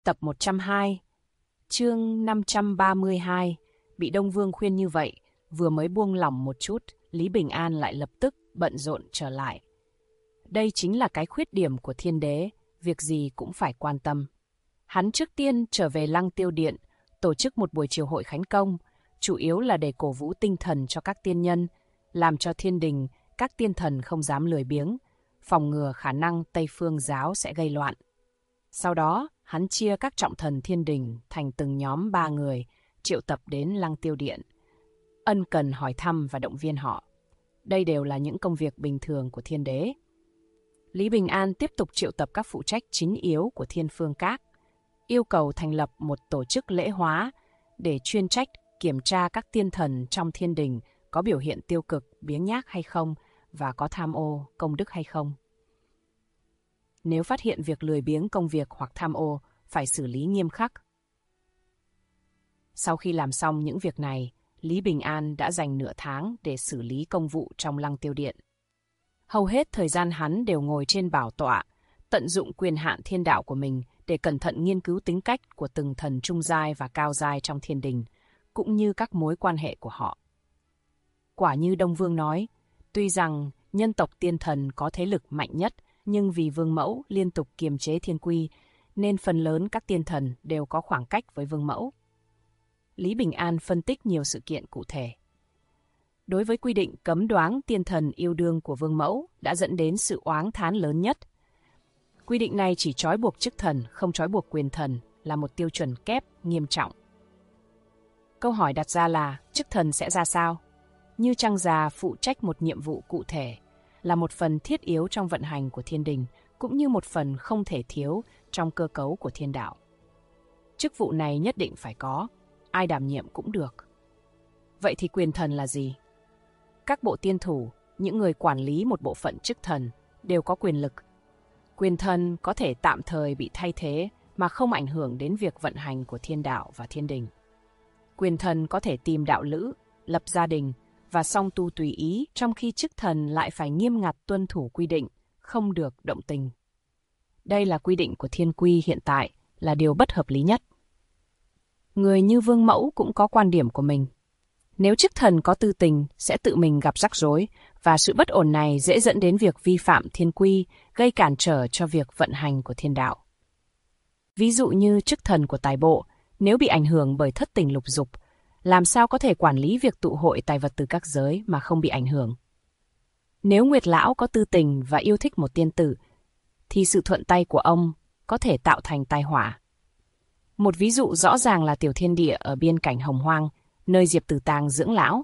Tập 102, chương 532, bị Đông Vương khuyên như vậy, vừa mới buông lỏng một chút, Lý Bình An lại lập tức bận rộn trở lại. Đây chính là cái khuyết điểm của Thiên Đế, việc gì cũng phải quan tâm. Hắn trước tiên trở về Lăng Tiêu Điện, tổ chức một buổi triều hội khánh công, chủ yếu là để cổ vũ tinh thần cho các tiên nhân, làm cho thiên đình, các tiên thần không dám lười biếng, phòng ngừa khả năng Tây Phương giáo sẽ gây loạn. Sau đó, hắn chia các trọng thần thiên đình thành từng nhóm 3 người, triệu tập đến Lăng Tiêu Điện, ân cần hỏi thăm và động viên họ. Đây đều là những công việc bình thường của Thiên Đế. Lý Bình An tiếp tục triệu tập các phụ trách chính yếu của Thiên Phương Các, yêu cầu thành lập một tổ chức lễ hóa để chuyên trách kiểm tra các tiên thần trong thiên đình có biểu hiện tiêu cực, biếng nhác hay không và có tham ô, công đức hay không. Nếu phát hiện việc lười biếng công việc hoặc tham ô, phải xử lý nghiêm khắc. Sau khi làm xong những việc này, Lý Bình An đã dành nửa tháng để xử lý công vụ trong Lăng Tiêu Điện. Hầu hết thời gian hắn đều ngồi trên bảo tọa, tận dụng quyền hạn thiên đạo của mình để cẩn thận nghiên cứu tính cách của từng thần trung giai và cao giai trong thiên đình, cũng như các mối quan hệ của họ. Quả như Đông Vương nói, tuy rằng nhân tộc tiên thần có thế lực mạnh nhất, nhưng vì Vương Mẫu liên tục kiềm chế thiên quy, nên phần lớn các tiên thần đều có khoảng cách với Vương Mẫu. Lý Bình An phân tích nhiều sự kiện cụ thể. Đối với quy định cấm đoán tiên thần yêu đương của Vương Mẫu đã dẫn đến sự oán thán lớn nhất. Quy định này chỉ trói buộc chức thần, không trói buộc quyền thần, là một tiêu chuẩn kép nghiêm trọng. Câu hỏi đặt ra là chức thần sẽ ra sao? Như Trăng Già phụ trách một nhiệm vụ cụ thể, là một phần thiết yếu trong vận hành của thiên đình, cũng như một phần không thể thiếu trong cơ cấu của thiên đạo. Chức vụ này nhất định phải có, ai đảm nhiệm cũng được. Vậy thì quyền thần là gì? Các bộ tiên thủ, những người quản lý một bộ phận chức thần, đều có quyền lực. Quyền thần có thể tạm thời bị thay thế mà không ảnh hưởng đến việc vận hành của thiên đạo và thiên đình. Quyền thần có thể tìm đạo lữ, lập gia đình và song tu tùy ý, trong khi chức thần lại phải nghiêm ngặt tuân thủ quy định, không được động tình. Đây là quy định của thiên quy hiện tại, là điều bất hợp lý nhất. Người như Vương Mẫu cũng có quan điểm của mình. Nếu chức thần có tư tình, sẽ tự mình gặp rắc rối, và sự bất ổn này dễ dẫn đến việc vi phạm thiên quy, gây cản trở cho việc vận hành của thiên đạo. Ví dụ như chức thần của tài bộ, nếu bị ảnh hưởng bởi thất tình lục dục, làm sao có thể quản lý việc tụ hội tài vật từ các giới mà không bị ảnh hưởng? Nếu Nguyệt Lão có tư tình và yêu thích một tiên tử, thì sự thuận tay của ông có thể tạo thành tai họa. Một ví dụ rõ ràng là Tiểu Thiên Địa ở biên cảnh Hồng Hoang, nơi Diệp Tử Tang dưỡng lão.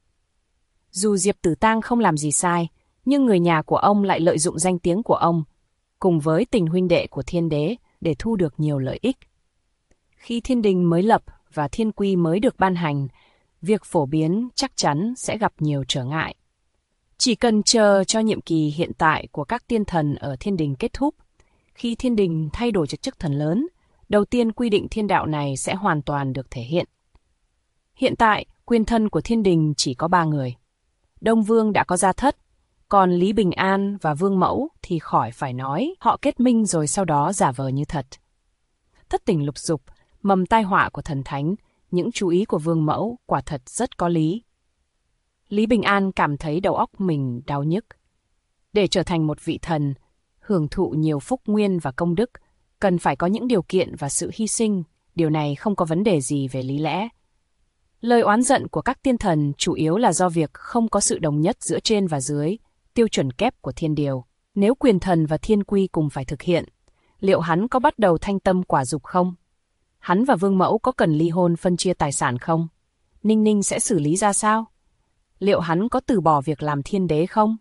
Dù Diệp Tử Tang không làm gì sai, nhưng người nhà của ông lại lợi dụng danh tiếng của ông, cùng với tình huynh đệ của Thiên Đế để thu được nhiều lợi ích. Khi thiên đình mới lập và thiên quy mới được ban hành, việc phổ biến chắc chắn sẽ gặp nhiều trở ngại. Chỉ cần chờ cho nhiệm kỳ hiện tại của các tiên thần ở thiên đình kết thúc, khi thiên đình thay đổi chức thần lớn, đầu tiên quy định thiên đạo này sẽ hoàn toàn được thể hiện. Hiện tại, quyền thần của thiên đình chỉ có 3 người. Đông Vương đã có gia thất, còn Lý Bình An và Vương Mẫu thì khỏi phải nói, họ kết minh rồi sau đó giả vờ như thật. Thất tình lục dục, mầm tai họa của thần thánh, những chú ý của Vương Mẫu quả thật rất có lý. Lý Bình An cảm thấy đầu óc mình đau nhức. Để trở thành một vị thần, hưởng thụ nhiều phúc nguyên và công đức, cần phải có những điều kiện và sự hy sinh, điều này không có vấn đề gì về lý lẽ. Lời oán giận của các tiên thần chủ yếu là do việc không có sự đồng nhất giữa trên và dưới, tiêu chuẩn kép của thiên điều. Nếu quyền thần và thiên quy cùng phải thực hiện, liệu hắn có bắt đầu thanh tâm quả dục không? Hắn và Vương Mẫu có cần ly hôn phân chia tài sản không? Ninh Ninh sẽ xử lý ra sao? Liệu hắn có từ bỏ việc làm thiên đế không?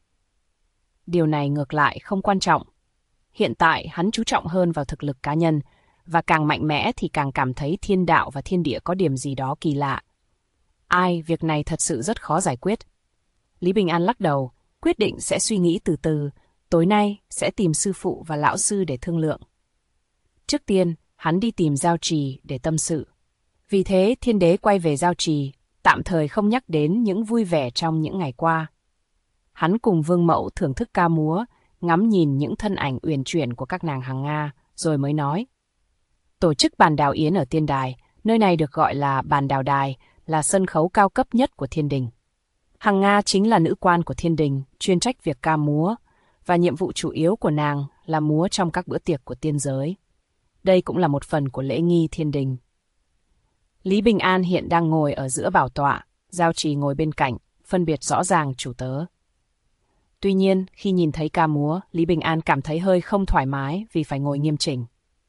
Điều này ngược lại không quan trọng. Hiện tại hắn chú trọng hơn vào thực lực cá nhân, và càng mạnh mẽ thì càng cảm thấy thiên đạo và thiên địa có điểm gì đó kỳ lạ. Việc này thật sự rất khó giải quyết. Lý Bình An lắc đầu, quyết định sẽ suy nghĩ từ từ, tối nay sẽ tìm sư phụ và lão sư để thương lượng. Trước tiên, hắn đi tìm Giao Trì để tâm sự. Vì thế, thiên đế quay về Giao Trì, tạm thời không nhắc đến những vui vẻ trong những ngày qua. Hắn cùng Vương Mẫu thưởng thức ca múa, ngắm nhìn những thân ảnh uyển chuyển của các nàng hàng Nga, rồi mới nói. Tổ chức bàn đào yến ở tiên đài, nơi này được gọi là bàn đào đài, là sân khấu cao cấp nhất của thiên đình. Hằng Nga chính là nữ quan của thiên đình, chuyên trách việc ca múa, và nhiệm vụ chủ yếu của nàng là múa trong các bữa tiệc của tiên giới. Đây cũng là một phần của lễ nghi thiên đình. Lý Bình An hiện đang ngồi ở giữa bảo tọa, Giao Trì ngồi bên cạnh, phân biệt rõ ràng chủ tớ. Tuy nhiên, khi nhìn thấy ca múa, Lý Bình An cảm thấy hơi không thoải mái vì phải ngồi nghiêm chỉnh.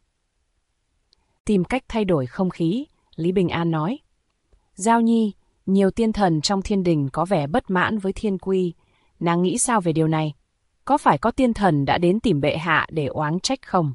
Tìm cách thay đổi không khí, Lý Bình An nói. Giao Nhi, nhiều tiên thần trong thiên đình có vẻ bất mãn với thiên quy. Nàng nghĩ sao về điều này? Có phải có tiên thần đã đến tìm bệ hạ để oán trách không?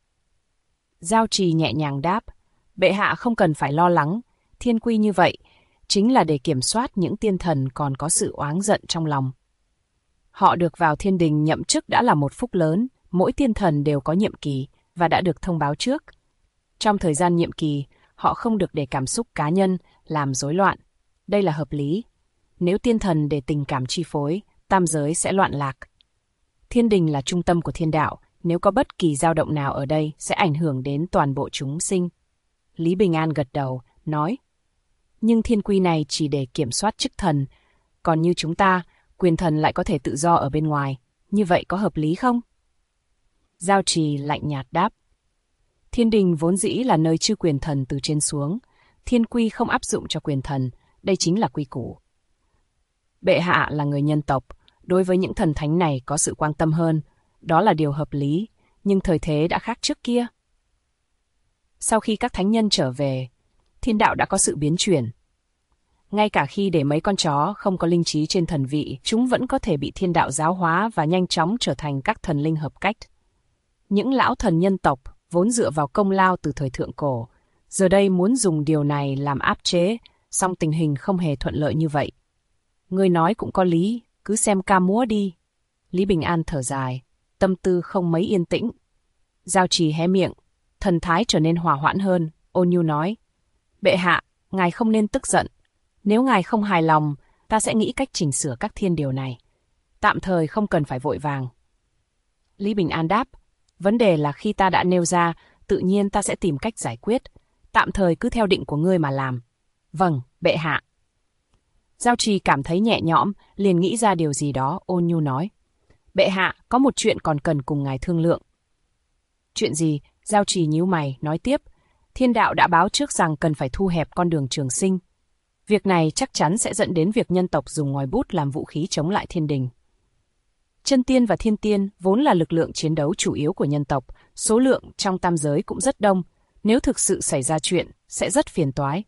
Giao Trì nhẹ nhàng đáp. Bệ hạ không cần phải lo lắng. Thiên quy như vậy chính là để kiểm soát những tiên thần còn có sự oán giận trong lòng. Họ được vào thiên đình nhậm chức đã là một phúc lớn. Mỗi tiên thần đều có nhiệm kỳ và đã được thông báo trước. Trong thời gian nhiệm kỳ, họ không được để cảm xúc cá nhân làm rối loạn. Đây là hợp lý. Nếu tiên thần để tình cảm chi phối, tam giới sẽ loạn lạc. Thiên đình là trung tâm của thiên đạo, nếu có bất kỳ dao động nào ở đây sẽ ảnh hưởng đến toàn bộ chúng sinh. Lý Bình An gật đầu, nói. Nhưng thiên quy này chỉ để kiểm soát chức thần, còn như chúng ta, quyền thần lại có thể tự do ở bên ngoài. Như vậy có hợp lý không? Giao Trì lạnh nhạt đáp. Thiên đình vốn dĩ là nơi chư quyền thần từ trên xuống. Thiên quy không áp dụng cho quyền thần, đây chính là quy củ. Bệ hạ là người nhân tộc, đối với những thần thánh này có sự quan tâm hơn. Đó là điều hợp lý, nhưng thời thế đã khác trước kia. Sau khi các thánh nhân trở về, thiên đạo đã có sự biến chuyển. Ngay cả khi để mấy con chó không có linh trí trên thần vị, chúng vẫn có thể bị thiên đạo giáo hóa và nhanh chóng trở thành các thần linh hợp cách. Những lão thần nhân tộc vốn dựa vào công lao từ thời thượng cổ, giờ đây muốn dùng điều này làm áp chế, song tình hình không hề thuận lợi như vậy. Người nói cũng có lý, cứ xem ca múa đi. Lý Bình An thở dài, tâm tư không mấy yên tĩnh. Giao Trì hé miệng, thần thái trở nên hòa hoãn hơn, ôn nhu nói. Bệ hạ, ngài không nên tức giận. Nếu ngài không hài lòng, ta sẽ nghĩ cách chỉnh sửa các thiên điều này. Tạm thời không cần phải vội vàng. Lý Bình An đáp, vấn đề là khi ta đã nêu ra, tự nhiên ta sẽ tìm cách giải quyết. Tạm thời cứ theo định của ngươi mà làm. Vâng, bệ hạ. Giao Trì cảm thấy nhẹ nhõm, liền nghĩ ra điều gì đó, ôn nhu nói. Bệ hạ, có một chuyện còn cần cùng ngài thương lượng. Chuyện gì? Giao Trì nhíu mày, nói tiếp. Thiên đạo đã báo trước rằng cần phải thu hẹp con đường trường sinh. Việc này chắc chắn sẽ dẫn đến việc nhân tộc dùng ngòi bút làm vũ khí chống lại thiên đình. Chân tiên và thiên tiên vốn là lực lượng chiến đấu chủ yếu của nhân tộc, số lượng trong tam giới cũng rất đông. Nếu thực sự xảy ra chuyện, sẽ rất phiền toái.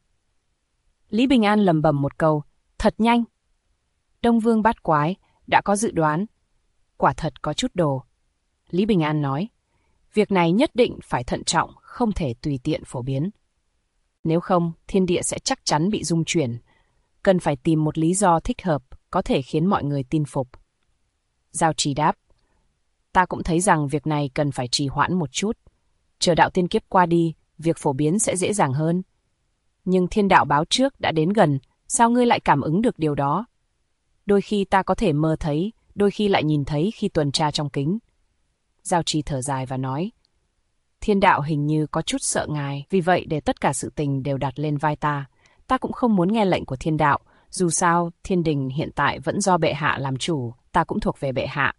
Lý Bình An lầm bầm một câu, thật nhanh. Đông Vương Bát Quái đã có dự đoán. Quả thật có chút đồ. Lý Bình An nói, việc này nhất định phải thận trọng, không thể tùy tiện phổ biến. Nếu không, thiên địa sẽ chắc chắn bị rung chuyển. Cần phải tìm một lý do thích hợp, có thể khiến mọi người tin phục. Giao Trì đáp, ta cũng thấy rằng việc này cần phải trì hoãn một chút. Chờ đạo tiên kiếp qua đi, việc phổ biến sẽ dễ dàng hơn. Nhưng thiên đạo báo trước đã đến gần, sao ngươi lại cảm ứng được điều đó? Đôi khi ta có thể mơ thấy, đôi khi lại nhìn thấy khi tuần tra trong kính. Giao Trì thở dài và nói, thiên đạo hình như có chút sợ ngài, vì vậy để tất cả sự tình đều đặt lên vai ta. Ta cũng không muốn nghe lệnh của thiên đạo, dù sao thiên đình hiện tại vẫn do bệ hạ làm chủ, ta cũng thuộc về bệ hạ.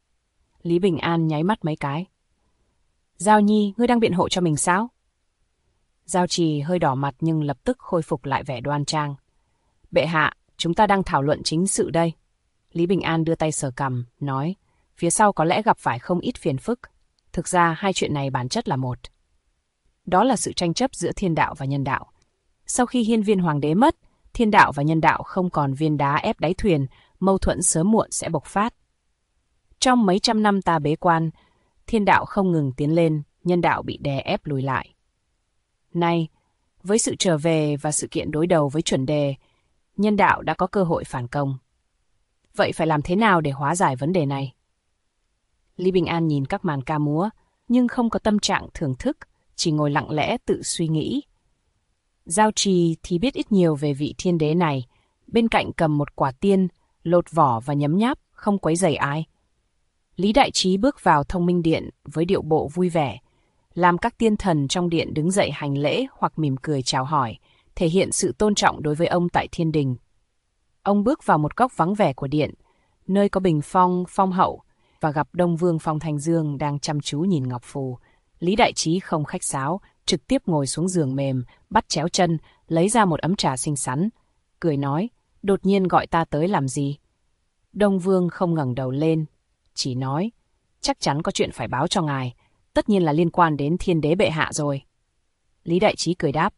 Lý Bình An nháy mắt mấy cái. Giao Nhi, ngươi đang biện hộ cho mình sao? Giao Trì hơi đỏ mặt nhưng lập tức khôi phục lại vẻ đoan trang. Bệ hạ, chúng ta đang thảo luận chính sự đây. Lý Bình An đưa tay sờ cằm, nói, phía sau có lẽ gặp phải không ít phiền phức. Thực ra hai chuyện này bản chất là một. Đó là sự tranh chấp giữa thiên đạo và nhân đạo. Sau khi hiên viên hoàng đế mất, thiên đạo và nhân đạo không còn viên đá ép đáy thuyền, mâu thuẫn sớm muộn sẽ bộc phát. Trong mấy trăm năm ta bế quan, thiên đạo không ngừng tiến lên, nhân đạo bị đè ép lùi lại. Nay, với sự trở về và sự kiện đối đầu với chuẩn đề, nhân đạo đã có cơ hội phản công. Vậy phải làm thế nào để hóa giải vấn đề này? Lý Bình An nhìn các màn ca múa, nhưng không có tâm trạng thưởng thức, chỉ ngồi lặng lẽ tự suy nghĩ. Giao Trì thì biết ít nhiều về vị thiên đế này, bên cạnh cầm một quả tiên, lột vỏ và nhấm nháp, không quấy rầy ai. Lý Đại Trí bước vào Thông Minh Điện với điệu bộ vui vẻ, làm các tiên thần trong điện đứng dậy hành lễ hoặc mỉm cười chào hỏi, thể hiện sự tôn trọng đối với ông tại thiên đình. Ông bước vào một góc vắng vẻ của điện, nơi có bình phong, phong hậu, và gặp Đông Vương Phong Thanh Dương đang chăm chú nhìn ngọc phù. Lý Đại Trí không khách sáo, trực tiếp ngồi xuống giường mềm, bắt chéo chân, lấy ra một ấm trà xinh xắn, cười nói, đột nhiên gọi ta tới làm gì? Đông Vương không ngẩng đầu lên, chỉ nói, chắc chắn có chuyện phải báo cho ngài, tất nhiên là liên quan đến Thiên Đế bệ hạ rồi. Lý Đại Trí cười đáp,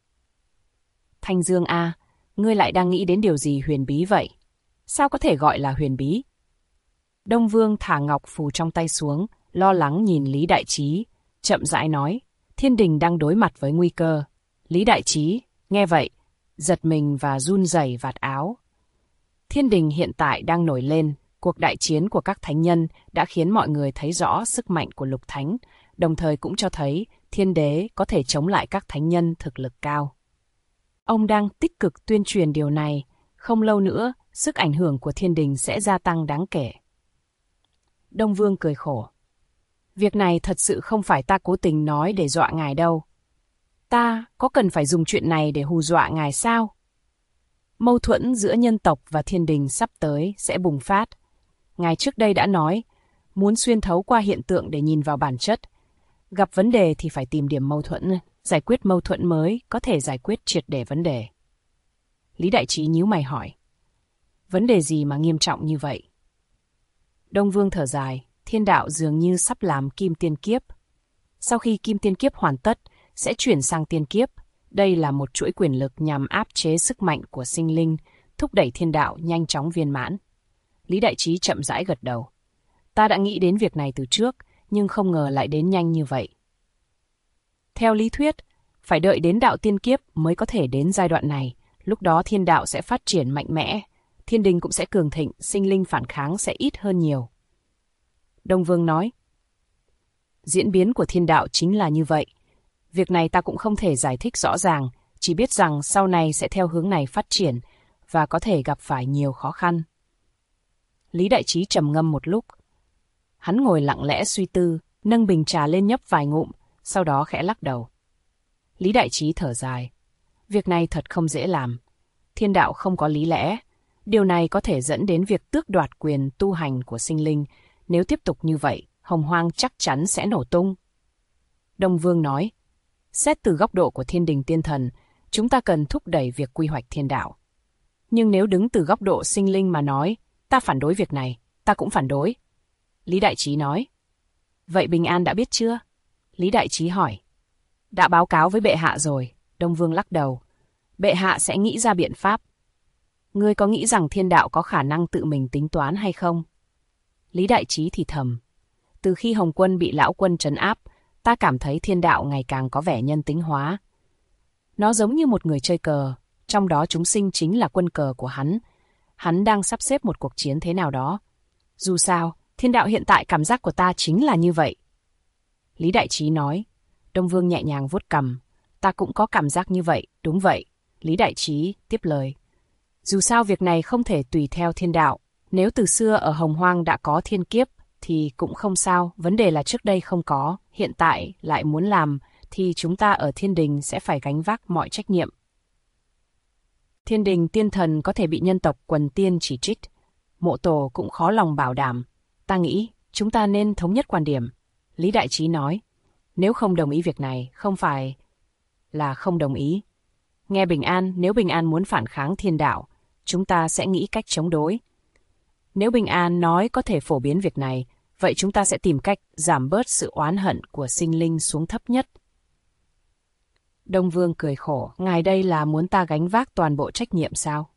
Thanh Dương a, ngươi lại đang nghĩ đến điều gì huyền bí vậy? Sao có thể gọi là huyền bí? Đông Vương thả ngọc phù trong tay xuống, lo lắng nhìn Lý Đại Trí, chậm rãi nói, thiên đình đang đối mặt với nguy cơ. Lý Đại Trí, nghe vậy, giật mình và run rẩy vạt áo. Thiên đình hiện tại đang nổi lên, cuộc đại chiến của các thánh nhân đã khiến mọi người thấy rõ sức mạnh của lục thánh, đồng thời cũng cho thấy thiên đế có thể chống lại các thánh nhân thực lực cao. Ông đang tích cực tuyên truyền điều này, không lâu nữa, sức ảnh hưởng của thiên đình sẽ gia tăng đáng kể. Đông Vương cười khổ. Việc này thật sự không phải ta cố tình nói để dọa ngài đâu. Ta có cần phải dùng chuyện này để hù dọa ngài sao? Mâu thuẫn giữa nhân tộc và thiên đình sắp tới sẽ bùng phát. Ngài trước đây đã nói, muốn xuyên thấu qua hiện tượng để nhìn vào bản chất. Gặp vấn đề thì phải tìm điểm mâu thuẫn, giải quyết mâu thuẫn mới có thể giải quyết triệt để vấn đề. Lý Đại Trí nhíu mày hỏi, vấn đề gì mà nghiêm trọng như vậy? Đông Vương thở dài, thiên đạo dường như sắp làm kim tiên kiếp. Sau khi kim tiên kiếp hoàn tất, sẽ chuyển sang tiên kiếp. Đây là một chuỗi quyền lực nhằm áp chế sức mạnh của sinh linh, thúc đẩy thiên đạo nhanh chóng viên mãn. Lý Đại Trí chậm rãi gật đầu. Ta đã nghĩ đến việc này từ trước, nhưng không ngờ lại đến nhanh như vậy. Theo lý thuyết, phải đợi đến đạo tiên kiếp mới có thể đến giai đoạn này. Lúc đó thiên đạo sẽ phát triển mạnh mẽ, thiên đình cũng sẽ cường thịnh, sinh linh phản kháng sẽ ít hơn nhiều. Đông Vương nói, diễn biến của thiên đạo chính là như vậy. Việc này ta cũng không thể giải thích rõ ràng, chỉ biết rằng sau này sẽ theo hướng này phát triển và có thể gặp phải nhiều khó khăn. Lý Đại Trí trầm ngâm một lúc. Hắn ngồi lặng lẽ suy tư, nâng bình trà lên nhấp vài ngụm, sau đó khẽ lắc đầu. Lý Đại Trí thở dài. Việc này thật không dễ làm. Thiên đạo không có lý lẽ. Điều này có thể dẫn đến việc tước đoạt quyền tu hành của sinh linh. Nếu tiếp tục như vậy, Hồng Hoang chắc chắn sẽ nổ tung. Đông Vương nói, xét từ góc độ của thiên đình tiên thần, chúng ta cần thúc đẩy việc quy hoạch thiên đạo. Nhưng nếu đứng từ góc độ sinh linh mà nói, ta phản đối việc này, ta cũng phản đối. Lý Đại Trí nói, vậy Bình An đã biết chưa? Lý Đại Trí hỏi. Đã báo cáo với bệ hạ rồi. Đông Vương lắc đầu. Bệ hạ sẽ nghĩ ra biện pháp. Ngươi có nghĩ rằng thiên đạo có khả năng tự mình tính toán hay không? Lý Đại Trí thì thầm. Từ khi Hồng Quân bị Lão Quân trấn áp, ta cảm thấy thiên đạo ngày càng có vẻ nhân tính hóa. Nó giống như một người chơi cờ, trong đó chúng sinh chính là quân cờ của hắn. Hắn đang sắp xếp một cuộc chiến thế nào đó. Dù sao, thiên đạo hiện tại cảm giác của ta chính là như vậy. Lý Đại Trí nói. Đông Vương nhẹ nhàng vuốt cằm. Ta cũng có cảm giác như vậy, đúng vậy. Lý Đại Trí tiếp lời. Dù sao việc này không thể tùy theo thiên đạo. Nếu từ xưa ở Hồng Hoang đã có thiên kiếp, thì cũng không sao. Vấn đề là trước đây không có, hiện tại lại muốn làm, thì chúng ta ở thiên đình sẽ phải gánh vác mọi trách nhiệm. Thiên đình tiên thần có thể bị nhân tộc quần tiên chỉ trích. Mộ Tổ cũng khó lòng bảo đảm. Ta nghĩ, chúng ta nên thống nhất quan điểm. Lý Đại Trí nói. Nếu không đồng ý việc này, không phải là không đồng ý. Nghe Bình An, nếu Bình An muốn phản kháng thiên đạo, chúng ta sẽ nghĩ cách chống đối. Nếu Bình An nói có thể phổ biến việc này, vậy chúng ta sẽ tìm cách giảm bớt sự oán hận của sinh linh xuống thấp nhất. Đông Vương cười khổ, ngài đây là muốn ta gánh vác toàn bộ trách nhiệm sao?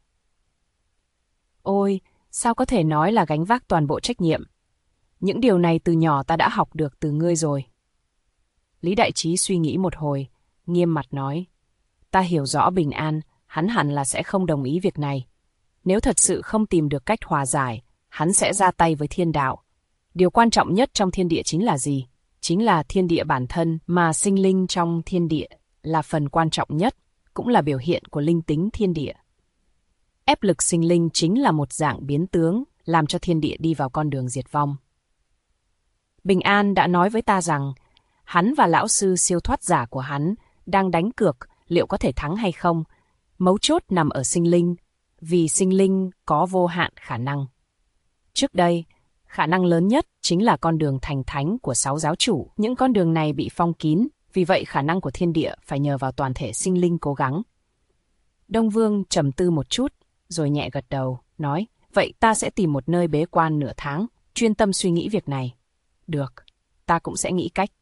Ôi, sao có thể nói là gánh vác toàn bộ trách nhiệm? Những điều này từ nhỏ ta đã học được từ ngươi rồi. Lý Đại Trí suy nghĩ một hồi, nghiêm mặt nói. Ta hiểu rõ Bình An, hắn hẳn là sẽ không đồng ý việc này. Nếu thật sự không tìm được cách hòa giải, hắn sẽ ra tay với thiên đạo. Điều quan trọng nhất trong thiên địa chính là gì? Chính là thiên địa bản thân, mà sinh linh trong thiên địa là phần quan trọng nhất, cũng là biểu hiện của linh tính thiên địa. Ép lực sinh linh chính là một dạng biến tướng, làm cho thiên địa đi vào con đường diệt vong. Bình An đã nói với ta rằng, Hắn và lão sư siêu thoát giả của hắn đang đánh cược liệu có thể thắng hay không. Mấu chốt nằm ở sinh linh, vì sinh linh có vô hạn khả năng. Trước đây, khả năng lớn nhất chính là con đường thành thánh của 6 giáo chủ. Những con đường này bị phong kín, vì vậy khả năng của thiên địa phải nhờ vào toàn thể sinh linh cố gắng. Đông Vương trầm tư một chút, rồi nhẹ gật đầu, nói, vậy ta sẽ tìm một nơi bế quan nửa tháng, chuyên tâm suy nghĩ việc này. Được, ta cũng sẽ nghĩ cách.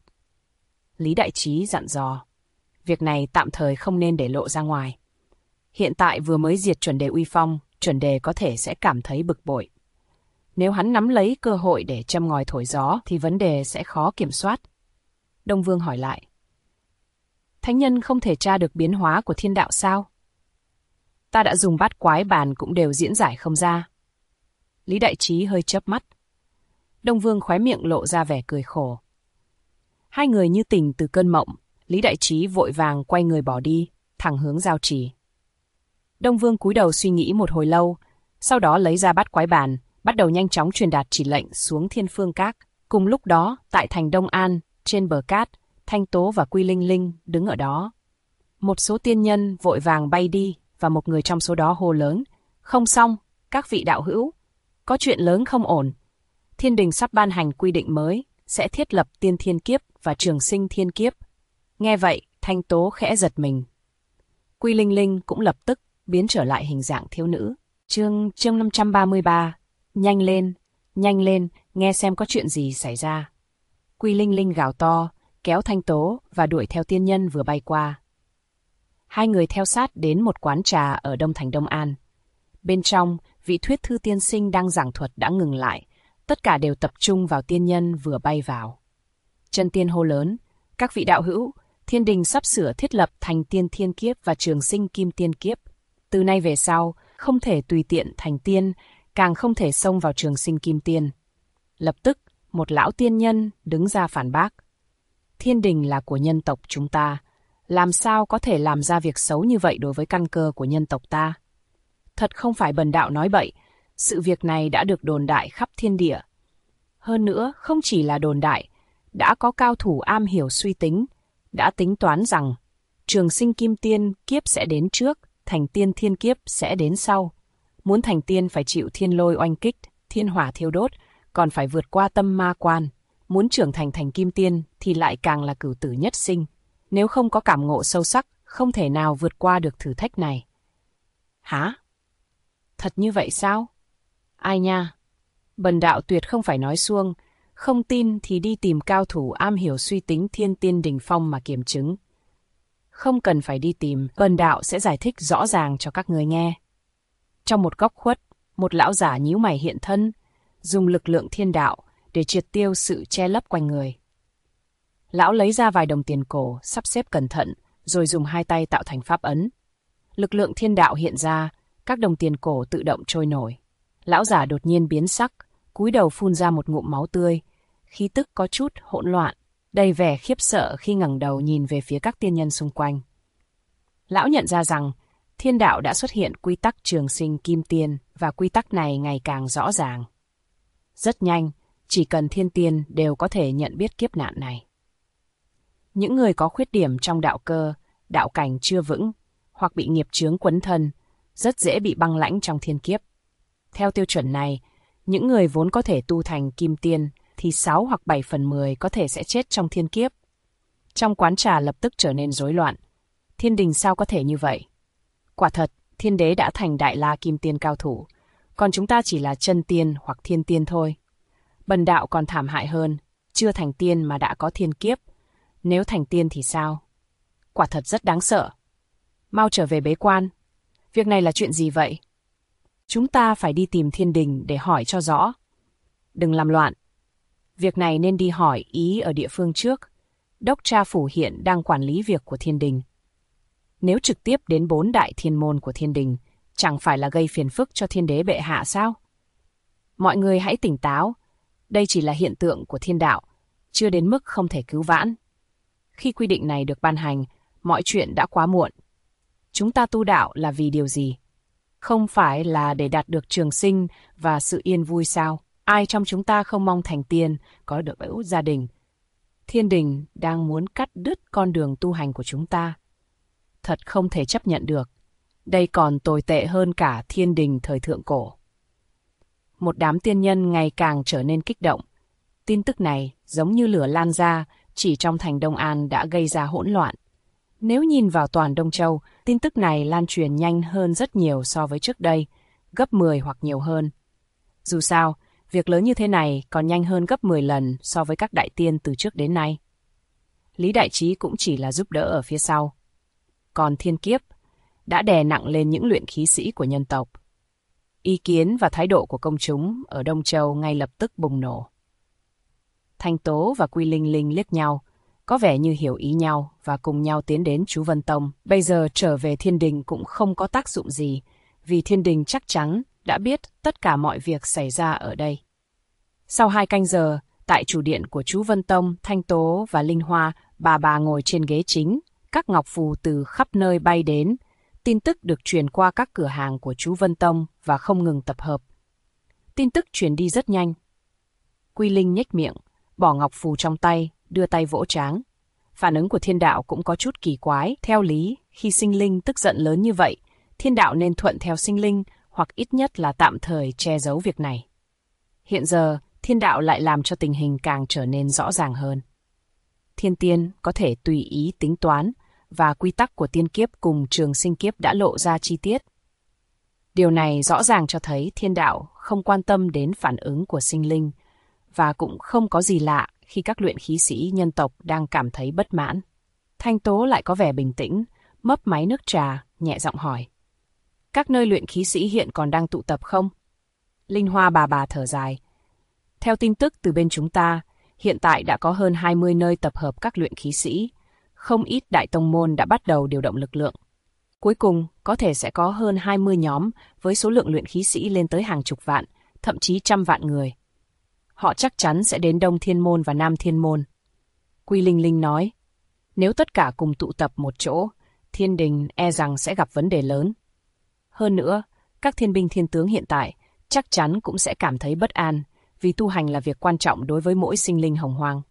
Lý Đại Trí dặn dò, việc này tạm thời không nên để lộ ra ngoài. Hiện tại vừa mới diệt chuẩn đề uy phong, chuẩn đề có thể sẽ cảm thấy bực bội. Nếu hắn nắm lấy cơ hội để châm ngòi thổi gió thì vấn đề sẽ khó kiểm soát. Đông Vương hỏi lại, thánh nhân không thể tra được biến hóa của thiên đạo sao? Ta đã dùng bát quái bàn cũng đều diễn giải không ra. Lý Đại Trí hơi chớp mắt. Đông Vương khóe miệng lộ ra vẻ cười khổ. Hai người như tỉnh từ cơn mộng, Lý Đại Trí vội vàng quay người bỏ đi, thẳng hướng giao trì. Đông Vương cúi đầu suy nghĩ một hồi lâu, sau đó lấy ra bát quái bàn, bắt đầu nhanh chóng truyền đạt chỉ lệnh xuống Thiên Phương Các. Cùng lúc đó, tại thành Đông An, trên bờ cát, Thanh Tố và Quy Linh Linh đứng ở đó. Một số tiên nhân vội vàng bay đi, và một người trong số đó hô lớn, không xong, các vị đạo hữu, có chuyện lớn không ổn. Thiên đình sắp ban hành quy định mới, sẽ thiết lập tiên thiên kiếp và trường sinh thiên kiếp. Nghe vậy, Thanh Tố khẽ giật mình. Quy Linh Linh cũng lập tức biến trở lại hình dạng thiếu nữ. Chương 533, nhanh lên, nghe xem có chuyện gì xảy ra. Quy Linh Linh gào to, kéo Thanh Tố và đuổi theo tiên nhân vừa bay qua. Hai người theo sát đến một quán trà ở Đông Thành Đông An. Bên trong, vị thuyết thư tiên sinh đang giảng thuật đã ngừng lại, tất cả đều tập trung vào tiên nhân vừa bay vào. Chân tiên hô lớn, các vị đạo hữu, thiên đình sắp sửa thiết lập thành tiên thiên kiếp và trường sinh kim tiên kiếp. Từ nay về sau, không thể tùy tiện thành tiên, càng không thể xông vào trường sinh kim tiên. Lập tức, một lão tiên nhân đứng ra phản bác. Thiên đình là của nhân tộc chúng ta, làm sao có thể làm ra việc xấu như vậy đối với căn cơ của nhân tộc ta? Thật không phải bần đạo nói bậy, sự việc này đã được đồn đại khắp thiên địa. Hơn nữa, không chỉ là đồn đại, đã có cao thủ am hiểu suy tính, đã tính toán rằng trường sinh kim tiên kiếp sẽ đến trước, thành tiên thiên kiếp sẽ đến sau. Muốn thành tiên phải chịu thiên lôi oanh kích, thiên hỏa thiêu đốt, còn phải vượt qua tâm ma quan. Muốn trưởng thành thành kim tiên thì lại càng là cửu tử nhất sinh. Nếu không có cảm ngộ sâu sắc, không thể nào vượt qua được thử thách này. Hả? Thật như vậy sao? Ai nha? Bần đạo tuyệt không phải nói suông, không tin thì đi tìm cao thủ am hiểu suy tính thiên tiên đỉnh phong mà kiểm chứng. Không cần phải đi tìm, bần đạo sẽ giải thích rõ ràng cho các người nghe. Trong một góc khuất, một lão giả nhíu mày hiện thân, dùng lực lượng thiên đạo để triệt tiêu sự che lấp quanh người. Lão lấy ra vài đồng tiền cổ, sắp xếp cẩn thận, rồi dùng hai tay tạo thành pháp ấn. Lực lượng thiên đạo hiện ra, các đồng tiền cổ tự động trôi nổi. Lão giả đột nhiên biến sắc, cúi đầu phun ra một ngụm máu tươi, khí tức có chút hỗn loạn, đầy vẻ khiếp sợ khi ngẩng đầu nhìn về phía các tiên nhân xung quanh. Lão nhận ra rằng thiên đạo đã xuất hiện quy tắc trường sinh kim tiên và quy tắc này ngày càng rõ ràng. Rất nhanh, chỉ cần thiên tiên đều có thể nhận biết kiếp nạn này. Những người có khuyết điểm trong đạo cơ, đạo cảnh chưa vững, hoặc bị nghiệp chướng quấn thân, rất dễ bị băng lãnh trong thiên kiếp. Theo tiêu chuẩn này, những người vốn có thể tu thành kim tiên thì 6 hoặc 7 phần 10 có thể sẽ chết trong thiên kiếp. Trong quán trà lập tức trở nên rối loạn. Thiên đình sao có thể như vậy? Quả thật, thiên đế đã thành đại la kim tiên cao thủ, còn chúng ta chỉ là chân tiên hoặc thiên tiên thôi. Bần đạo còn thảm hại hơn, chưa thành tiên mà đã có thiên kiếp. Nếu thành tiên thì sao? Quả thật rất đáng sợ. Mau trở về bế quan. Việc này là chuyện gì vậy? Chúng ta phải đi tìm thiên đình để hỏi cho rõ. Đừng làm loạn. Việc này nên đi hỏi ý ở địa phương trước. Đốc tra phủ hiện đang quản lý việc của thiên đình. Nếu trực tiếp đến 4 đại thiên môn của thiên đình, chẳng phải là gây phiền phức cho thiên đế bệ hạ sao? Mọi người hãy tỉnh táo. Đây chỉ là hiện tượng của thiên đạo, chưa đến mức không thể cứu vãn. Khi quy định này được ban hành, mọi chuyện đã quá muộn. Chúng ta tu đạo là vì điều gì? Không phải là để đạt được trường sinh và sự yên vui sao? Ai trong chúng ta không mong thành tiên, có được hữu gia đình? Thiên đình đang muốn cắt đứt con đường tu hành của chúng ta. Thật không thể chấp nhận được. Đây còn tồi tệ hơn cả thiên đình thời thượng cổ. Một đám tiên nhân ngày càng trở nên kích động. Tin tức này giống như lửa lan ra, chỉ trong thành Đông An đã gây ra hỗn loạn. Nếu nhìn vào toàn Đông Châu, tin tức này lan truyền nhanh hơn rất nhiều so với trước đây, gấp 10 hoặc nhiều hơn. Dù sao, việc lớn như thế này còn nhanh hơn gấp 10 lần so với các đại tiên từ trước đến nay. Lý Đại Trí cũng chỉ là giúp đỡ ở phía sau. Còn thiên kiếp đã đè nặng lên những luyện khí sĩ của nhân tộc. Ý kiến và thái độ của công chúng ở Đông Châu ngay lập tức bùng nổ. Thanh Tố và Quy Linh Linh liếc nhau, có vẻ như hiểu ý nhau và cùng nhau tiến đến chú Vân Tông. Bây giờ trở về thiên đình cũng không có tác dụng gì, vì thiên đình chắc chắn đã biết tất cả mọi việc xảy ra ở đây. Sau 2 canh giờ, tại chủ điện của chú Vân Tông, Thanh Tố và Linh Hoa bà ngồi trên ghế chính, các ngọc phù từ khắp nơi bay đến. Tin tức được truyền qua các cửa hàng của chú Vân Tông và không ngừng tập hợp. Tin tức truyền đi rất nhanh. Quy Linh nhếch miệng, bỏ ngọc phù trong tay, đưa tay vỗ tráng. Phản ứng của thiên đạo cũng có chút kỳ quái. Theo lý, khi sinh linh tức giận lớn như vậy, thiên đạo nên thuận theo sinh linh hoặc ít nhất là tạm thời che giấu việc này. Hiện giờ, thiên đạo lại làm cho tình hình càng trở nên rõ ràng hơn. Thiên tiên có thể tùy ý tính toán, và quy tắc của tiên kiếp cùng trường sinh kiếp đã lộ ra chi tiết. Điều này rõ ràng cho thấy thiên đạo không quan tâm đến phản ứng của sinh linh, và cũng không có gì lạ khi các luyện khí sĩ nhân tộc đang cảm thấy bất mãn. Thanh Tố lại có vẻ bình tĩnh, mấp máy nước trà, nhẹ giọng hỏi. Các nơi luyện khí sĩ hiện còn đang tụ tập không? Linh Hoa bà thở dài. Theo tin tức từ bên chúng ta, hiện tại đã có hơn 20 nơi tập hợp các luyện khí sĩ. Không ít đại tông môn đã bắt đầu điều động lực lượng. Cuối cùng, có thể sẽ có hơn 20 nhóm với số lượng luyện khí sĩ lên tới hàng chục vạn, thậm chí trăm vạn người. Họ chắc chắn sẽ đến Đông Thiên Môn và Nam Thiên Môn. Quy Linh Linh nói, nếu tất cả cùng tụ tập một chỗ, thiên đình e rằng sẽ gặp vấn đề lớn. Hơn nữa, các thiên binh thiên tướng hiện tại chắc chắn cũng sẽ cảm thấy bất an, vì tu hành là việc quan trọng đối với mỗi sinh linh hồng hoang.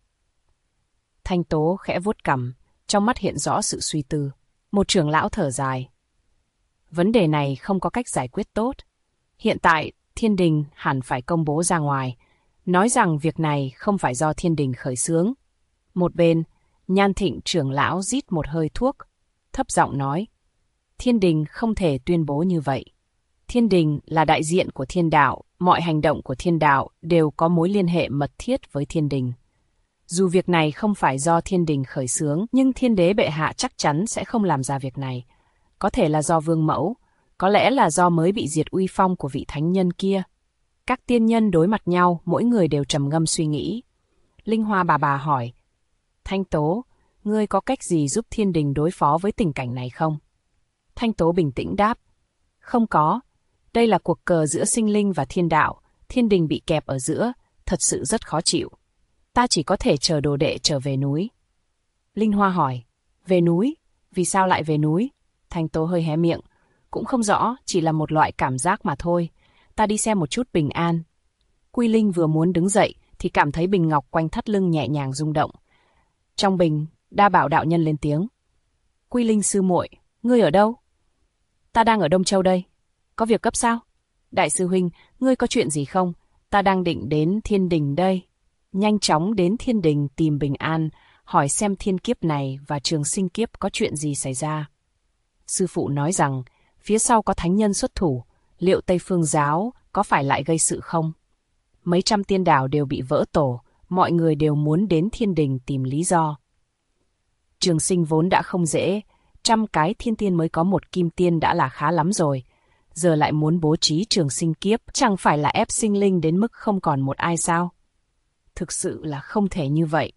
Thanh Tố khẽ vuốt cằm, trong mắt hiện rõ sự suy tư. Một trưởng lão thở dài. Vấn đề này không có cách giải quyết tốt. Hiện tại, thiên đình hẳn phải công bố ra ngoài, nói rằng việc này không phải do thiên đình khởi xướng. Một bên, Nhan Thịnh trưởng lão rít một hơi thuốc, thấp giọng nói. Thiên đình không thể tuyên bố như vậy. Thiên đình là đại diện của thiên đạo, mọi hành động của thiên đạo đều có mối liên hệ mật thiết với thiên đình. Dù việc này không phải do thiên đình khởi xướng, nhưng thiên đế bệ hạ chắc chắn sẽ không làm ra việc này. Có thể là do vương mẫu, có lẽ là do mới bị diệt uy phong của vị thánh nhân kia. Các tiên nhân đối mặt nhau, mỗi người đều trầm ngâm suy nghĩ. Linh Hoa bà hỏi, Thanh Tố, ngươi có cách gì giúp thiên đình đối phó với tình cảnh này không? Thanh Tố bình tĩnh đáp, không có. Đây là cuộc cờ giữa sinh linh và thiên đạo, thiên đình bị kẹp ở giữa, thật sự rất khó chịu. Ta chỉ có thể chờ đồ đệ trở về núi. Linh Hoa hỏi, về núi? Vì sao lại về núi? Thanh Tố hơi hé miệng, cũng không rõ, chỉ là một loại cảm giác mà thôi. Ta đi xem một chút bình an. Quy Linh vừa muốn đứng dậy, thì cảm thấy bình ngọc quanh thắt lưng nhẹ nhàng rung động. Trong bình, Đa Bảo đạo nhân lên tiếng. Quy Linh sư muội, ngươi ở đâu? Ta đang ở Đông Châu đây. Có việc gấp sao? Đại sư huynh, ngươi có chuyện gì không? Ta đang định đến thiên đình đây. Nhanh chóng đến thiên đình tìm bình an, hỏi xem thiên kiếp này và trường sinh kiếp có chuyện gì xảy ra. Sư phụ nói rằng, phía sau có thánh nhân xuất thủ, liệu Tây Phương giáo có phải lại gây sự không? Mấy trăm tiên đảo đều bị vỡ tổ, mọi người đều muốn đến thiên đình tìm lý do. Trường sinh vốn đã không dễ, 100 cái thiên tiên mới có một kim tiên đã là khá lắm rồi. Giờ lại muốn bố trí trường sinh kiếp, chẳng phải là ép sinh linh đến mức không còn một ai sao? Thực sự là không thể như vậy.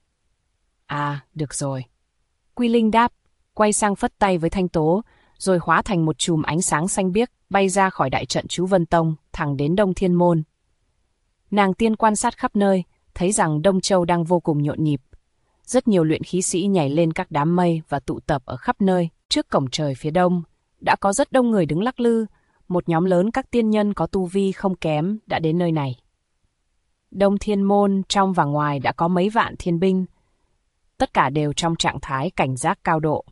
À, được rồi. Quy Linh đáp, quay sang phất tay với Thanh Tố, rồi hóa thành một chùm ánh sáng xanh biếc, bay ra khỏi đại trận chú Vân Tông, thẳng đến Đông Thiên Môn. Nàng tiên quan sát khắp nơi, thấy rằng Đông Châu đang vô cùng nhộn nhịp. Rất nhiều luyện khí sĩ nhảy lên các đám mây và tụ tập ở khắp nơi. Trước cổng trời phía đông, đã có rất đông người đứng lắc lư. Một nhóm lớn các tiên nhân có tu vi không kém đã đến nơi này. Đông Thiên Môn trong và ngoài đã có mấy vạn thiên binh. Tất cả đều trong trạng thái cảnh giác cao độ.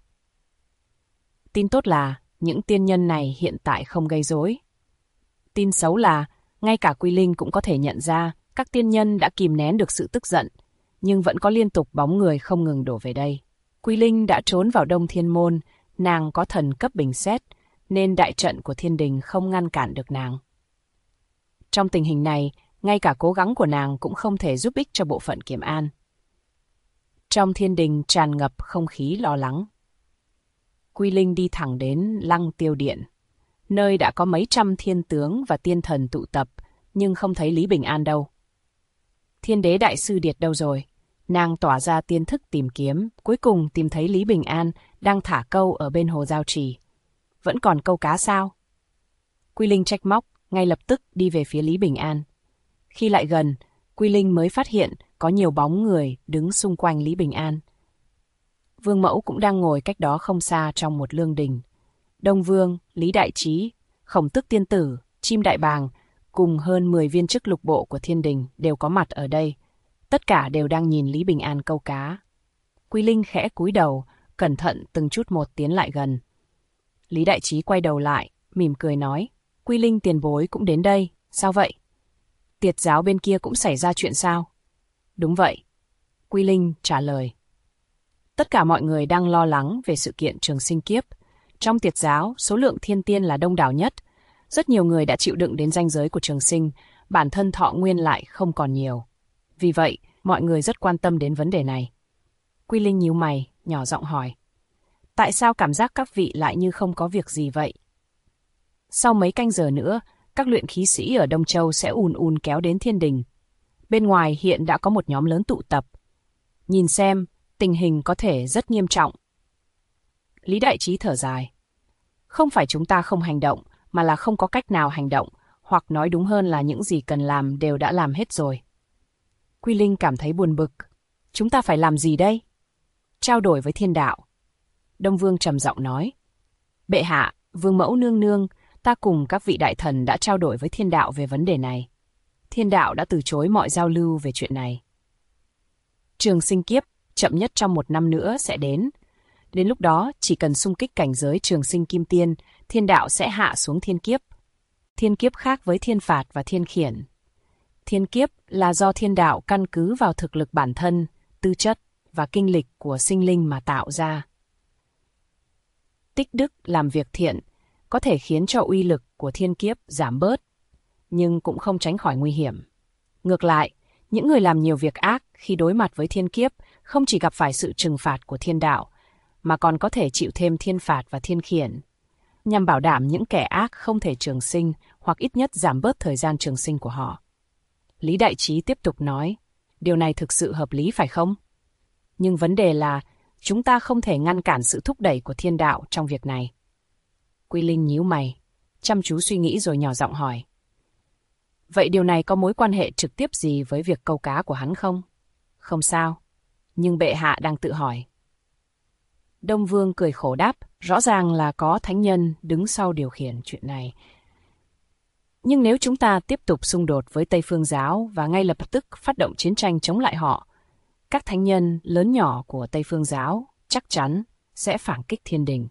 Tin tốt là những tiên nhân này hiện tại không gây rối. Tin xấu là ngay cả Quy Linh cũng có thể nhận ra các tiên nhân đã kìm nén được sự tức giận, nhưng vẫn có liên tục bóng người không ngừng đổ về đây. Quy Linh đã trốn vào Đông Thiên Môn, nàng có thần cấp bình xét, nên đại trận của thiên đình không ngăn cản được nàng. Trong tình hình này, ngay cả cố gắng của nàng cũng không thể giúp ích cho bộ phận Kiểm An. Trong thiên đình tràn ngập không khí lo lắng. Quy Linh đi thẳng đến Lăng Tiêu Điện, nơi đã có mấy trăm thiên tướng và tiên thần tụ tập, nhưng không thấy Lý Bình An đâu. Thiên đế đại sư Điệt đâu rồi? Nàng tỏa ra tiên thức tìm kiếm, cuối cùng tìm thấy Lý Bình An đang thả câu ở bên hồ Giao Trì. Vẫn còn câu cá sao? Quy Linh trách móc, ngay lập tức đi về phía Lý Bình An. Khi lại gần, Quy Linh mới phát hiện có nhiều bóng người đứng xung quanh Lý Bình An. Vương Mẫu cũng đang ngồi cách đó không xa trong một lương đình. Đông Vương, Lý Đại Trí, Khổng Tước Tiên Tử, Chim Đại Bàng cùng hơn 10 viên chức lục bộ của thiên đình đều có mặt ở đây. Tất cả đều đang nhìn Lý Bình An câu cá. Quy Linh khẽ cúi đầu, cẩn thận từng chút một tiến lại gần. Lý Đại Trí quay đầu lại, mỉm cười nói, Quy Linh tiền bối cũng đến đây, sao vậy? Tiệt giáo bên kia cũng xảy ra chuyện sao? Đúng vậy. Quy Linh trả lời. Tất cả mọi người đang lo lắng về sự kiện trường sinh kiếp. Trong tiệt giáo, số lượng thiên tiên là đông đảo nhất. Rất nhiều người đã chịu đựng đến ranh giới của trường sinh, bản thân thọ nguyên lại không còn nhiều. Vì vậy, mọi người rất quan tâm đến vấn đề này. Quy Linh nhíu mày, nhỏ giọng hỏi. Tại sao cảm giác các vị lại như không có việc gì vậy? Sau mấy canh giờ nữa, các luyện khí sĩ ở Đông Châu sẽ ùn ùn kéo đến thiên đình. Bên ngoài hiện đã có một nhóm lớn tụ tập. Nhìn xem, tình hình có thể rất nghiêm trọng. Lý Đại Trí thở dài. Không phải chúng ta không hành động, mà là không có cách nào hành động, hoặc nói đúng hơn là những gì cần làm đều đã làm hết rồi. Quy Linh cảm thấy buồn bực. Chúng ta phải làm gì đây? Trao đổi với thiên đạo. Đông Vương trầm giọng nói. Bệ hạ, Vương Mẫu nương nương, ta cùng các vị đại thần đã trao đổi với thiên đạo về vấn đề này. Thiên đạo đã từ chối mọi giao lưu về chuyện này. Trường sinh kiếp, chậm nhất trong 1 năm nữa sẽ đến. Đến lúc đó, chỉ cần xung kích cảnh giới trường sinh kim tiên, thiên đạo sẽ hạ xuống thiên kiếp. Thiên kiếp khác với thiên phạt và thiên khiển. Thiên kiếp là do thiên đạo căn cứ vào thực lực bản thân, tư chất và kinh lịch của sinh linh mà tạo ra. Tích đức làm việc thiện có thể khiến cho uy lực của thiên kiếp giảm bớt, nhưng cũng không tránh khỏi nguy hiểm. Ngược lại, những người làm nhiều việc ác khi đối mặt với thiên kiếp không chỉ gặp phải sự trừng phạt của thiên đạo, mà còn có thể chịu thêm thiên phạt và thiên khiển, nhằm bảo đảm những kẻ ác không thể trường sinh hoặc ít nhất giảm bớt thời gian trường sinh của họ. Lý Đại Trí tiếp tục nói, điều này thực sự hợp lý phải không? Nhưng vấn đề là, chúng ta không thể ngăn cản sự thúc đẩy của thiên đạo trong việc này. Quy Linh nhíu mày, chăm chú suy nghĩ rồi nhỏ giọng hỏi. Vậy điều này có mối quan hệ trực tiếp gì với việc câu cá của hắn không? Không sao, nhưng bệ hạ đang tự hỏi. Đông Vương cười khổ đáp, rõ ràng là có thánh nhân đứng sau điều khiển chuyện này. Nhưng nếu chúng ta tiếp tục xung đột với Tây Phương Giáo và ngay lập tức phát động chiến tranh chống lại họ, các thánh nhân lớn nhỏ của Tây Phương Giáo chắc chắn sẽ phản kích thiên đình.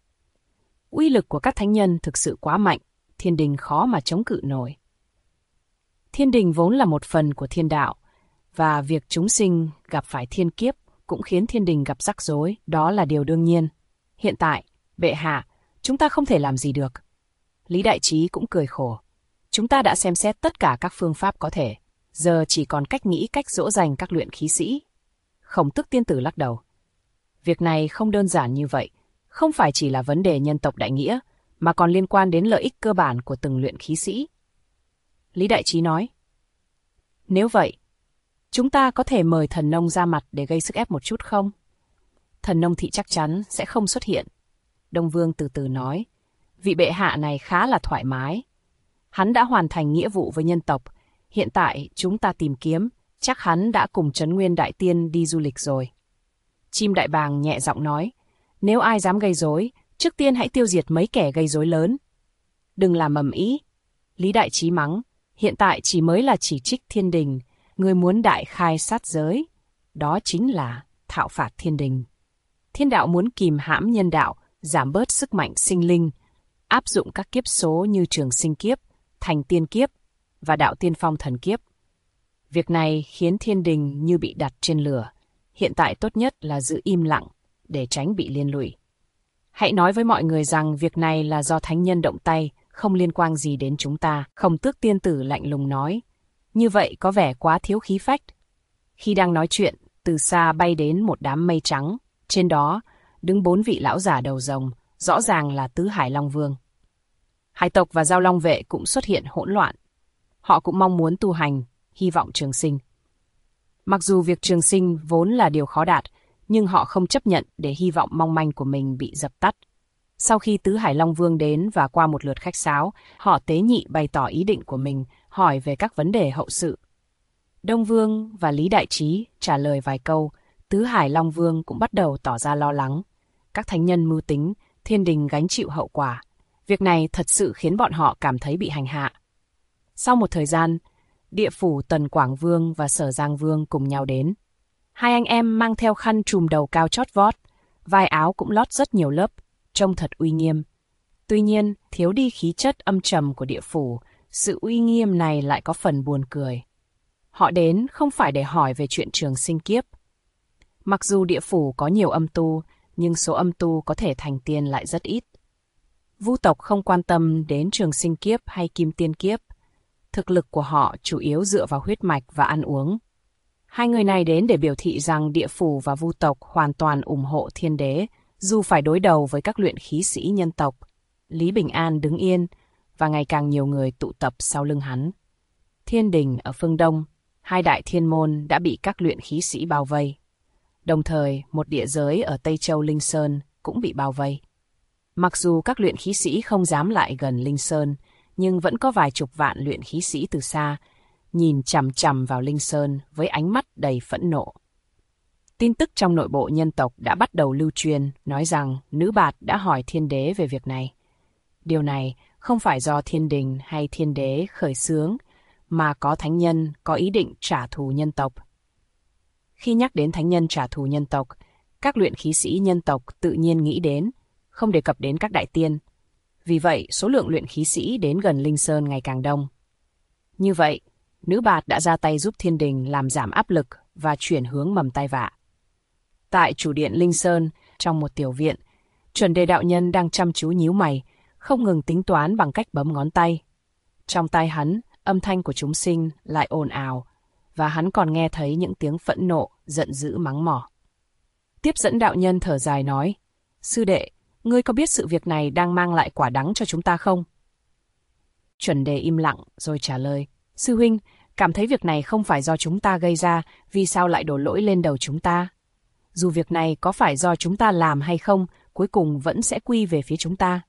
Uy lực của các thánh nhân thực sự quá mạnh, thiên đình khó mà chống cự nổi. Thiên đình vốn là một phần của thiên đạo, và việc chúng sinh gặp phải thiên kiếp cũng khiến thiên đình gặp rắc rối, đó là điều đương nhiên. Hiện tại, bệ hạ, chúng ta không thể làm gì được. Lý Đại Trí cũng cười khổ. Chúng ta đã xem xét tất cả các phương pháp có thể, giờ chỉ còn cách nghĩ cách dỗ dành các luyện khí sĩ. Khổng Tước Tiên Tử lắc đầu. Việc này không đơn giản như vậy, không phải chỉ là vấn đề nhân tộc đại nghĩa, mà còn liên quan đến lợi ích cơ bản của từng luyện khí sĩ. Lý Đại Trí nói. Nếu vậy, chúng ta có thể mời thần nông ra mặt để gây sức ép một chút không? Thần nông thị chắc chắn sẽ không xuất hiện. Đông Vương từ từ nói. Vị bệ hạ này khá là thoải mái. Hắn đã hoàn thành nghĩa vụ với nhân tộc. Hiện tại chúng ta tìm kiếm, chắc hắn đã cùng Trấn Nguyên Đại Tiên đi du lịch rồi. Chim Đại Bàng nhẹ giọng nói. Nếu ai dám gây rối, trước tiên hãy tiêu diệt mấy kẻ gây rối lớn. Đừng làm ầm ĩ. Lý Đại Trí mắng. Hiện tại chỉ mới là chỉ trích thiên đình. Người muốn đại khai sát giới. Đó chính là thảo phạt thiên đình. Thiên đạo muốn kìm hãm nhân đạo, giảm bớt sức mạnh sinh linh, áp dụng các kiếp số như trường sinh kiếp, thành tiên kiếp và đạo tiên phong thần kiếp. Việc này khiến thiên đình như bị đặt trên lửa. Hiện tại tốt nhất là giữ im lặng để tránh bị liên lụy. Hãy nói với mọi người rằng việc này là do thánh nhân động tay, không liên quan gì đến chúng ta. Khổng Tước tiên tử lạnh lùng nói. Như vậy có vẻ quá thiếu khí phách. Khi đang nói chuyện, từ xa bay đến một đám mây trắng. Trên đó đứng 4 vị lão giả đầu rồng, rõ ràng là Tứ Hải Long Vương. Hải tộc và Giao Long vệ cũng xuất hiện hỗn loạn. Họ cũng mong muốn tu hành, hy vọng trường sinh. Mặc dù việc trường sinh vốn là điều khó đạt, nhưng họ không chấp nhận để hy vọng mong manh của mình bị dập tắt. Sau khi Tứ Hải Long Vương đến và qua một lượt khách sáo, họ tế nhị bày tỏ ý định của mình, hỏi về các vấn đề hậu sự. Đông Vương và Lý Đại Trí trả lời vài câu, Tứ Hải Long Vương cũng bắt đầu tỏ ra lo lắng. Các thánh nhân mưu tính, thiên đình gánh chịu hậu quả. Việc này thật sự khiến bọn họ cảm thấy bị hành hạ. Sau một thời gian, Địa phủ Tần Quảng Vương và Sở Giang Vương cùng nhau đến. Hai anh em mang theo khăn trùm đầu cao chót vót, vai áo cũng lót rất nhiều lớp, trông thật uy nghiêm. Tuy nhiên, thiếu đi khí chất âm trầm của địa phủ, sự uy nghiêm này lại có phần buồn cười. Họ đến không phải để hỏi về chuyện trường sinh kiếp. Mặc dù địa phủ có nhiều âm tu, nhưng số âm tu có thể thành tiên lại rất ít. Vu tộc không quan tâm đến trường sinh kiếp hay kim tiên kiếp. Thực lực của họ chủ yếu dựa vào huyết mạch và ăn uống. Hai người này đến để biểu thị rằng địa phủ và vu tộc hoàn toàn ủng hộ thiên đế, dù phải đối đầu với các luyện khí sĩ nhân tộc. Lý Bình An đứng yên, và ngày càng nhiều người tụ tập sau lưng hắn. Thiên đình ở phương Đông, hai đại thiên môn đã bị các luyện khí sĩ bao vây. Đồng thời, một địa giới ở Tây Châu Linh Sơn cũng bị bao vây. Mặc dù các luyện khí sĩ không dám lại gần Linh Sơn, nhưng vẫn có vài chục vạn luyện khí sĩ từ xa, nhìn chằm chằm vào Linh Sơn với ánh mắt đầy phẫn nộ. Tin tức trong nội bộ nhân tộc đã bắt đầu lưu truyền, nói rằng nữ bạt đã hỏi thiên đế về việc này. Điều này không phải do thiên đình hay thiên đế khởi xướng, mà có thánh nhân có ý định trả thù nhân tộc. Khi nhắc đến thánh nhân trả thù nhân tộc, các luyện khí sĩ nhân tộc tự nhiên nghĩ đến, không đề cập đến các đại tiên. Vì vậy, số lượng luyện khí sĩ đến gần Linh Sơn ngày càng đông. Như vậy, nữ bạt đã ra tay giúp thiên đình làm giảm áp lực và chuyển hướng mầm tai vạ. Tại chủ điện Linh Sơn, trong một tiểu viện, Chuẩn Đề đạo nhân đang chăm chú nhíu mày, không ngừng tính toán bằng cách bấm ngón tay. Trong tai hắn, âm thanh của chúng sinh lại ồn ào, và hắn còn nghe thấy những tiếng phẫn nộ, giận dữ mắng mỏ. Tiếp dẫn đạo nhân thở dài nói, sư đệ, ngươi có biết sự việc này đang mang lại quả đắng cho chúng ta không? Chuẩn Đề im lặng rồi trả lời, sư huynh, cảm thấy việc này không phải do chúng ta gây ra, vì sao lại đổ lỗi lên đầu chúng ta? Dù việc này có phải do chúng ta làm hay không, cuối cùng vẫn sẽ quy về phía chúng ta.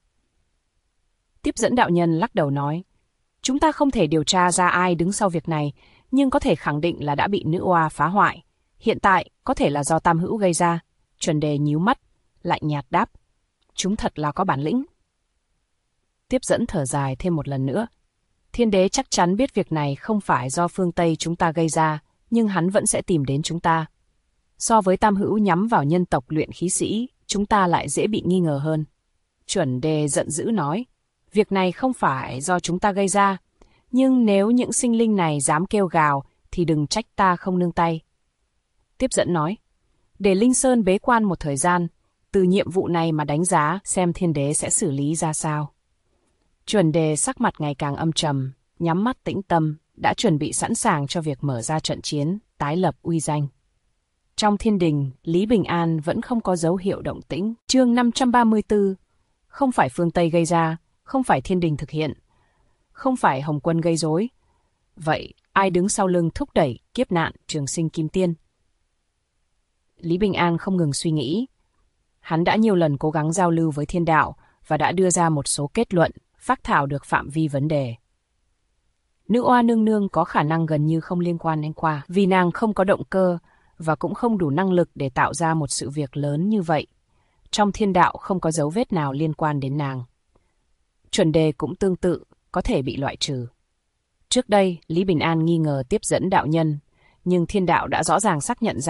Tiếp dẫn đạo nhân lắc đầu nói, chúng ta không thể điều tra ra ai đứng sau việc này, nhưng có thể khẳng định là đã bị nữ oa phá hoại. Hiện tại, có thể là do Tam Hữu gây ra. Chuẩn Đề nhíu mắt, lạnh nhạt đáp, chúng thật là có bản lĩnh. Tiếp dẫn thở dài thêm một lần nữa. Thiên đế chắc chắn biết việc này không phải do phương Tây chúng ta gây ra, nhưng hắn vẫn sẽ tìm đến chúng ta. So với Tam Hữu nhắm vào nhân tộc luyện khí sĩ, chúng ta lại dễ bị nghi ngờ hơn. Chuẩn Đề giận dữ nói, việc này không phải do chúng ta gây ra, nhưng nếu những sinh linh này dám kêu gào, thì đừng trách ta không nương tay. Tiếp dẫn nói, để Linh Sơn bế quan một thời gian, từ nhiệm vụ này mà đánh giá xem thiên đế sẽ xử lý ra sao. Chuẩn Đề sắc mặt ngày càng âm trầm, nhắm mắt tĩnh tâm, đã chuẩn bị sẵn sàng cho việc mở ra trận chiến, tái lập uy danh. Trong thiên đình, Lý Bình An vẫn không có dấu hiệu động tĩnh. Chương 534, không phải phương Tây gây ra, không phải thiên đình thực hiện, không phải Hồng Quân gây rối. Vậy, ai đứng sau lưng thúc đẩy kiếp nạn trường sinh kim tiên? Lý Bình An không ngừng suy nghĩ. Hắn đã nhiều lần cố gắng giao lưu với thiên đạo và đã đưa ra một số kết luận, phác thảo được phạm vi vấn đề. Nữ oa nương nương có khả năng gần như không liên quan đến qua, vì nàng không có động cơ và cũng không đủ năng lực để tạo ra một sự việc lớn như vậy. Trong thiên đạo không có dấu vết nào liên quan đến nàng. Chuẩn Đề cũng tương tự, có thể bị loại trừ. Trước đây, Lý Bình An nghi ngờ tiếp dẫn đạo nhân, nhưng thiên đạo đã rõ ràng xác nhận rằng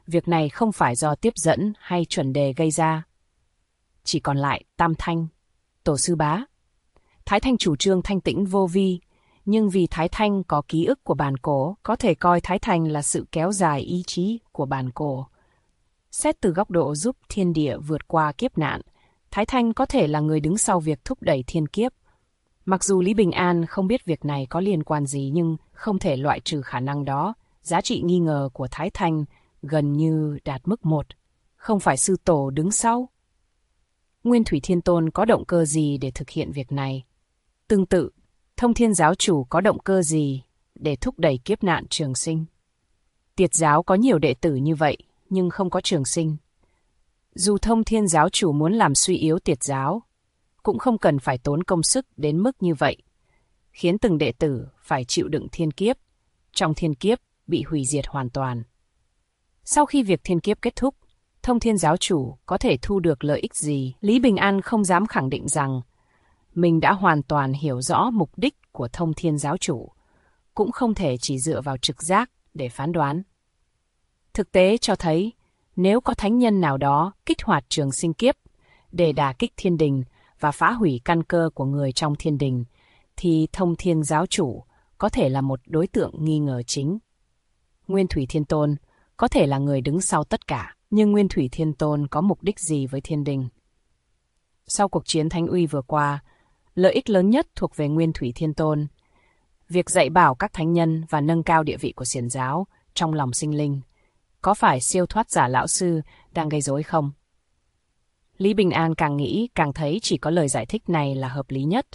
việc này không phải do tiếp dẫn hay chuẩn đề gây ra. Chỉ còn lại Tam Thanh, Tổ sư Bá. Thái Thanh chủ trương thanh tĩnh vô vi, nhưng vì Thái Thanh có ký ức của bản cổ, có thể coi Thái Thanh là sự kéo dài ý chí của bản cổ. Xét từ góc độ giúp thiên địa vượt qua kiếp nạn, Thái Thanh có thể là người đứng sau việc thúc đẩy thiên kiếp. Mặc dù Lý Bình An không biết việc này có liên quan gì nhưng không thể loại trừ khả năng đó. Giá trị nghi ngờ của Thái Thanh gần như đạt mức 1. Không phải sư tổ đứng sau. Nguyên Thủy Thiên Tôn có động cơ gì để thực hiện việc này? Tương tự, Thông Thiên Giáo Chủ có động cơ gì để thúc đẩy kiếp nạn trường sinh? Tiệt giáo có nhiều đệ tử như vậy, nhưng không có trường sinh. Dù Thông Thiên Giáo Chủ muốn làm suy yếu Tiệt giáo, cũng không cần phải tốn công sức đến mức như vậy, khiến từng đệ tử phải chịu đựng thiên kiếp, trong thiên kiếp bị hủy diệt hoàn toàn. Sau khi việc thiên kiếp kết thúc, Thông Thiên Giáo Chủ có thể thu được lợi ích gì? Lý Bình An không dám khẳng định rằng mình đã hoàn toàn hiểu rõ mục đích của Thông Thiên Giáo Chủ, cũng không thể chỉ dựa vào trực giác để phán đoán. Thực tế cho thấy, nếu có thánh nhân nào đó kích hoạt trường sinh kiếp để đả kích thiên đình và phá hủy căn cơ của người trong thiên đình, thì Thông Thiên Giáo Chủ có thể là một đối tượng nghi ngờ chính. Nguyên Thủy Thiên Tôn có thể là người đứng sau tất cả, nhưng Nguyên Thủy Thiên Tôn có mục đích gì với thiên đình? Sau cuộc chiến Thánh Uy vừa qua, lợi ích lớn nhất thuộc về Nguyên Thủy Thiên Tôn. Việc dạy bảo các thánh nhân và nâng cao địa vị của xiển giáo trong lòng sinh linh, có phải siêu thoát giả lão sư đang gây rối không? Lý Bình An càng nghĩ càng thấy chỉ có lời giải thích này là hợp lý nhất.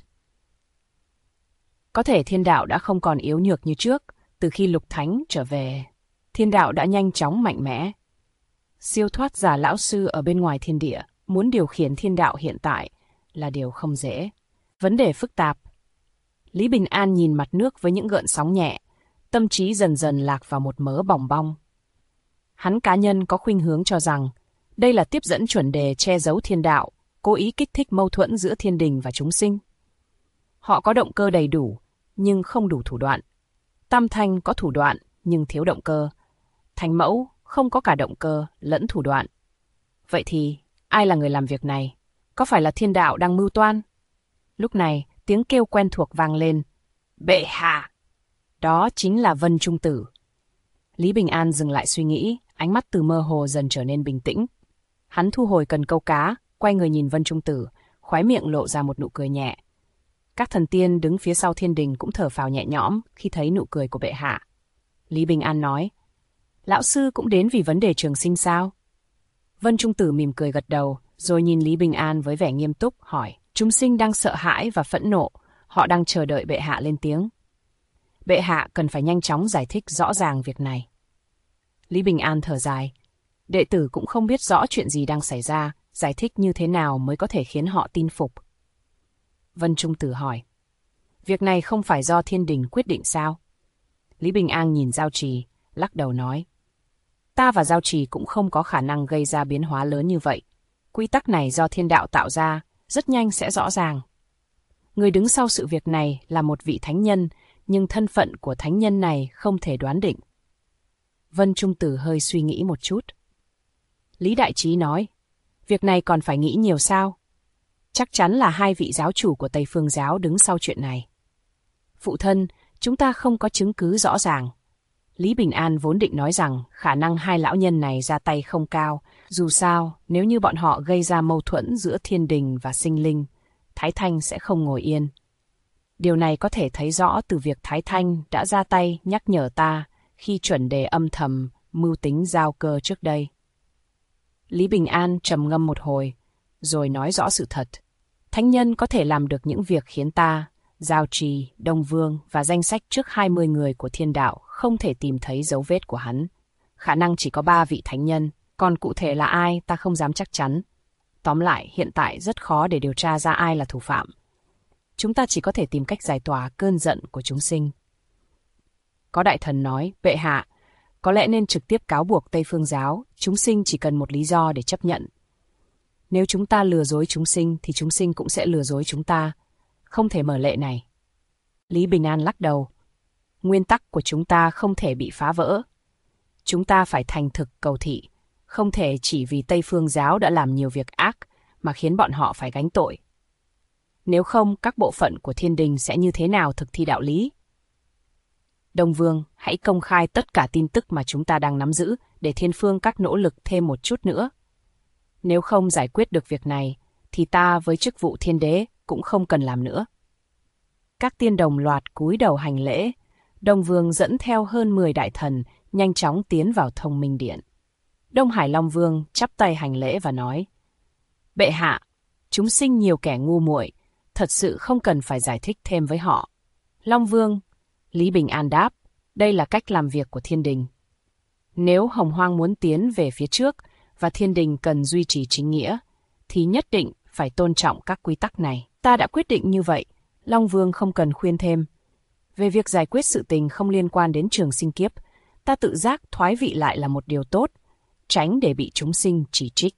Có thể thiên đạo đã không còn yếu nhược như trước, từ khi Lục Thánh trở về. Thiên đạo đã nhanh chóng mạnh mẽ. Siêu thoát giả lão sư ở bên ngoài thiên địa, muốn điều khiển thiên đạo hiện tại là điều không dễ. Vấn đề phức tạp. Lý Bình An nhìn mặt nước với những gợn sóng nhẹ, tâm trí dần dần lạc vào một mớ bòng bong. Hắn cá nhân có khuynh hướng cho rằng đây là tiếp dẫn chuẩn đề che giấu thiên đạo, cố ý kích thích mâu thuẫn giữa thiên đình và chúng sinh. Họ có động cơ đầy đủ, nhưng không đủ thủ đoạn. Tam Thanh có thủ đoạn, nhưng thiếu động cơ. Thánh Mẫu không có cả động cơ lẫn thủ đoạn. Vậy thì, ai là người làm việc này? Có phải là thiên đạo đang mưu toan? Lúc này, tiếng kêu quen thuộc vang lên. Bệ hạ! Đó chính là Vân Trung Tử. Lý Bình An dừng lại suy nghĩ, ánh mắt từ mơ hồ dần trở nên bình tĩnh. Hắn thu hồi cần câu cá, quay người nhìn Vân Trung Tử, khóe miệng lộ ra một nụ cười nhẹ. Các thần tiên đứng phía sau thiên đình cũng thở phào nhẹ nhõm khi thấy nụ cười của bệ hạ. Lý Bình An nói, lão sư cũng đến vì vấn đề trường sinh sao? Vân Trung Tử mỉm cười gật đầu, rồi nhìn Lý Bình An với vẻ nghiêm túc, hỏi, chúng sinh đang sợ hãi và phẫn nộ, họ đang chờ đợi bệ hạ lên tiếng. Bệ hạ cần phải nhanh chóng giải thích rõ ràng việc này. Lý Bình An thở dài, đệ tử cũng không biết rõ chuyện gì đang xảy ra, giải thích như thế nào mới có thể khiến họ tin phục. Vân Trung Tử hỏi, việc này không phải do thiên đình quyết định sao? Lý Bình An nhìn Giao Trì, lắc đầu nói, ta và Giao Trì cũng không có khả năng gây ra biến hóa lớn như vậy. Quy tắc này do thiên đạo tạo ra, rất nhanh sẽ rõ ràng. Người đứng sau sự việc này là một vị thánh nhân, nhưng thân phận của thánh nhân này không thể đoán định. Vân Trung Tử hơi suy nghĩ một chút. Lý Đại Trí nói, việc này còn phải nghĩ nhiều sao? Chắc chắn là hai vị giáo chủ của Tây Phương giáo đứng sau chuyện này. Phụ thân, chúng ta không có chứng cứ rõ ràng. Lý Bình An vốn định nói rằng khả năng hai lão nhân này ra tay không cao. Dù sao, nếu như bọn họ gây ra mâu thuẫn giữa thiên đình và sinh linh, Thái Thanh sẽ không ngồi yên. Điều này có thể thấy rõ từ việc Thái Thanh đã ra tay nhắc nhở ta khi chuẩn đề âm thầm mưu tính giao cơ trước đây. Lý Bình An trầm ngâm một hồi, rồi nói rõ sự thật. Thánh nhân có thể làm được những việc khiến ta, Giao Trì, Đông Vương và danh sách trước 20 người của thiên đạo không thể tìm thấy dấu vết của hắn. Khả năng chỉ có 3 vị thánh nhân, còn cụ thể là ai ta không dám chắc chắn. Tóm lại, hiện tại rất khó để điều tra ra ai là thủ phạm. Chúng ta chỉ có thể tìm cách giải tỏa cơn giận của chúng sinh. Có đại thần nói, bệ hạ, có lẽ nên trực tiếp cáo buộc Tây Phương giáo, chúng sinh chỉ cần một lý do để chấp nhận. Nếu chúng ta lừa dối chúng sinh thì chúng sinh cũng sẽ lừa dối chúng ta. Không thể mở lệ này. Lý Bình An lắc đầu. Nguyên tắc của chúng ta không thể bị phá vỡ. chúng ta phải thành thực cầu thị, không thể chỉ vì Tây Phương giáo đã làm nhiều việc ác mà khiến bọn họ phải gánh tội. Nếu không, các bộ phận của thiên đình sẽ như thế nào thực thi đạo lý? Đông Vương, hãy công khai tất cả tin tức mà chúng ta đang nắm giữ để thiên phương các nỗ lực thêm một chút nữa. Nếu không giải quyết được việc này, thì ta với chức vụ thiên đế cũng không cần làm nữa. Các tiên đồng loạt cúi đầu hành lễ. Đông Vương dẫn theo hơn 10 đại thần, nhanh chóng tiến vào Thông Minh Điện. Đông Hải Long Vương chắp tay hành lễ và nói: Bệ hạ, chúng sinh nhiều kẻ ngu muội, thật sự không cần phải giải thích thêm với họ. Long Vương, Lý Bình An đáp: đây là cách làm việc của thiên đình. Nếu Hồng Hoang muốn tiến về phía trước và thiên đình cần duy trì chính nghĩa, thì nhất định phải tôn trọng các quy tắc này. Ta đã quyết định như vậy, Long Vương không cần khuyên thêm. Về việc giải quyết sự tình không liên quan đến trường sinh kiếp, ta tự giác thoái vị lại là một điều tốt, tránh để bị chúng sinh chỉ trích.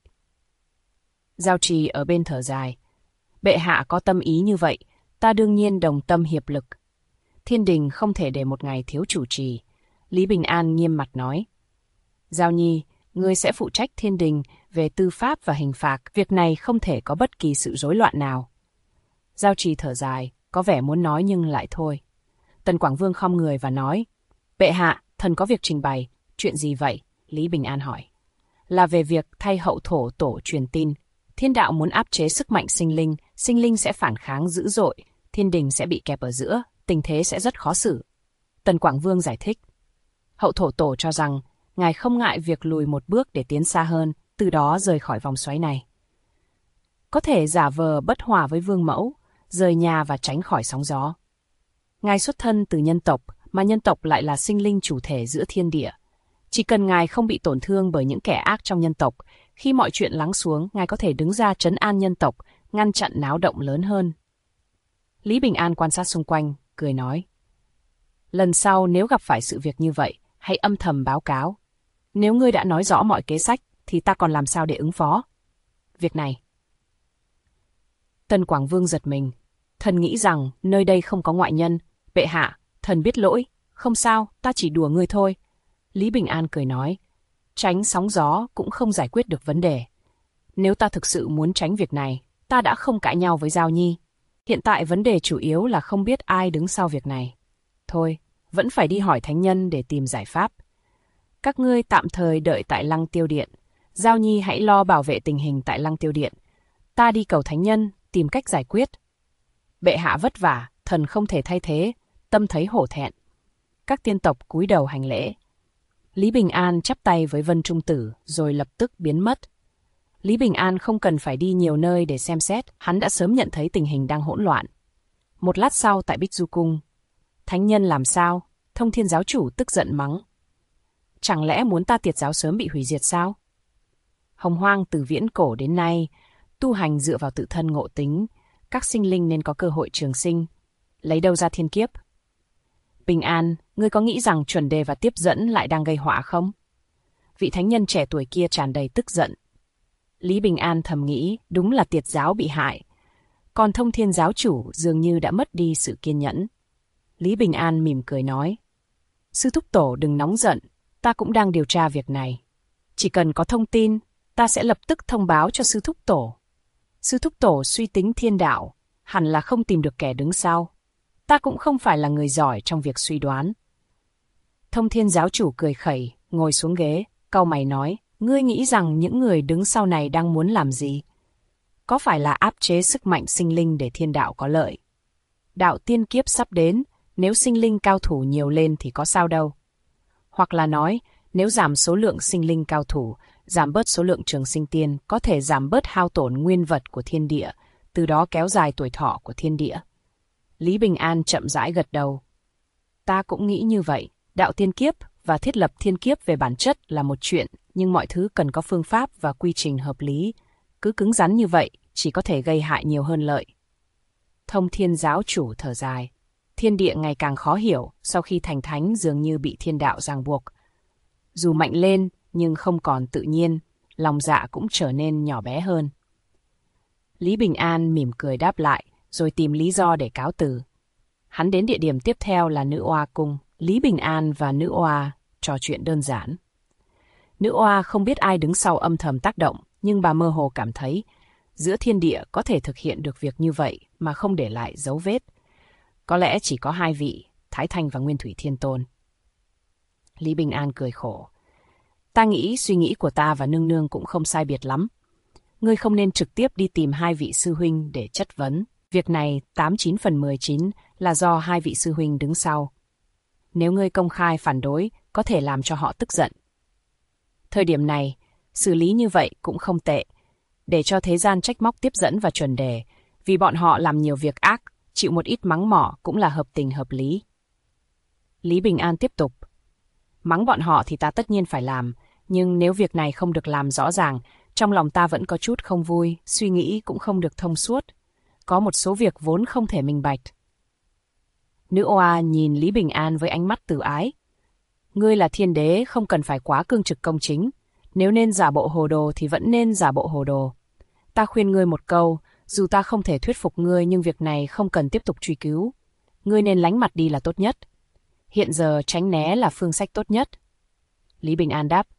Giao Trì ở bên thở dài: bệ hạ có tâm ý như vậy, ta đương nhiên đồng tâm hiệp lực. Thiên đình không thể để một ngày thiếu chủ trì. Lý Bình An nghiêm mặt nói: Giao Nhi, ngươi sẽ phụ trách thiên đình về tư pháp và hình phạt, việc này không thể có bất kỳ sự rối loạn nào. Giao Trì thở dài, có vẻ muốn nói nhưng lại thôi. Tần Quảng Vương khom người và nói: bệ hạ, thần có việc trình bày. Chuyện gì vậy? Lý Bình An hỏi. Là về việc thay Hậu Thổ Tổ truyền tin. Thiên đạo muốn áp chế sức mạnh sinh linh sẽ phản kháng dữ dội, thiên đình sẽ bị kẹp ở giữa, tình thế sẽ rất khó xử. Tần Quảng Vương giải thích. Hậu Thổ Tổ cho rằng, ngài không ngại việc lùi một bước để tiến xa hơn, từ đó rời khỏi vòng xoáy này. Có thể giả vờ bất hòa với Vương Mẫu, rời nhà và tránh khỏi sóng gió. Ngài xuất thân từ nhân tộc, mà nhân tộc lại là sinh linh chủ thể giữa thiên địa. Chỉ cần ngài không bị tổn thương bởi những kẻ ác trong nhân tộc, khi mọi chuyện lắng xuống, ngài có thể đứng ra trấn an nhân tộc, ngăn chặn náo động lớn hơn. Lý Bình An quan sát xung quanh, cười nói: lần sau nếu gặp phải sự việc như vậy, hãy âm thầm báo cáo. Nếu ngươi đã nói rõ mọi kế sách, thì ta còn làm sao để ứng phó? Việc này. Tần Quảng Vương giật mình. Thần nghĩ rằng nơi đây không có ngoại nhân. Bệ hạ, thần biết lỗi. Không sao, ta chỉ đùa ngươi thôi. Lý Bình An cười nói: tránh sóng gió cũng không giải quyết được vấn đề. Nếu ta thực sự muốn tránh việc này, ta đã không cãi nhau với Giao Nhi. Hiện tại vấn đề chủ yếu là không biết ai đứng sau việc này. Thôi, vẫn phải đi hỏi thánh nhân để tìm giải pháp. Các ngươi tạm thời đợi tại Lăng Tiêu Điện. Giao Nhi hãy lo bảo vệ tình hình tại Lăng Tiêu Điện. Ta đi cầu thánh nhân, tìm cách giải quyết. Bệ hạ vất vả, thần không thể thay thế, tâm thấy hổ thẹn. Các tiên tộc cúi đầu hành lễ. Lý Bình An chắp tay với Vân Trung Tử rồi lập tức biến mất. Lý Bình An không cần phải đi nhiều nơi để xem xét, hắn đã sớm nhận thấy tình hình đang hỗn loạn. Một lát sau tại Bích Du Cung, thánh nhân làm sao? Thông Thiên giáo chủ tức giận mắng: chẳng lẽ muốn ta tiệt giáo sớm bị hủy diệt sao? Hồng Hoang từ viễn cổ đến nay, tu hành dựa vào tự thân ngộ tính, các sinh linh nên có cơ hội trường sinh. Lấy đâu ra thiên kiếp? Bình An, ngươi có nghĩ rằng chuẩn đề và tiếp dẫn lại đang gây họa không? Vị thánh nhân trẻ tuổi kia tràn đầy tức giận. Lý Bình An thầm nghĩ, đúng là tiệt giáo bị hại. Còn Thông Thiên giáo chủ dường như đã mất đi sự kiên nhẫn. Lý Bình An mỉm cười nói: sư thúc tổ đừng nóng giận, ta cũng đang điều tra việc này. Chỉ cần có thông tin, ta sẽ lập tức thông báo cho sư thúc tổ. Sư thúc tổ suy tính thiên đạo, hẳn là không tìm được kẻ đứng sau. Ta cũng không phải là người giỏi trong việc suy đoán. Thông Thiên giáo chủ cười khẩy, ngồi xuống ghế, cau mày nói: ngươi nghĩ rằng những người đứng sau này đang muốn làm gì? Có phải là áp chế sức mạnh sinh linh để thiên đạo có lợi? Đạo tiên kiếp sắp đến, nếu sinh linh cao thủ nhiều lên thì có sao đâu. Hoặc là nói, nếu giảm số lượng sinh linh cao thủ, giảm bớt số lượng trường sinh tiên, có thể giảm bớt hao tổn nguyên vật của thiên địa, từ đó kéo dài tuổi thọ của thiên địa. Lý Bình An chậm rãi gật đầu. Ta cũng nghĩ như vậy, đạo tiên kiếp và thiết lập thiên kiếp về bản chất là một chuyện, nhưng mọi thứ cần có phương pháp và quy trình hợp lý. Cứ cứng rắn như vậy, chỉ có thể gây hại nhiều hơn lợi. Thông Thiên giáo chủ thở dài. Thiên địa ngày càng khó hiểu, sau khi thành thánh dường như bị thiên đạo ràng buộc. Dù mạnh lên, nhưng không còn tự nhiên, lòng dạ cũng trở nên nhỏ bé hơn. Lý Bình An mỉm cười đáp lại, rồi tìm lý do để cáo từ. Hắn đến địa điểm tiếp theo là Nữ Oa Cung. Lý Bình An và Nữ Oa trò chuyện đơn giản. Nữ oa không biết ai đứng sau âm thầm tác động, nhưng bà mơ hồ cảm thấy giữa thiên địa có thể thực hiện được việc như vậy mà không để lại dấu vết. Có lẽ chỉ có hai vị, Thái Thanh và Nguyên Thủy Thiên Tôn. Lý Bình An cười khổ. Ta nghĩ suy nghĩ của ta và nương nương cũng không sai biệt lắm. Ngươi không nên trực tiếp đi tìm hai vị sư huynh để chất vấn. Việc này 89/19 là do hai vị sư huynh đứng sau. Nếu ngươi công khai phản đối, có thể làm cho họ tức giận. Thời điểm này, xử lý như vậy cũng không tệ, để cho thế gian trách móc tiếp dẫn và chuẩn đề, vì bọn họ làm nhiều việc ác, chịu một ít mắng mỏ cũng là hợp tình hợp lý. Lý Bình An tiếp tục. Mắng bọn họ thì ta tất nhiên phải làm, nhưng nếu việc này không được làm rõ ràng, trong lòng ta vẫn có chút không vui, suy nghĩ cũng không được thông suốt. Có một số việc vốn không thể minh bạch. Nữ oa nhìn Lý Bình An với ánh mắt từ ái. Ngươi là thiên đế, không cần phải quá cương trực công chính. Nếu nên giả bộ hồ đồ thì vẫn nên giả bộ hồ đồ. Ta khuyên ngươi một câu, dù ta không thể thuyết phục ngươi nhưng việc này không cần tiếp tục truy cứu. Ngươi nên lánh mặt đi là tốt nhất. Hiện giờ tránh né là phương sách tốt nhất. Lý Bình An đáp.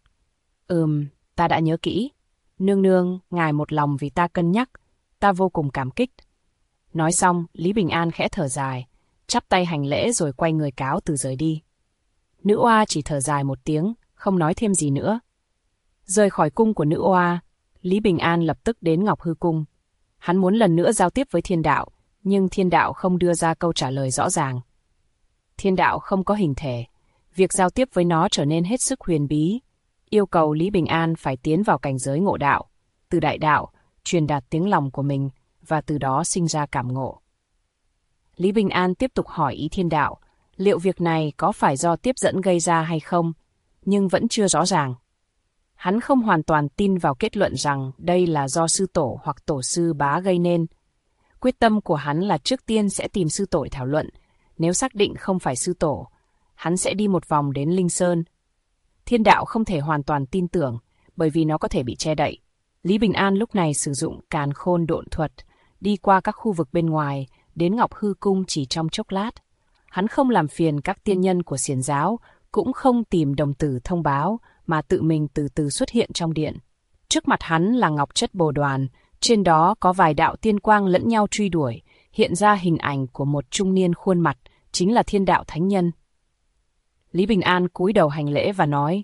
Ta đã nhớ kỹ. Nương nương, ngài một lòng vì ta cân nhắc. Ta vô cùng cảm kích. Nói xong, Lý Bình An khẽ thở dài, chắp tay hành lễ rồi quay người cáo từ rời đi. Nữ oa chỉ thở dài một tiếng, không nói thêm gì nữa. Rời khỏi cung của nữ oa, Lý Bình An lập tức đến Ngọc Hư Cung. Hắn muốn lần nữa giao tiếp với thiên đạo, nhưng thiên đạo không đưa ra câu trả lời rõ ràng. Thiên đạo không có hình thể, việc giao tiếp với nó trở nên hết sức huyền bí, yêu cầu Lý Bình An phải tiến vào cảnh giới ngộ đạo, từ đại đạo, truyền đạt tiếng lòng của mình và từ đó sinh ra cảm ngộ. Lý Bình An tiếp tục hỏi ý thiên đạo, liệu việc này có phải do tiếp dẫn gây ra hay không, nhưng vẫn chưa rõ ràng. Hắn không hoàn toàn tin vào kết luận rằng đây là do sư tổ hoặc tổ sư bá gây nên. Quyết tâm của hắn là trước tiên sẽ tìm sư tổ thảo luận, nếu xác định không phải sư tổ, hắn sẽ đi một vòng đến Linh Sơn. Thiên đạo không thể hoàn toàn tin tưởng, bởi vì nó có thể bị che đậy. Lý Bình An lúc này sử dụng càn khôn độn thuật, đi qua các khu vực bên ngoài, đến Ngọc Hư Cung chỉ trong chốc lát. Hắn không làm phiền các tiên nhân của xiển giáo, cũng không tìm đồng tử thông báo, mà tự mình từ từ xuất hiện trong điện. Trước mặt hắn là ngọc chất bồ đoàn, trên đó có vài đạo tiên quang lẫn nhau truy đuổi, hiện ra hình ảnh của một trung niên khuôn mặt, chính là thiên đạo thánh nhân. Lý Bình An cúi đầu hành lễ và nói: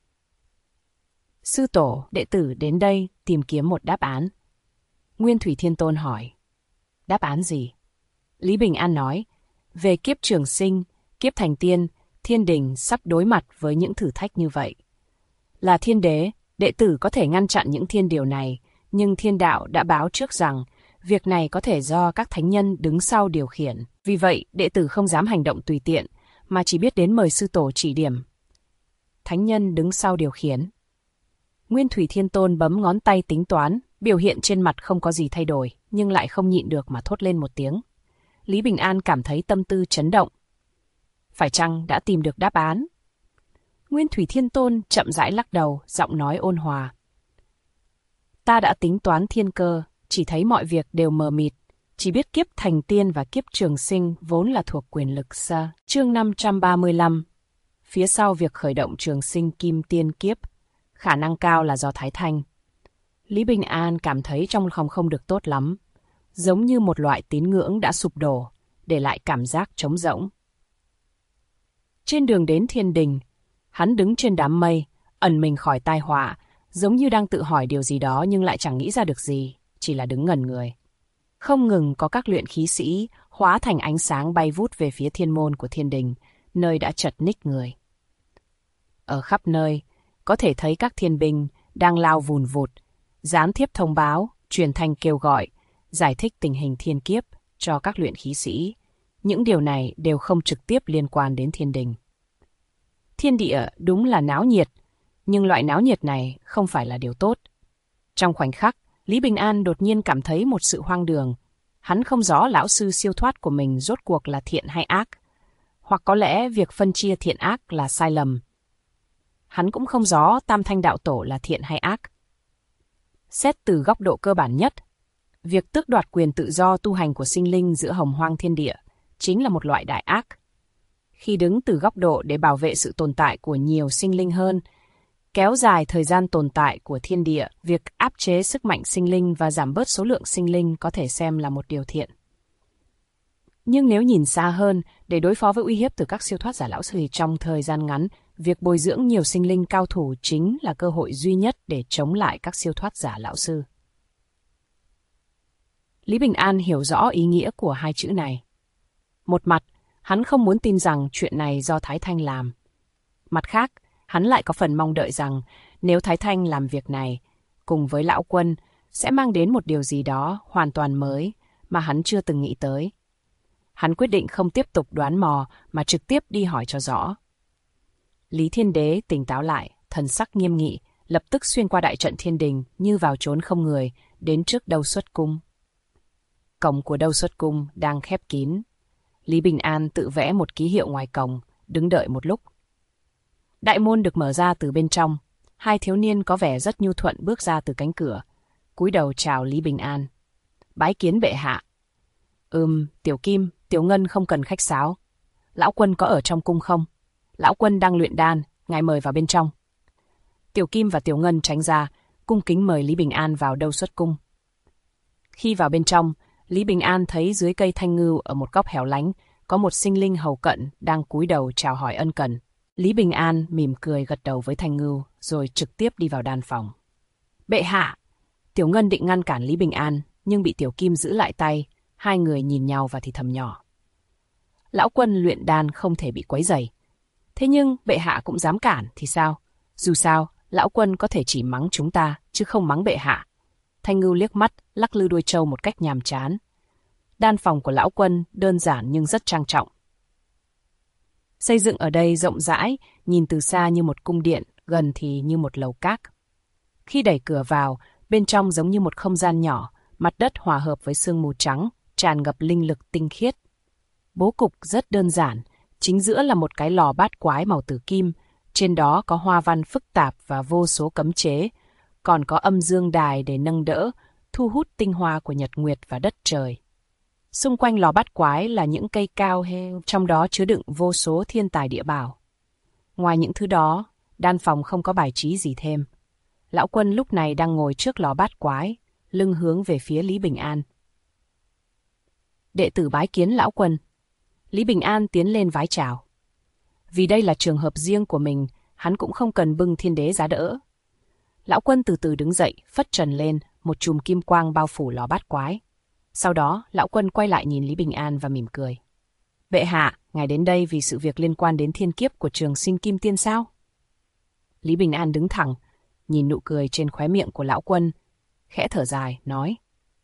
Sư tổ, đệ tử đến đây tìm kiếm một đáp án. Nguyên Thủy Thiên Tôn hỏi: Đáp án gì? Lý Bình An nói: Về kiếp trường sinh, kiếp thành tiên, thiên đình sắp đối mặt với những thử thách như vậy. Là thiên đế, đệ tử có thể ngăn chặn những thiên điều này, nhưng thiên đạo đã báo trước rằng việc này có thể do các thánh nhân đứng sau điều khiển. Vì vậy, đệ tử không dám hành động tùy tiện, mà chỉ biết đến mời sư tổ chỉ điểm. Thánh nhân đứng sau điều khiển. Nguyên Thủy Thiên Tôn bấm ngón tay tính toán, biểu hiện trên mặt không có gì thay đổi, nhưng lại không nhịn được mà thốt lên một tiếng. Lý Bình An cảm thấy tâm tư chấn động. Phải chăng đã tìm được đáp án? Nguyên Thủy Thiên Tôn chậm rãi lắc đầu, giọng nói ôn hòa. Ta đã tính toán thiên cơ, chỉ thấy mọi việc đều mờ mịt, chỉ biết kiếp thành tiên và kiếp trường sinh vốn là thuộc quyền lực xa. Chương 535. Phía sau việc khởi động trường sinh kim tiên kiếp, khả năng cao là do Thái Thanh. Lý Bình An cảm thấy trong lòng không được tốt lắm, giống như một loại tín ngưỡng đã sụp đổ, để lại cảm giác trống rỗng. Trên đường đến thiên đình, hắn đứng trên đám mây, ẩn mình khỏi tai họa, giống như đang tự hỏi điều gì đó nhưng lại chẳng nghĩ ra được gì, chỉ là đứng ngẩn người. Không ngừng có các luyện khí sĩ hóa thành ánh sáng bay vút về phía thiên môn của thiên đình, nơi đã chật ních người. Ở khắp nơi, có thể thấy các thiên binh đang lao vùn vụt, gián tiếp thông báo, truyền thanh kêu gọi, giải thích tình hình thiên kiếp cho các luyện khí sĩ. Những điều này đều không trực tiếp liên quan đến thiên đình. Thiên địa đúng là náo nhiệt, nhưng loại náo nhiệt này không phải là điều tốt. Trong khoảnh khắc, Lý Bình An đột nhiên cảm thấy một sự hoang đường. Hắn không rõ lão sư siêu thoát của mình rốt cuộc là thiện hay ác, hoặc có lẽ việc phân chia thiện ác là sai lầm. Hắn cũng không rõ Tam Thanh Đạo Tổ là thiện hay ác. Xét từ góc độ cơ bản nhất, việc tước đoạt quyền tự do tu hành của sinh linh giữa hồng hoang thiên địa chính là một loại đại ác. Khi đứng từ góc độ để bảo vệ sự tồn tại của nhiều sinh linh hơn, kéo dài thời gian tồn tại của thiên địa, việc áp chế sức mạnh sinh linh và giảm bớt số lượng sinh linh có thể xem là một điều thiện. Nhưng nếu nhìn xa hơn, để đối phó với uy hiếp từ các siêu thoát giả lão sư thì trong thời gian ngắn, việc bồi dưỡng nhiều sinh linh cao thủ chính là cơ hội duy nhất để chống lại các siêu thoát giả lão sư. Lý Bình An hiểu rõ ý nghĩa của hai chữ này. Một mặt, hắn không muốn tin rằng chuyện này do Thái Thanh làm. Mặt khác, hắn lại có phần mong đợi rằng nếu Thái Thanh làm việc này, cùng với Lão Quân, sẽ mang đến một điều gì đó hoàn toàn mới mà hắn chưa từng nghĩ tới. Hắn quyết định không tiếp tục đoán mò mà trực tiếp đi hỏi cho rõ. Lý Thiên Đế tỉnh táo lại, thần sắc nghiêm nghị, lập tức xuyên qua đại trận thiên đình như vào chốn không người, đến trước Đâu Xuất Cung. Cổng của Đâu Xuất Cung đang khép kín. Lý Bình An tự vẽ một ký hiệu ngoài cổng, đứng đợi một lúc. Đại môn được mở ra từ bên trong. Hai thiếu niên có vẻ rất nhu thuận bước ra từ cánh cửa, cúi đầu chào Lý Bình An. Bái kiến bệ hạ. Tiểu Kim, Tiểu Ngân không cần khách sáo. Lão Quân có ở trong cung không? Lão Quân đang luyện đan, ngài mời vào bên trong. Tiểu Kim và Tiểu Ngân tránh ra, cung kính mời Lý Bình An vào Đâu Xuất Cung. Khi vào bên trong, Lý Bình An thấy dưới cây thanh ngưu ở một góc hẻo lánh có một sinh linh hầu cận đang cúi đầu chào hỏi ân cần. Lý Bình An mỉm cười gật đầu với thanh ngưu rồi trực tiếp đi vào đan phòng. Bệ hạ! Tiểu Ngân định ngăn cản Lý Bình An nhưng bị Tiểu Kim giữ lại tay. Hai người nhìn nhau và thì thầm nhỏ. Lão Quân luyện đan không thể bị quấy rầy. Thế nhưng bệ hạ cũng dám cản thì sao? Dù sao, Lão Quân có thể chỉ mắng chúng ta chứ không mắng bệ hạ. Thanh ngưu liếc mắt, lắc lư đuôi trâu một cách nhàm chán. Đan phòng của Lão Quân đơn giản nhưng rất trang trọng. Xây dựng ở đây rộng rãi, nhìn từ xa như một cung điện, gần thì như một lầu các. Khi đẩy cửa vào, bên trong giống như một không gian nhỏ, mặt đất hòa hợp với sương mù trắng, tràn ngập linh lực tinh khiết. Bố cục rất đơn giản, chính giữa là một cái lò bát quái màu tử kim, trên đó có hoa văn phức tạp và vô số cấm chế, còn có âm dương đài để nâng đỡ, thu hút tinh hoa của nhật nguyệt và đất trời. Xung quanh lò bát quái là những cây cao heo, trong đó chứa đựng vô số thiên tài địa bảo. Ngoài những thứ đó, đan phòng không có bài trí gì thêm. Lão Quân lúc này đang ngồi trước lò bát quái, lưng hướng về phía Lý Bình An. Đệ tử bái kiến Lão Quân. Lý Bình An tiến lên vái chào. Vì đây là trường hợp riêng của mình, hắn cũng không cần bưng Thiên Đế giá đỡ. Lão Quân từ từ đứng dậy, phất trần lên, một chùm kim quang bao phủ lò bát quái. Sau đó, Lão Quân quay lại nhìn Lý Bình An và mỉm cười. Bệ hạ, ngài đến đây vì sự việc liên quan đến thiên kiếp của Trường Sinh Kim Tiên sao? Lý Bình An đứng thẳng, nhìn nụ cười trên khóe miệng của Lão Quân, khẽ thở dài, nói.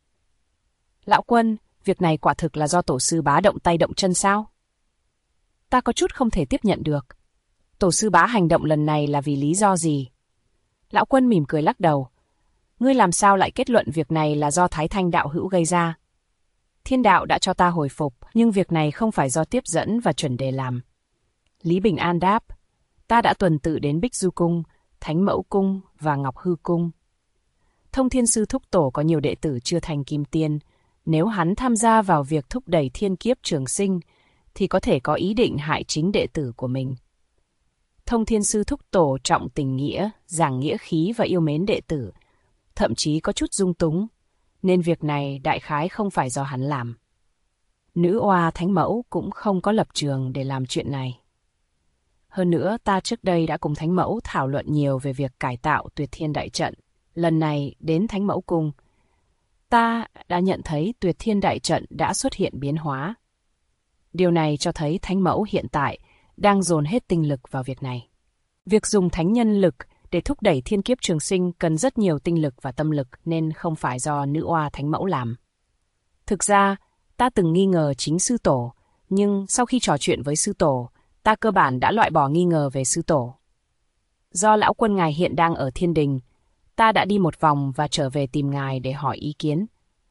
Lão Quân, việc này quả thực là do tổ sư bá động tay động chân sao? Ta có chút không thể tiếp nhận được. Tổ sư bá hành động lần này là vì lý do gì? Lão Quân mỉm cười lắc đầu. Ngươi làm sao lại kết luận việc này là do Thái Thanh đạo hữu gây ra? Thiên đạo đã cho ta hồi phục, nhưng việc này không phải do tiếp dẫn và chuẩn đề làm. Lý Bình An đáp, ta đã tuần tự đến Bích Du Cung, Thánh Mẫu Cung và Ngọc Hư Cung. Thông Thiên Sư Thúc Tổ có nhiều đệ tử chưa thành kim tiên. Nếu hắn tham gia vào việc thúc đẩy thiên kiếp trường sinh, thì có thể có ý định hại chính đệ tử của mình. Thông Thiên Sư Thúc Tổ trọng tình nghĩa, giảng nghĩa khí và yêu mến đệ tử, thậm chí có chút dung túng, nên việc này đại khái không phải do hắn làm. Nữ oa Thánh Mẫu cũng không có lập trường để làm chuyện này. Hơn nữa, ta trước đây đã cùng Thánh Mẫu thảo luận nhiều về việc cải tạo Tuyệt Thiên Đại Trận. Lần này đến Thánh Mẫu Cung, ta đã nhận thấy Tuyệt Thiên Đại Trận đã xuất hiện biến hóa. Điều này cho thấy Thánh Mẫu hiện tại đang dồn hết tinh lực vào việc này. Việc dùng thánh nhân lực để thúc đẩy thiên kiếp trường sinh cần rất nhiều tinh lực và tâm lực nên không phải do nữ oa Thánh Mẫu làm. Thực ra, ta từng nghi ngờ chính sư tổ, nhưng sau khi trò chuyện với sư tổ, ta cơ bản đã loại bỏ nghi ngờ về sư tổ. Do Lão Quân ngài hiện đang ở thiên đình, ta đã đi một vòng và trở về tìm ngài để hỏi ý kiến.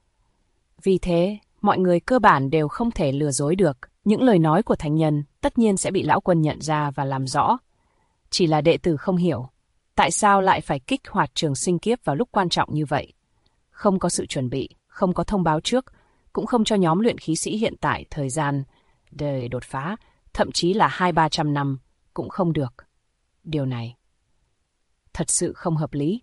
Vì thế, mọi người cơ bản đều không thể lừa dối được. Những lời nói của thánh nhân tất nhiên sẽ bị Lão Quân nhận ra và làm rõ. Chỉ là đệ tử không hiểu, tại sao lại phải kích hoạt trường sinh kiếp vào lúc quan trọng như vậy? Không có sự chuẩn bị, không có thông báo trước, cũng không cho nhóm luyện khí sĩ hiện tại thời gian để đột phá, thậm chí là 200-300 năm cũng không được. Điều này thật sự không hợp lý.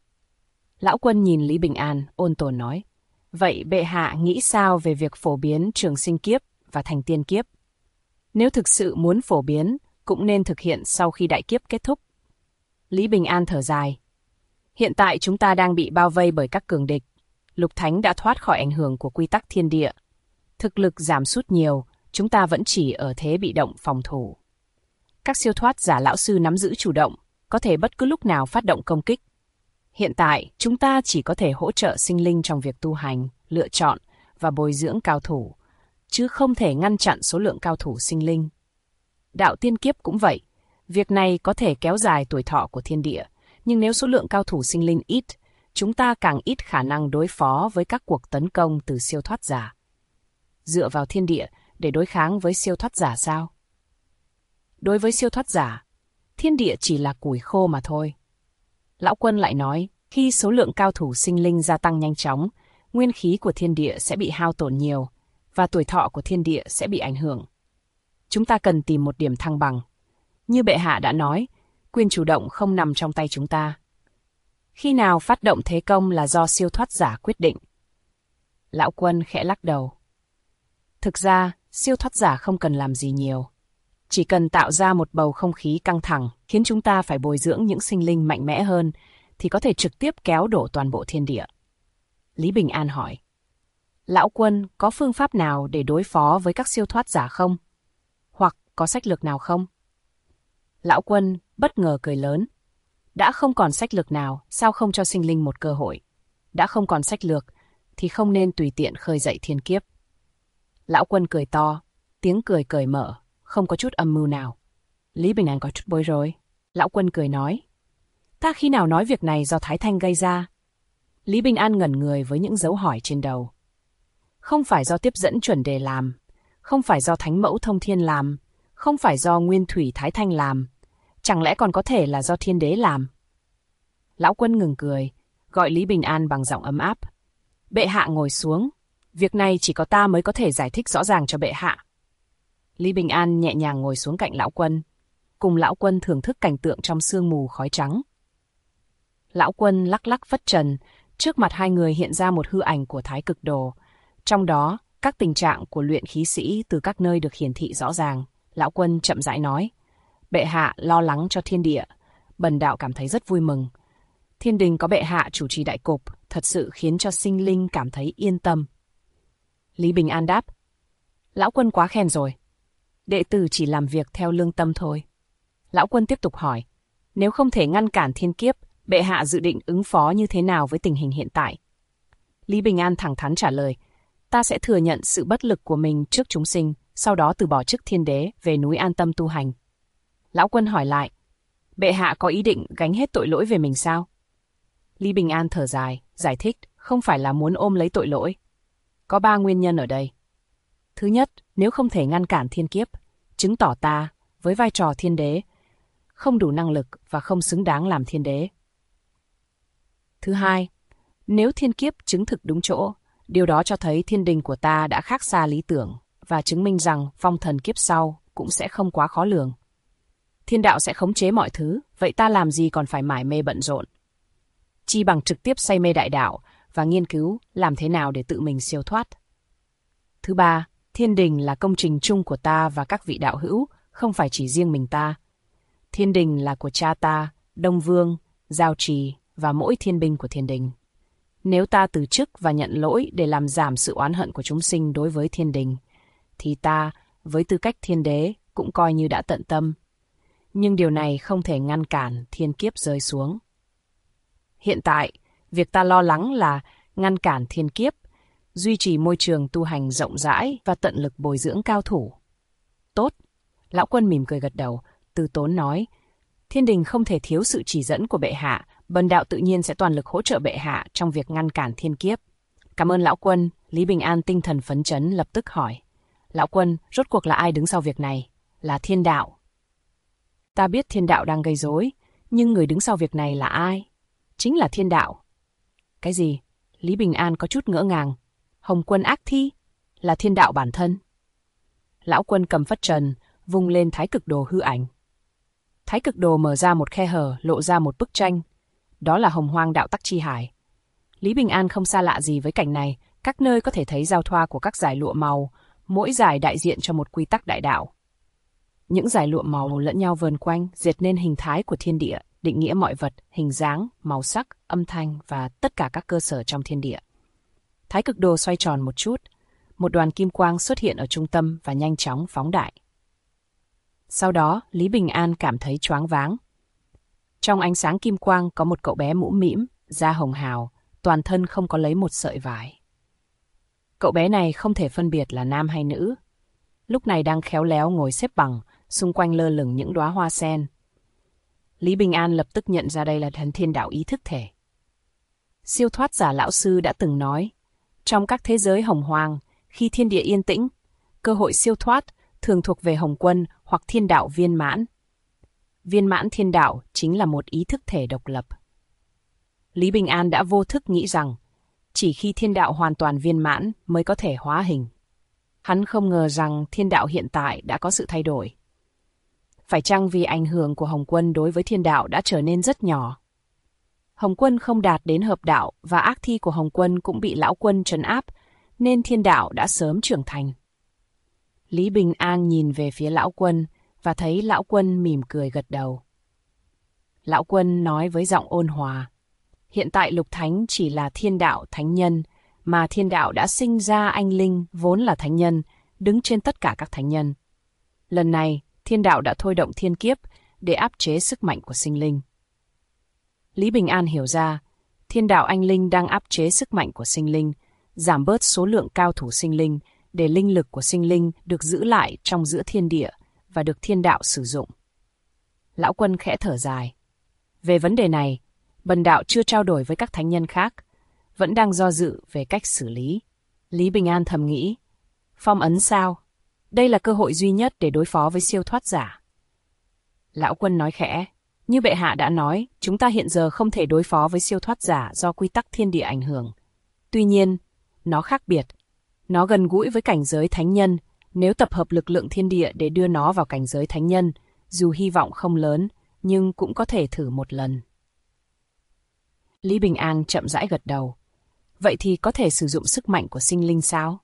Lão Quân nhìn Lý Bình An, ôn tồn nói, vậy bệ hạ nghĩ sao về việc phổ biến trường sinh kiếp và thành tiên kiếp? Nếu thực sự muốn phổ biến, cũng nên thực hiện sau khi đại kiếp kết thúc. Lý Bình An thở dài. Hiện tại chúng ta đang bị bao vây bởi các cường địch. Lục Thánh đã thoát khỏi ảnh hưởng của quy tắc thiên địa. Thực lực giảm sút nhiều, chúng ta vẫn chỉ ở thế bị động phòng thủ. Các siêu thoát giả lão sư nắm giữ chủ động, có thể bất cứ lúc nào phát động công kích. Hiện tại, chúng ta chỉ có thể hỗ trợ sinh linh trong việc tu hành, lựa chọn và bồi dưỡng cao thủ, chứ không thể ngăn chặn số lượng cao thủ sinh linh. Đạo tiên kiếp cũng vậy. Việc này có thể kéo dài tuổi thọ của thiên địa, nhưng nếu số lượng cao thủ sinh linh ít, chúng ta càng ít khả năng đối phó với các cuộc tấn công từ siêu thoát giả. Dựa vào thiên địa để đối kháng với siêu thoát giả sao? Đối với siêu thoát giả, thiên địa chỉ là củi khô mà thôi. Lão Quân lại nói, khi số lượng cao thủ sinh linh gia tăng nhanh chóng, nguyên khí của thiên địa sẽ bị hao tổn nhiều, và tuổi thọ của thiên địa sẽ bị ảnh hưởng. Chúng ta cần tìm một điểm thăng bằng. Như bệ hạ đã nói, quyền chủ động không nằm trong tay chúng ta. Khi nào phát động thế công là do siêu thoát giả quyết định. Lão Quân khẽ lắc đầu. Thực ra, siêu thoát giả không cần làm gì nhiều. Chỉ cần tạo ra một bầu không khí căng thẳng, khiến chúng ta phải bồi dưỡng những sinh linh mạnh mẽ hơn, thì có thể trực tiếp kéo đổ toàn bộ thiên địa. Lý Bình An hỏi. Lão Quân có phương pháp nào để đối phó với các siêu thoát giả không? Hoặc có sách lược nào không? Lão Quân bất ngờ cười lớn. Đã không còn sách lược nào, sao không cho sinh linh một cơ hội? Đã không còn sách lược, thì không nên tùy tiện khơi dậy thiên kiếp. Lão Quân cười to, tiếng cười cởi mở, không có chút âm mưu nào. Lý Bình An có chút bối rối. Lão Quân cười nói. Ta khi nào nói việc này do Thái Thanh gây ra? Lý Bình An ngẩn người với những dấu hỏi trên đầu. Không phải do tiếp dẫn chuẩn đề làm, không phải do Thánh Mẫu Thông Thiên làm, không phải do Nguyên Thủy Thái Thanh làm, chẳng lẽ còn có thể là do Thiên Đế làm? Lão Quân ngừng cười, gọi Lý Bình An bằng giọng ấm áp. Bệ hạ ngồi xuống, việc này chỉ có ta mới có thể giải thích rõ ràng cho bệ hạ. Lý Bình An nhẹ nhàng ngồi xuống cạnh Lão Quân, cùng Lão Quân thưởng thức cảnh tượng trong sương mù khói trắng. Lão Quân lắc lắc phất trần, trước mặt hai người hiện ra một hư ảnh của Thái Cực Đồ. Trong đó, các tình trạng của luyện khí sĩ từ các nơi được hiển thị rõ ràng. Lão Quân chậm rãi nói, bệ hạ lo lắng cho thiên địa, bần đạo cảm thấy rất vui mừng. Thiên đình có bệ hạ chủ trì đại cục, thật sự khiến cho sinh linh cảm thấy yên tâm. Lý Bình An đáp, Lão Quân quá khen rồi. Đệ tử chỉ làm việc theo lương tâm thôi. Lão Quân tiếp tục hỏi, nếu không thể ngăn cản thiên kiếp, bệ hạ dự định ứng phó như thế nào với tình hình hiện tại? Lý Bình An thẳng thắn trả lời, ta sẽ thừa nhận sự bất lực của mình trước chúng sinh, sau đó từ bỏ chức thiên đế về núi an tâm tu hành. Lão Quân hỏi lại, bệ hạ có ý định gánh hết tội lỗi về mình sao? Lý Bình An thở dài, giải thích, không phải là muốn ôm lấy tội lỗi. Có 3 nguyên nhân ở đây. Thứ nhất, nếu không thể ngăn cản thiên kiếp, chứng tỏ ta, với vai trò thiên đế, không đủ năng lực và không xứng đáng làm thiên đế. Thứ hai, nếu thiên kiếp chứng thực đúng chỗ, điều đó cho thấy thiên đình của ta đã khác xa lý tưởng và chứng minh rằng phong thần kiếp sau cũng sẽ không quá khó lường. Thiên đạo sẽ khống chế mọi thứ, vậy ta làm gì còn phải mải mê bận rộn? Chi bằng trực tiếp say mê đại đạo và nghiên cứu làm thế nào để tự mình siêu thoát. Thứ ba, thiên đình là công trình chung của ta và các vị đạo hữu, không phải chỉ riêng mình ta. Thiên đình là của cha ta, Đông Vương, Giao Trì và mỗi thiên binh của thiên đình. Nếu ta từ chức và nhận lỗi để làm giảm sự oán hận của chúng sinh đối với thiên đình, thì ta, với tư cách thiên đế, cũng coi như đã tận tâm. Nhưng điều này không thể ngăn cản thiên kiếp rơi xuống. Hiện tại, việc ta lo lắng là ngăn cản thiên kiếp, duy trì môi trường tu hành rộng rãi và tận lực bồi dưỡng cao thủ. Tốt, Lão Quân mỉm cười gật đầu, từ tốn nói, thiên đình không thể thiếu sự chỉ dẫn của bệ hạ, bần đạo tự nhiên sẽ toàn lực hỗ trợ bệ hạ trong việc ngăn cản thiên kiếp. Cảm ơn Lão Quân. Lý Bình An tinh thần phấn chấn lập tức hỏi, Lão Quân, rốt cuộc là ai đứng sau việc này? Là thiên đạo. Ta biết thiên đạo đang gây rối, nhưng người đứng sau việc này là ai? Chính là thiên đạo. Cái gì? Lý Bình An có chút ngỡ ngàng. Hồng Quân Ác Thi là thiên đạo bản thân. Lão Quân cầm phất trần, vung lên Thái Cực Đồ hư ảnh. Thái cực đồ mở ra một khe hở, lộ ra một bức tranh. Đó là Hồng Hoang đạo tắc chi hải. Lý Bình An không xa lạ gì với cảnh này, các nơi có thể thấy giao thoa của các dải lụa màu, mỗi dải đại diện cho một quy tắc đại đạo. Những dải lụa màu lẫn nhau vờn quanh, dệt nên hình thái của thiên địa, định nghĩa mọi vật, hình dáng, màu sắc, âm thanh và tất cả các cơ sở trong thiên địa. Thái cực đồ xoay tròn một chút, một đoàn kim quang xuất hiện ở trung tâm và nhanh chóng phóng đại. Sau đó, Lý Bình An cảm thấy choáng váng. Trong ánh sáng kim quang có một cậu bé mũm mĩm, da hồng hào, toàn thân không có lấy một sợi vải. Cậu bé này không thể phân biệt là nam hay nữ. Lúc này đang khéo léo ngồi xếp bằng, xung quanh lơ lửng những đóa hoa sen. Lý Bình An lập tức nhận ra đây là thần thiên đạo ý thức thể. Siêu thoát giả lão sư đã từng nói, trong các thế giới hồng hoang, khi thiên địa yên tĩnh, cơ hội siêu thoát thường thuộc về Hồng Quân hoặc thiên đạo viên mãn. Viên mãn thiên đạo chính là một ý thức thể độc lập. Lý Bình An đã vô thức nghĩ rằng, chỉ khi thiên đạo hoàn toàn viên mãn mới có thể hóa hình. Hắn không ngờ rằng thiên đạo hiện tại đã có sự thay đổi. Phải chăng vì ảnh hưởng của Hồng Quân đối với thiên đạo đã trở nên rất nhỏ? Hồng Quân không đạt đến hợp đạo và ác thi của Hồng Quân cũng bị Lão Quân trấn áp, nên thiên đạo đã sớm trưởng thành. Lý Bình An nhìn về phía Lão Quân và thấy Lão Quân mỉm cười gật đầu. Lão Quân nói với giọng ôn hòa, hiện tại Lục Thánh chỉ là thiên đạo thánh nhân, mà thiên đạo đã sinh ra anh Linh vốn là thánh nhân, đứng trên tất cả các thánh nhân. Lần này, thiên đạo đã thôi động thiên kiếp để áp chế sức mạnh của sinh linh. Lý Bình An hiểu ra, thiên đạo anh Linh đang áp chế sức mạnh của sinh linh, giảm bớt số lượng cao thủ sinh linh, để linh lực của sinh linh được giữ lại trong giữa thiên địa và được thiên đạo sử dụng. Lão Quân khẽ thở dài. Về vấn đề này, bần đạo chưa trao đổi với các thánh nhân khác, vẫn đang do dự về cách xử lý. Lý Bình An thầm nghĩ, phong ấn sao? Đây là cơ hội duy nhất để đối phó với siêu thoát giả. Lão Quân nói khẽ, như bệ hạ đã nói, chúng ta hiện giờ không thể đối phó với siêu thoát giả do quy tắc thiên địa ảnh hưởng. Tuy nhiên, nó khác biệt. Nó gần gũi với cảnh giới thánh nhân, nếu tập hợp lực lượng thiên địa để đưa nó vào cảnh giới thánh nhân, dù hy vọng không lớn, nhưng cũng có thể thử một lần. Lý Bình An chậm rãi gật đầu. Vậy thì có thể sử dụng sức mạnh của sinh linh sao?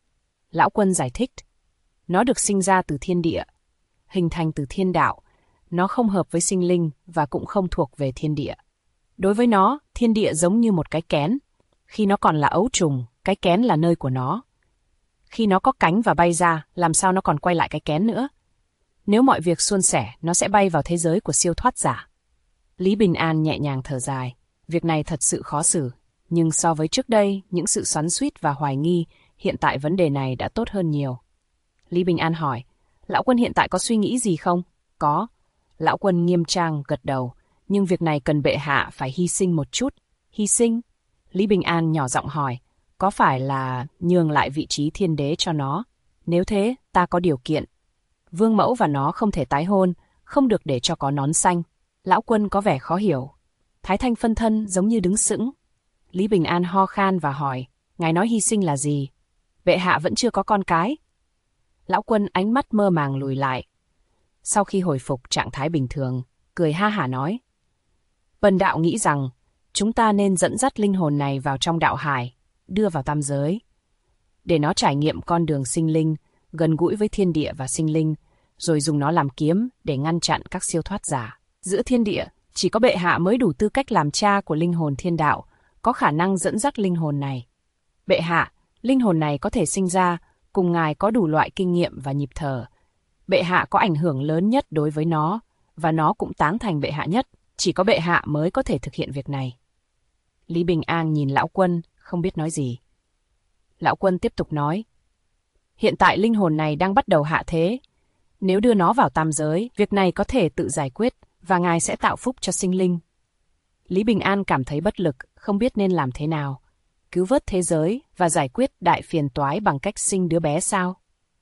Lão Quân giải thích. Nó được sinh ra từ thiên địa, hình thành từ thiên đạo. Nó không hợp với sinh linh và cũng không thuộc về thiên địa. Đối với nó, thiên địa giống như một cái kén. Khi nó còn là ấu trùng, cái kén là nơi của nó. Khi nó có cánh và bay ra, làm sao nó còn quay lại cái kén nữa? Nếu mọi việc suôn sẻ, nó sẽ bay vào thế giới của siêu thoát giả. Lý Bình An nhẹ nhàng thở dài. Việc này thật sự khó xử. Nhưng so với trước đây, những sự xoắn xuýt và hoài nghi, hiện tại vấn đề này đã tốt hơn nhiều. Lý Bình An hỏi, Lão Quân hiện tại có suy nghĩ gì không? Có. Lão Quân nghiêm trang gật đầu, nhưng việc này cần bệ hạ phải hy sinh một chút. Hy sinh? Lý Bình An nhỏ giọng hỏi, có phải là nhường lại vị trí thiên đế cho nó? Nếu thế, ta có điều kiện. Vương mẫu và nó không thể tái hôn, không được để cho có nón xanh. Lão Quân có vẻ khó hiểu. Thái Thanh phân thân giống như đứng sững. Lý Bình An ho khan và hỏi, ngài nói hy sinh là gì? Bệ hạ vẫn chưa có con cái. Lão Quân ánh mắt mơ màng lùi lại. Sau khi hồi phục trạng thái bình thường, cười ha hả nói, bần đạo nghĩ rằng chúng ta nên dẫn dắt linh hồn này vào trong đạo hải, đưa vào tam giới, để nó trải nghiệm con đường sinh linh, gần gũi với thiên địa và sinh linh, rồi dùng nó làm kiếm để ngăn chặn các siêu thoát giả. Giữa thiên địa, chỉ có bệ hạ mới đủ tư cách làm cha của linh hồn thiên đạo, có khả năng dẫn dắt linh hồn này. Bệ hạ, linh hồn này có thể sinh ra, cùng ngài có đủ loại kinh nghiệm và nhịp thở. Bệ hạ có ảnh hưởng lớn nhất đối với nó, và nó cũng tán thành bệ hạ nhất. Chỉ có bệ hạ mới có thể thực hiện việc này. Lý Bình An nhìn Lão Quân, không biết nói gì. Lão Quân tiếp tục nói, hiện tại linh hồn này đang bắt đầu hạ thế. Nếu đưa nó vào tam giới, việc này có thể tự giải quyết, và ngài sẽ tạo phúc cho sinh linh. Lý Bình An cảm thấy bất lực, không biết nên làm thế nào. Cứu vớt thế giới và giải quyết đại phiền toái bằng cách sinh đứa bé sao?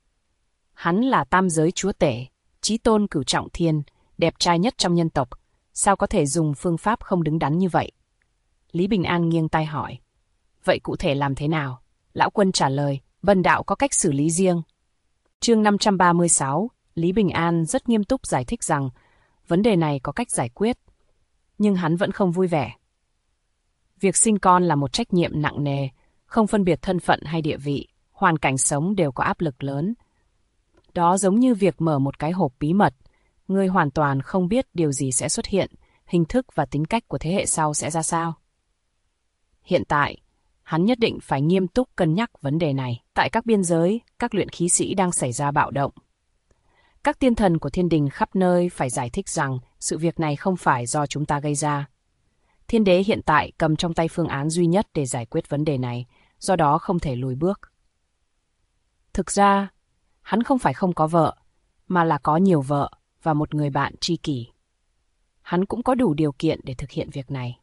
Hắn là tam giới chúa tể, chí tôn cửu trọng thiên, đẹp trai nhất trong nhân tộc. Sao có thể dùng phương pháp không đứng đắn như vậy? Lý Bình An nghiêng tai hỏi. Vậy cụ thể làm thế nào? Lão Quân trả lời, bần đạo có cách xử lý riêng. Chương 536, Lý Bình An rất nghiêm túc giải thích rằng, vấn đề này có cách giải quyết, nhưng hắn vẫn không vui vẻ. Việc sinh con là một trách nhiệm nặng nề, không phân biệt thân phận hay địa vị, hoàn cảnh sống đều có áp lực lớn. Đó giống như việc mở một cái hộp bí mật, ngươi hoàn toàn không biết điều gì sẽ xuất hiện, hình thức và tính cách của thế hệ sau sẽ ra sao. Hiện tại, hắn nhất định phải nghiêm túc cân nhắc vấn đề này. Tại các biên giới, các luyện khí sĩ đang xảy ra bạo động. Các tiên thần của thiên đình khắp nơi phải giải thích rằng sự việc này không phải do chúng ta gây ra. Thiên đế hiện tại cầm trong tay phương án duy nhất để giải quyết vấn đề này, do đó không thể lùi bước. Thực ra, hắn không phải không có vợ, mà là có nhiều vợ và một người bạn tri kỷ. Hắn cũng có đủ điều kiện để thực hiện việc này.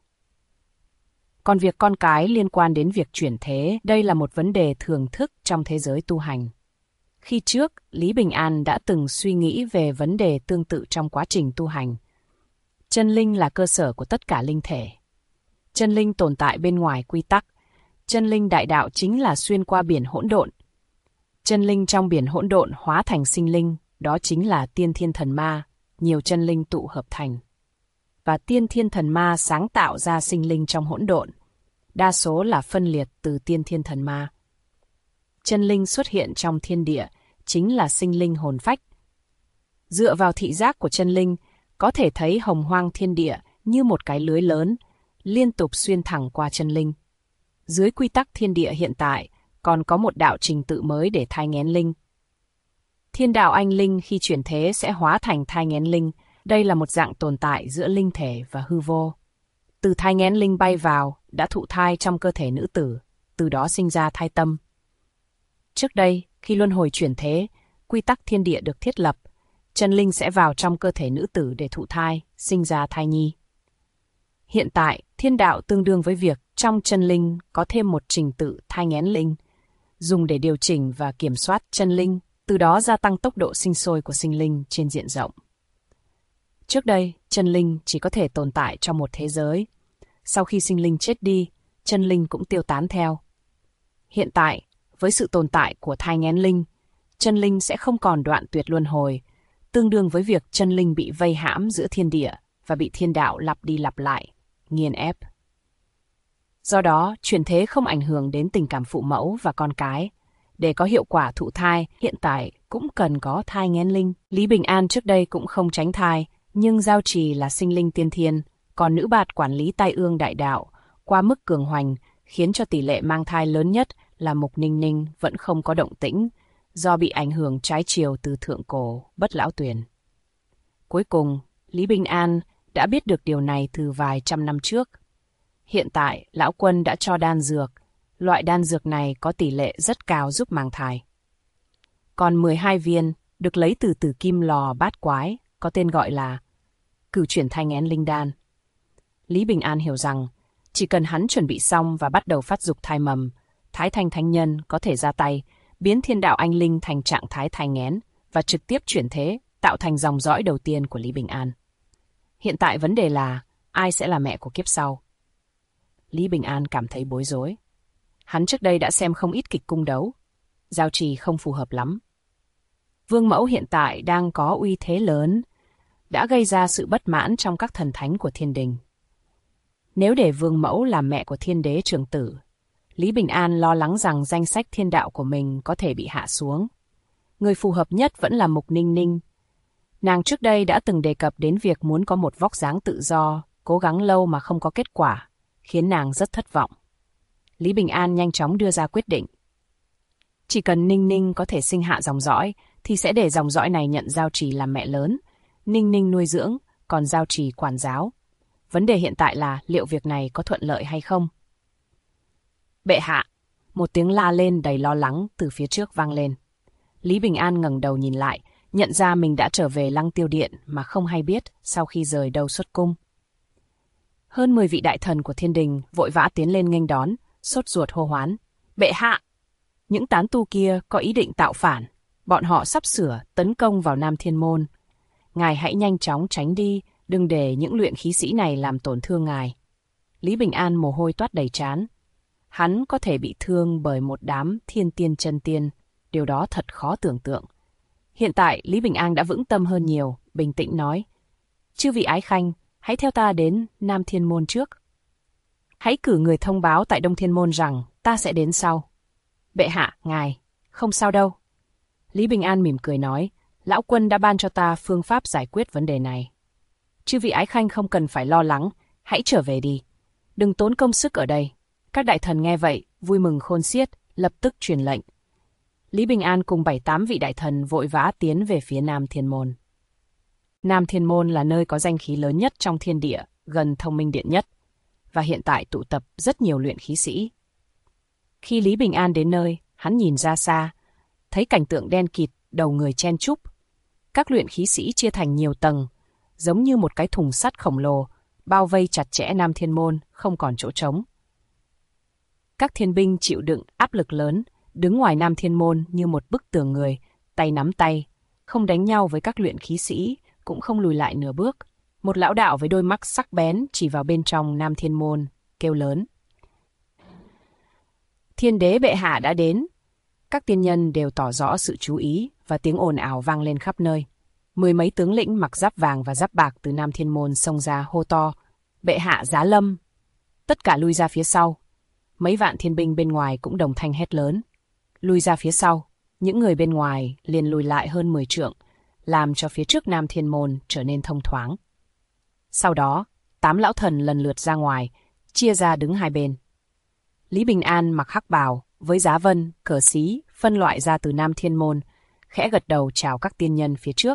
Còn việc con cái liên quan đến việc chuyển thế, đây là một vấn đề thường thức trong thế giới tu hành. Khi trước, Lý Bình An đã từng suy nghĩ về vấn đề tương tự trong quá trình tu hành. Chân linh là cơ sở của tất cả linh thể. Chân linh tồn tại bên ngoài quy tắc. Chân linh đại đạo chính là xuyên qua biển hỗn độn. Chân linh trong biển hỗn độn hóa thành sinh linh, đó chính là tiên thiên thần ma, nhiều chân linh tụ hợp thành. Và tiên thiên thần ma sáng tạo ra sinh linh trong hỗn độn. Đa số là phân liệt từ tiên thiên thần ma. Chân linh xuất hiện trong thiên địa, chính là sinh linh hồn phách. Dựa vào thị giác của chân linh, có thể thấy hồng hoang thiên địa như một cái lưới lớn, liên tục xuyên thẳng qua chân linh. Dưới quy tắc thiên địa hiện tại, còn có một đạo trình tự mới để thai nghén linh. Thiên đạo anh linh khi chuyển thế sẽ hóa thành thai nghén linh. Đây là một dạng tồn tại giữa linh thể và hư vô. Từ thai nghén linh bay vào, đã thụ thai trong cơ thể nữ tử, từ đó sinh ra thai tâm. Trước đây, khi luân hồi chuyển thế, quy tắc thiên địa được thiết lập, chân linh sẽ vào trong cơ thể nữ tử để thụ thai, sinh ra thai nhi. Hiện tại, thiên đạo tương đương với việc trong chân linh có thêm một trình tự thai nghén linh, dùng để điều chỉnh và kiểm soát chân linh, từ đó gia tăng tốc độ sinh sôi của sinh linh trên diện rộng. Trước đây, chân linh chỉ có thể tồn tại trong một thế giới. Sau khi sinh linh chết đi, chân linh cũng tiêu tán theo. Hiện tại, với sự tồn tại của thai nghén linh, chân linh sẽ không còn đoạn tuyệt luân hồi, tương đương với việc chân linh bị vây hãm giữa thiên địa và bị thiên đạo lặp đi lặp lại, nghiền ép. Do đó, chuyển thế không ảnh hưởng đến tình cảm phụ mẫu và con cái. Để có hiệu quả thụ thai, hiện tại cũng cần có thai nghén linh. Lý Bình An trước đây cũng không tránh thai, nhưng Giao Trì là sinh linh tiên thiên, còn nữ bạt quản lý tai ương đại đạo, qua mức cường hoành, khiến cho tỷ lệ mang thai lớn nhất là Mục Ninh Ninh vẫn không có động tĩnh, do bị ảnh hưởng trái chiều từ thượng cổ, Bất Lão Tuyền. Cuối cùng, Lý Bình An đã biết được điều này từ vài trăm năm trước. Hiện tại, Lão Quân đã cho đan dược, loại đan dược này có tỷ lệ rất cao giúp mang thai. Còn 12 viên được lấy từ tử kim lò bát quái, có tên gọi là cửu chuyển thai nghén linh đan. Lý Bình An hiểu rằng, chỉ cần hắn chuẩn bị xong và bắt đầu phát dục thai mầm, Thái Thanh Thánh Nhân có thể ra tay, biến thiên đạo anh linh thành trạng thái thai nghén và trực tiếp chuyển thế, tạo thành dòng dõi đầu tiên của Lý Bình An. Hiện tại vấn đề là, ai sẽ là mẹ của kiếp sau? Lý Bình An cảm thấy bối rối. Hắn trước đây đã xem không ít kịch cung đấu. Giao Trì không phù hợp lắm. Vương Mẫu hiện tại đang có uy thế lớn, đã gây ra sự bất mãn trong các thần thánh của thiên đình. Nếu để Vương Mẫu làm mẹ của thiên đế trường tử, Lý Bình An lo lắng rằng danh sách thiên đạo của mình có thể bị hạ xuống. Người phù hợp nhất vẫn là Mục Ninh Ninh. Nàng trước đây đã từng đề cập đến việc muốn có một vóc dáng tự do, cố gắng lâu mà không có kết quả, khiến nàng rất thất vọng. Lý Bình An nhanh chóng đưa ra quyết định. Chỉ cần Ninh Ninh có thể sinh hạ dòng dõi, thì sẽ để dòng dõi này nhận Giao Trì làm mẹ lớn, Ninh Ninh nuôi dưỡng, còn Giao Trì quản giáo. Vấn đề hiện tại là liệu việc này có thuận lợi hay không? Bệ hạ! Một tiếng la lên đầy lo lắng từ phía trước vang lên. Lý Bình An ngẩng đầu nhìn lại, nhận ra mình đã trở về Lăng Tiêu Điện mà không hay biết sau khi rời đâu xuất cung. Hơn 10 vị đại thần của thiên đình vội vã tiến lên nghênh đón, sốt ruột hô hoán. Bệ hạ! Những tán tu kia có ý định tạo phản. Bọn họ sắp sửa tấn công vào Nam Thiên Môn. Ngài hãy nhanh chóng tránh đi, đừng để những luyện khí sĩ này làm tổn thương ngài. Lý Bình An mồ hôi toát đầy trán. Hắn có thể bị thương bởi một đám thiên tiên chân tiên, điều đó thật khó tưởng tượng. Hiện tại Lý Bình An đã vững tâm hơn nhiều, bình tĩnh nói. Chư vị ái khanh, hãy theo ta đến Nam Thiên Môn trước. Hãy cử người thông báo tại Đông Thiên Môn rằng ta sẽ đến sau. Bệ hạ, ngài, không sao đâu. Lý Bình An mỉm cười nói, lão quân đã ban cho ta phương pháp giải quyết vấn đề này. Chư vị ái khanh không cần phải lo lắng, hãy trở về đi. Đừng tốn công sức ở đây. Các đại thần nghe vậy, vui mừng khôn xiết, lập tức truyền lệnh. Lý Bình An cùng 7-8 vị đại thần vội vã tiến về phía Nam Thiên Môn. Nam Thiên Môn là nơi có danh khí lớn nhất trong thiên địa, gần Thông Minh Điện nhất, và hiện tại tụ tập rất nhiều luyện khí sĩ. Khi Lý Bình An đến nơi, hắn nhìn ra xa, thấy cảnh tượng đen kịt, đầu người chen chúc. Các luyện khí sĩ chia thành nhiều tầng, giống như một cái thùng sắt khổng lồ, bao vây chặt chẽ Nam Thiên Môn, không còn chỗ trống. Các thiên binh chịu đựng áp lực lớn, đứng ngoài Nam Thiên Môn như một bức tường người, tay nắm tay, không đánh nhau với các luyện khí sĩ, cũng không lùi lại nửa bước. Một lão đạo với đôi mắt sắc bén chỉ vào bên trong Nam Thiên Môn, kêu lớn. Thiên đế bệ hạ đã đến. Các tiên nhân đều tỏ rõ sự chú ý và tiếng ồn ào vang lên khắp nơi. 10 mấy tướng lĩnh mặc giáp vàng và giáp bạc từ Nam Thiên Môn xông ra hô to. Bệ hạ giá lâm. Tất cả lui ra phía sau. Mấy vạn thiên binh bên ngoài cũng đồng thanh hét lớn. Lui ra phía sau. Những người bên ngoài liền lùi lại hơn 10 trượng, làm cho phía trước Nam Thiên Môn trở nên thông thoáng. Sau đó, 8 lão thần lần lượt ra ngoài, chia ra đứng hai bên. Lý Bình An mặc hắc bào, với giá vân, cờ xí, phân loại ra từ Nam Thiên Môn, khẽ gật đầu chào các tiên nhân phía trước.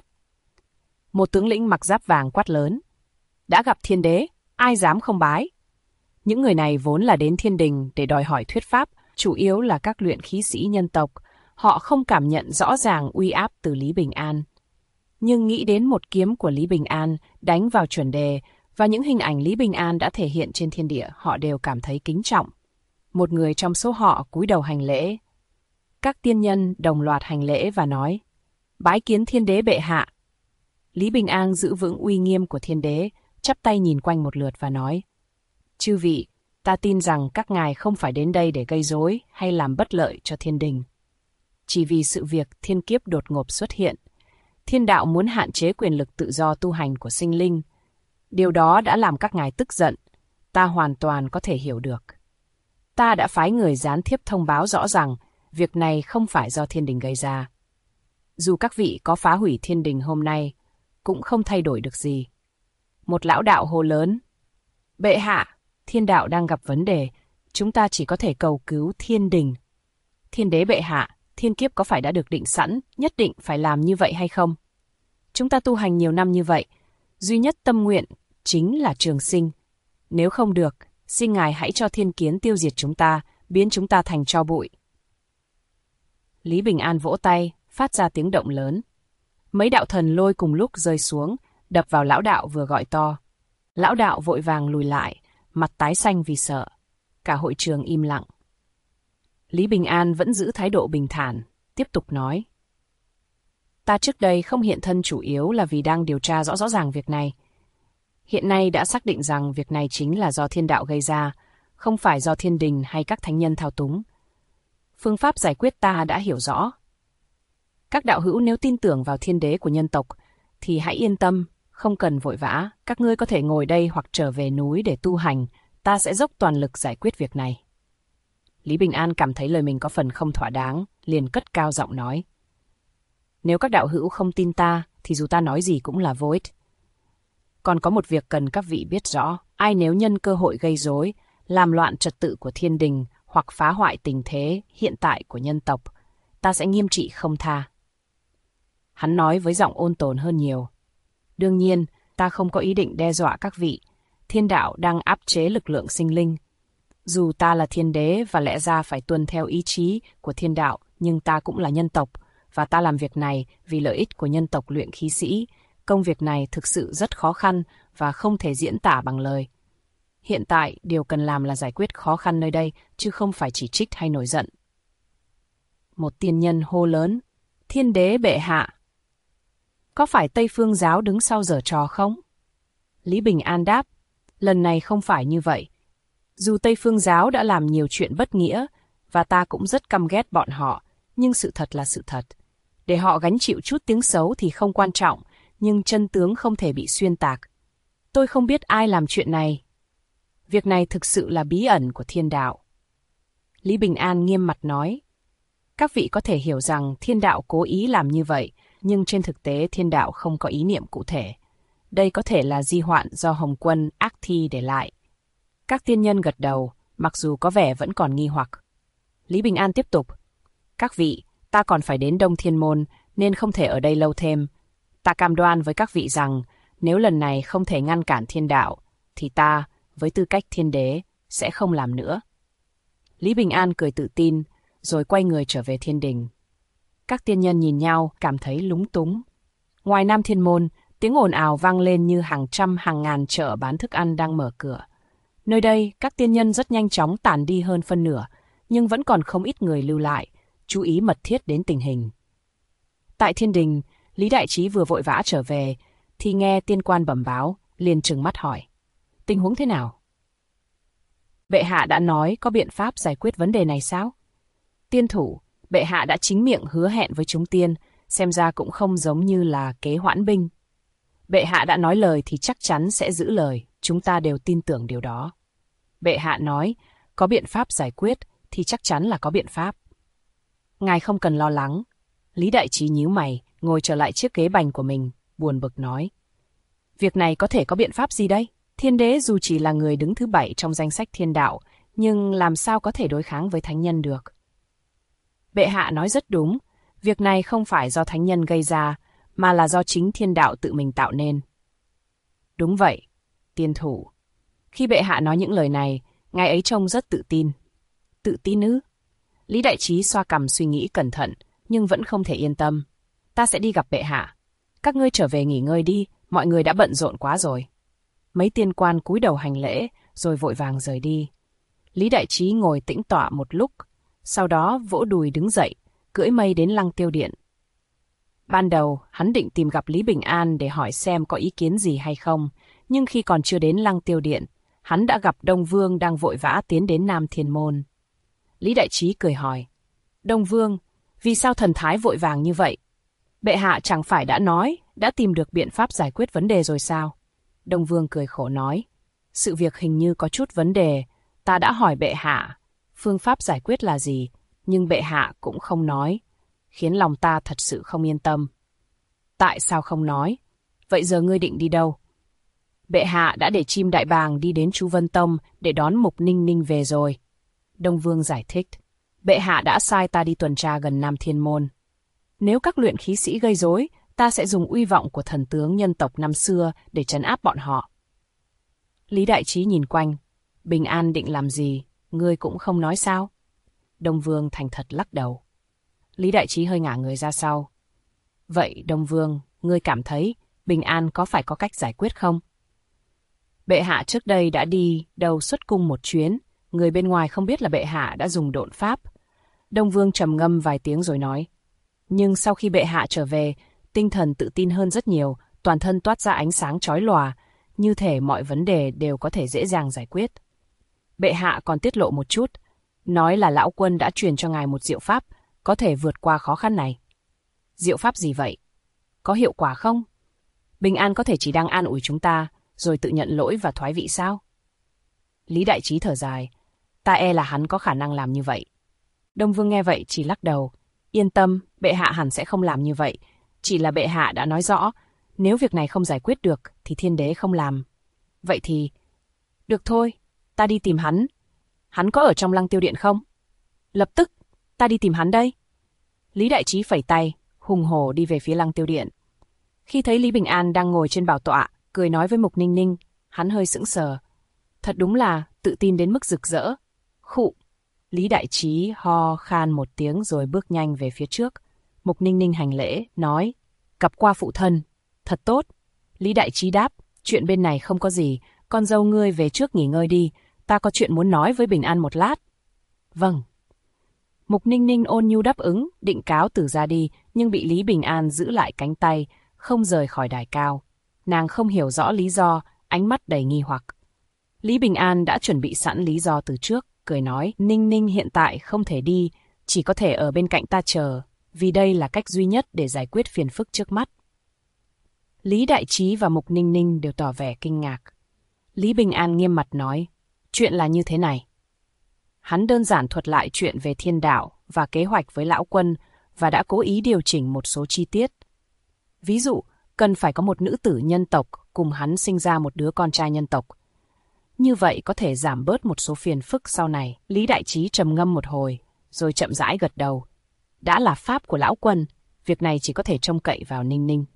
Một tướng lĩnh mặc giáp vàng quát lớn. Đã gặp thiên đế, ai dám không bái? Những người này vốn là đến thiên đình để đòi hỏi thuyết pháp, chủ yếu là các luyện khí sĩ nhân tộc. Họ không cảm nhận rõ ràng uy áp từ Lý Bình An. Nhưng nghĩ đến một kiếm của Lý Bình An đánh vào chuẩn đề và những hình ảnh Lý Bình An đã thể hiện trên thiên địa, họ đều cảm thấy kính trọng. Một người trong số họ cúi đầu hành lễ. Các tiên nhân đồng loạt hành lễ và nói, bái kiến thiên đế bệ hạ. Lý Bình An giữ vững uy nghiêm của thiên đế, chắp tay nhìn quanh một lượt và nói, chư vị, ta tin rằng các ngài không phải đến đây để gây rối hay làm bất lợi cho thiên đình. Chỉ vì sự việc thiên kiếp đột ngột xuất hiện, thiên đạo muốn hạn chế quyền lực tự do tu hành của sinh linh. Điều đó đã làm các ngài tức giận, ta hoàn toàn có thể hiểu được. Ta đã phái người gián tiếp thông báo rõ rằng việc này không phải do thiên đình gây ra. Dù các vị có phá hủy thiên đình hôm nay, cũng không thay đổi được gì. Một lão đạo hô lớn. Bệ hạ, thiên đạo đang gặp vấn đề, chúng ta chỉ có thể cầu cứu thiên đình. Thiên đế bệ hạ, thiên kiếp có phải đã được định sẵn, nhất định phải làm như vậy hay không? Chúng ta tu hành nhiều năm như vậy, duy nhất tâm nguyện chính là trường sinh. Nếu không được, xin ngài hãy cho thiên kiến tiêu diệt chúng ta, biến chúng ta thành tro bụi. Lý Bình An vỗ tay, phát ra tiếng động lớn. Mấy đạo thần lôi cùng lúc rơi xuống, đập vào lão đạo vừa gọi to. Lão đạo vội vàng lùi lại, mặt tái xanh vì sợ. Cả hội trường im lặng. Lý Bình An vẫn giữ thái độ bình thản, tiếp tục nói. Ta trước đây không hiện thân chủ yếu là vì đang điều tra rõ ràng việc này. Hiện nay đã xác định rằng việc này chính là do thiên đạo gây ra, không phải do thiên đình hay các thánh nhân thao túng. Phương pháp giải quyết ta đã hiểu rõ. Các đạo hữu nếu tin tưởng vào thiên đế của nhân tộc, thì hãy yên tâm, không cần vội vã. Các ngươi có thể ngồi đây hoặc trở về núi để tu hành, ta sẽ dốc toàn lực giải quyết việc này. Lý Bình An cảm thấy lời mình có phần không thỏa đáng, liền cất cao giọng nói. Nếu các đạo hữu không tin ta, thì dù ta nói gì cũng là vô ích. Còn có một việc cần các vị biết rõ, ai nếu nhân cơ hội gây rối, làm loạn trật tự của thiên đình hoặc phá hoại tình thế hiện tại của nhân tộc, ta sẽ nghiêm trị không tha. Hắn nói với giọng ôn tồn hơn nhiều. Đương nhiên, ta không có ý định đe dọa các vị. Thiên đạo đang áp chế lực lượng sinh linh. Dù ta là thiên đế và lẽ ra phải tuân theo ý chí của thiên đạo, nhưng ta cũng là nhân tộc, và ta làm việc này vì lợi ích của nhân tộc luyện khí sĩ. Công việc này thực sự rất khó khăn và không thể diễn tả bằng lời. Hiện tại, điều cần làm là giải quyết khó khăn nơi đây, chứ không phải chỉ trích hay nổi giận. Một tiên nhân hô lớn, thiên đế bệ hạ. Có phải Tây Phương giáo đứng sau giở trò không? Lý Bình An đáp, lần này không phải như vậy. Dù Tây Phương giáo đã làm nhiều chuyện bất nghĩa, và ta cũng rất căm ghét bọn họ, nhưng sự thật là sự thật. Để họ gánh chịu chút tiếng xấu thì không quan trọng, nhưng chân tướng không thể bị xuyên tạc. Tôi không biết ai làm chuyện này. Việc này thực sự là bí ẩn của thiên đạo. Lý Bình An nghiêm mặt nói. Các vị có thể hiểu rằng thiên đạo cố ý làm như vậy, nhưng trên thực tế thiên đạo không có ý niệm cụ thể. Đây có thể là di hoạn do Hồng Quân ác thi để lại. Các tiên nhân gật đầu, mặc dù có vẻ vẫn còn nghi hoặc. Lý Bình An tiếp tục. Các vị, ta còn phải đến Đông Thiên Môn, nên không thể ở đây lâu thêm. Ta cam đoan với các vị rằng, nếu lần này không thể ngăn cản thiên đạo, thì ta, với tư cách thiên đế, sẽ không làm nữa. Lý Bình An cười tự tin, rồi quay người trở về thiên đình. Các tiên nhân nhìn nhau, cảm thấy lúng túng. Ngoài Nam Thiên Môn, tiếng ồn ào vang lên như hàng trăm hàng ngàn chợ bán thức ăn đang mở cửa. Nơi đây, các tiên nhân rất nhanh chóng tản đi hơn phân nửa, nhưng vẫn còn không ít người lưu lại, chú ý mật thiết đến tình hình. Tại thiên đình, Lý Đại Trí vừa vội vã trở về, thì nghe tiên quan bẩm báo, liền trừng mắt hỏi. Tình huống thế nào? Bệ hạ đã nói có biện pháp giải quyết vấn đề này sao? Tiên thủ, bệ hạ đã chính miệng hứa hẹn với chúng tiên, xem ra cũng không giống như là kế hoãn binh. Bệ hạ đã nói lời thì chắc chắn sẽ giữ lời, chúng ta đều tin tưởng điều đó. Bệ hạ nói, có biện pháp giải quyết thì chắc chắn là có biện pháp. Ngài không cần lo lắng. Lý Đại Trí nhíu mày, ngồi trở lại chiếc ghế bành của mình, buồn bực nói. Việc này có thể có biện pháp gì đây? Thiên đế dù chỉ là người đứng thứ 7 trong danh sách thiên đạo, nhưng làm sao có thể đối kháng với thánh nhân được? Bệ hạ nói rất đúng, việc này không phải do thánh nhân gây ra, mà là do chính thiên đạo tự mình tạo nên. Đúng vậy, tiên thủ. Khi bệ hạ nói những lời này, ngài ấy trông rất tự tin. Tự tin ư? Lý Đại Trí xoa cằm suy nghĩ cẩn thận, nhưng vẫn không thể yên tâm. Ta sẽ đi gặp bệ hạ. Các ngươi trở về nghỉ ngơi đi, mọi người đã bận rộn quá rồi. Mấy tiên quan cúi đầu hành lễ, rồi vội vàng rời đi. Lý Đại Trí ngồi tĩnh tọa một lúc, sau đó vỗ đùi đứng dậy, cưỡi mây đến Lăng Tiêu Điện. Ban đầu, hắn định tìm gặp Lý Bình An để hỏi xem có ý kiến gì hay không, nhưng khi còn chưa đến Lăng Tiêu Điện, hắn đã gặp Đông Vương đang vội vã tiến đến Nam Thiên Môn. Lý Đại Trí cười hỏi, Đông Vương, vì sao thần thái vội vàng như vậy? Bệ hạ chẳng phải đã nói, đã tìm được biện pháp giải quyết vấn đề rồi sao? Đông Vương cười khổ nói, sự việc hình như có chút vấn đề, ta đã hỏi bệ hạ, phương pháp giải quyết là gì, nhưng bệ hạ cũng không nói, khiến lòng ta thật sự không yên tâm. Tại sao không nói? Vậy giờ ngươi định đi đâu? Bệ hạ đã để chim đại bàng đi đến Chu Vân Tông để đón Mục Ninh Ninh về rồi. Đông Vương giải thích, bệ hạ đã sai ta đi tuần tra gần Nam Thiên Môn. Nếu các luyện khí sĩ gây rối, ta sẽ dùng uy vọng của thần tướng nhân tộc năm xưa để trấn áp bọn họ. Lý Đại Trí nhìn quanh, Bình An định làm gì, ngươi cũng không nói sao? Đông Vương thành thật lắc đầu. Lý Đại Trí hơi ngả người ra sau. Vậy Đông Vương, ngươi cảm thấy Bình An có phải có cách giải quyết không? Bệ hạ trước đây đã đi đầu xuất cung một chuyến, người bên ngoài không biết là bệ hạ đã dùng độn pháp. Đông Vương trầm ngâm vài tiếng rồi nói. Nhưng sau khi bệ hạ trở về, tinh thần tự tin hơn rất nhiều, toàn thân toát ra ánh sáng chói lòa, như thể mọi vấn đề đều có thể dễ dàng giải quyết. Bệ hạ còn tiết lộ một chút, nói là lão quân đã truyền cho ngài một diệu pháp, có thể vượt qua khó khăn này. Diệu pháp gì vậy? Có hiệu quả không? Bình An có thể chỉ đang an ủi chúng ta, rồi tự nhận lỗi và thoái vị sao? Lý Đại Trí thở dài, ta e là hắn có khả năng làm như vậy. Đông Vương nghe vậy chỉ lắc đầu, yên tâm, bệ hạ hẳn sẽ không làm như vậy, chỉ là bệ hạ đã nói rõ, nếu việc này không giải quyết được thì thiên đế không làm. Vậy thì, được thôi, ta đi tìm hắn. Hắn có ở trong Lăng Tiêu Điện không? Lập tức, ta đi tìm hắn đây. Lý Đại Trí phẩy tay, hùng hổ đi về phía Lăng Tiêu Điện. Khi thấy Lý Bình An đang ngồi trên bảo tọa, cười nói với Mục Ninh Ninh, hắn hơi sững sờ. Thật đúng là tự tin đến mức rực rỡ. Khụ. Lý Đại Trí ho khan một tiếng rồi bước nhanh về phía trước. Mục Ninh Ninh hành lễ, nói, gặp qua phụ thân. Thật tốt. Lý Đại Trí đáp, chuyện bên này không có gì, con dâu ngươi về trước nghỉ ngơi đi, ta có chuyện muốn nói với Bình An một lát. Vâng. Mục Ninh Ninh ôn nhu đáp ứng, định cáo từ ra đi, nhưng bị Lý Bình An giữ lại cánh tay, không rời khỏi đài cao. Nàng không hiểu rõ lý do, ánh mắt đầy nghi hoặc. Lý Bình An đã chuẩn bị sẵn lý do từ trước, cười nói, Ninh Ninh hiện tại không thể đi, chỉ có thể ở bên cạnh ta chờ, vì đây là cách duy nhất để giải quyết phiền phức trước mắt. Lý Đại Trí và Mục Ninh Ninh đều tỏ vẻ kinh ngạc. Lý Bình An nghiêm mặt nói, chuyện là như thế này. Hắn đơn giản thuật lại chuyện về thiên đạo và kế hoạch với lão quân và đã cố ý điều chỉnh một số chi tiết. Ví dụ, cần phải có một nữ tử nhân tộc cùng hắn sinh ra một đứa con trai nhân tộc. Như vậy có thể giảm bớt một số phiền phức sau này. Lý Đại Trí trầm ngâm một hồi, rồi chậm rãi gật đầu. Đã là pháp của lão quân, việc này chỉ có thể trông cậy vào Ninh Ninh.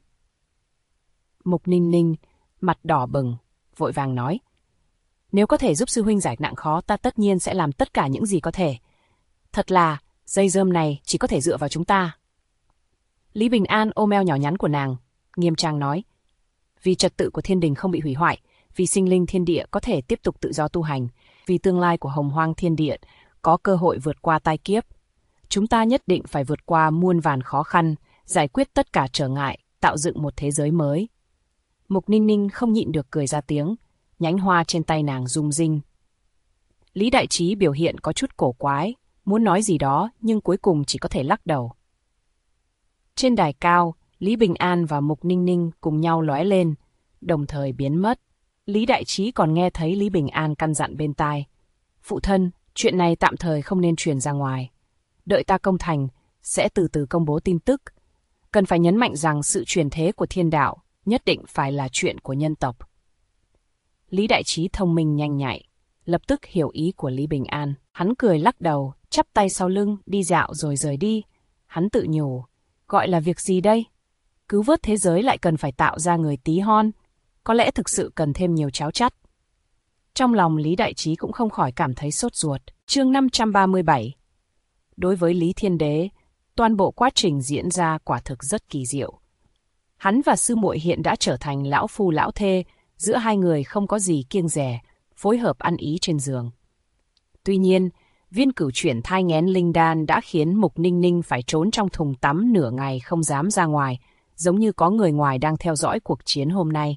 Mục Ninh Ninh, mặt đỏ bừng, vội vàng nói. Nếu có thể giúp sư huynh giải nạn khó, ta tất nhiên sẽ làm tất cả những gì có thể. Thật là, dây dơm này chỉ có thể dựa vào chúng ta. Lý Bình An ôm eo nhỏ nhắn của nàng, nghiêm trang nói. Vì trật tự của thiên đình không bị hủy hoại, vì sinh linh thiên địa có thể tiếp tục tự do tu hành, vì tương lai của hồng hoang thiên địa có cơ hội vượt qua tai kiếp. Chúng ta nhất định phải vượt qua muôn vàn khó khăn, giải quyết tất cả trở ngại, tạo dựng một thế giới mới. Mục Ninh Ninh không nhịn được cười ra tiếng, nhánh hoa trên tay nàng rung rinh. Lý Đại Trí biểu hiện có chút cổ quái, muốn nói gì đó nhưng cuối cùng chỉ có thể lắc đầu. Trên đài cao, Lý Bình An và Mục Ninh Ninh cùng nhau lóe lên, đồng thời biến mất. Lý Đại Trí còn nghe thấy Lý Bình An căn dặn bên tai. Phụ thân, chuyện này tạm thời không nên truyền ra ngoài. Đợi ta công thành, sẽ từ từ công bố tin tức. Cần phải nhấn mạnh rằng sự truyền thế của thiên đạo nhất định phải là chuyện của nhân tộc. Lý Đại Trí thông minh nhanh nhạy, lập tức hiểu ý của Lý Bình An. Hắn cười lắc đầu, chắp tay sau lưng, đi dạo rồi rời đi. Hắn tự nhủ, gọi là việc gì đây? Cứu vớt thế giới lại cần phải tạo ra người tí hon. Có lẽ thực sự cần thêm nhiều cháo chắt. Trong lòng Lý Đại Trí cũng không khỏi cảm thấy sốt ruột. Chương 537. Đối với Lý Thiên Đế, toàn bộ quá trình diễn ra quả thực rất kỳ diệu. Hắn và sư muội hiện đã trở thành lão phu lão thê, giữa hai người không có gì kiêng dè, phối hợp ăn ý trên giường. Tuy nhiên, viên cửu chuyển thai nghén linh đan đã khiến Mục Ninh Ninh phải trốn trong thùng tắm nửa ngày không dám ra ngoài, giống như có người ngoài đang theo dõi cuộc chiến hôm nay.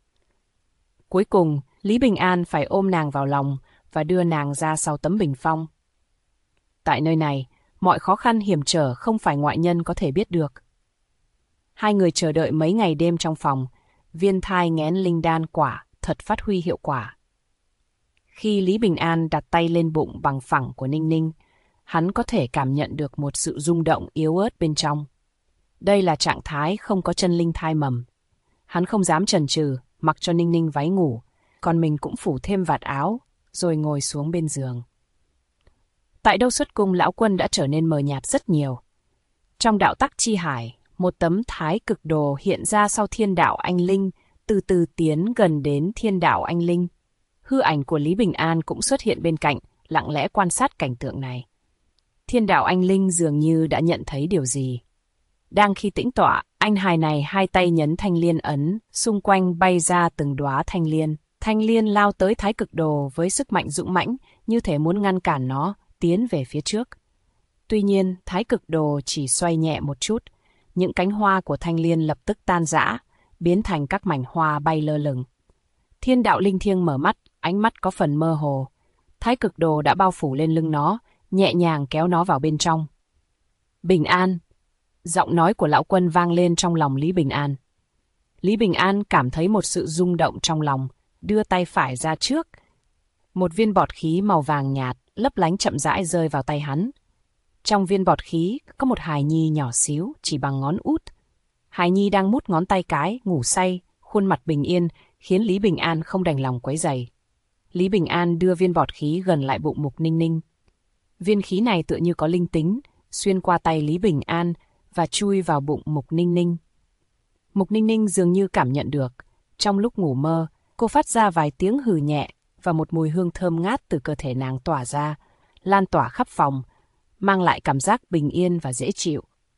Cuối cùng, Lý Bình An phải ôm nàng vào lòng và đưa nàng ra sau tấm bình phong. Tại nơi này, mọi khó khăn hiểm trở không phải ngoại nhân có thể biết được. Hai người chờ đợi mấy ngày đêm trong phòng, viên thai nghén linh đan quả thật phát huy hiệu quả. Khi Lý Bình An đặt tay lên bụng bằng phẳng của Ninh Ninh, hắn có thể cảm nhận được một sự rung động yếu ớt bên trong. Đây là trạng thái không có chân linh thai mầm. Hắn không dám chần chừ, mặc cho Ninh Ninh váy ngủ, còn mình cũng phủ thêm vạt áo, rồi ngồi xuống bên giường. Tại Đâu Xuất Cung, lão quân đã trở nên mờ nhạt rất nhiều. Trong đạo tắc chi hải, một tấm thái cực đồ hiện ra sau thiên đạo anh linh, từ từ tiến gần đến thiên đạo anh linh. Hư ảnh của Lý Bình An cũng xuất hiện bên cạnh, lặng lẽ quan sát cảnh tượng này. Thiên đạo anh linh dường như đã nhận thấy điều gì. Đang khi tĩnh tọa, anh hài này hai tay nhấn thanh liên ấn, xung quanh bay ra từng đóa thanh liên. Thanh liên lao tới thái cực đồ với sức mạnh dũng mãnh, như thể muốn ngăn cản nó tiến về phía trước. Tuy nhiên, thái cực đồ chỉ xoay nhẹ một chút, những cánh hoa của thanh liên lập tức tan rã, biến thành các mảnh hoa bay lơ lửng. Thiên đạo linh thiêng mở mắt, ánh mắt có phần mơ hồ. Thái cực đồ đã bao phủ lên lưng nó, nhẹ nhàng kéo nó vào bên trong. Bình An! Giọng nói của lão quân vang lên trong lòng Lý Bình An. Lý Bình An cảm thấy một sự rung động trong lòng, đưa tay phải ra trước. Một viên bọt khí màu vàng nhạt, lấp lánh chậm rãi rơi vào tay hắn. Trong viên bọt khí có một hài nhi nhỏ xíu, chỉ bằng ngón út. Hài nhi đang mút ngón tay cái, ngủ say, khuôn mặt bình yên, khiến Lý Bình An không đành lòng quấy rầy. Lý Bình An đưa viên bọt khí gần lại bụng Mục Ninh Ninh. Viên khí này tựa như có linh tính, xuyên qua tay Lý Bình An và chui vào bụng Mục Ninh Ninh. Mục Ninh Ninh dường như cảm nhận được. Trong lúc ngủ mơ, cô phát ra vài tiếng hừ nhẹ và một mùi hương thơm ngát từ cơ thể nàng tỏa ra, lan tỏa khắp phòng, mang lại cảm giác bình yên và dễ chịu.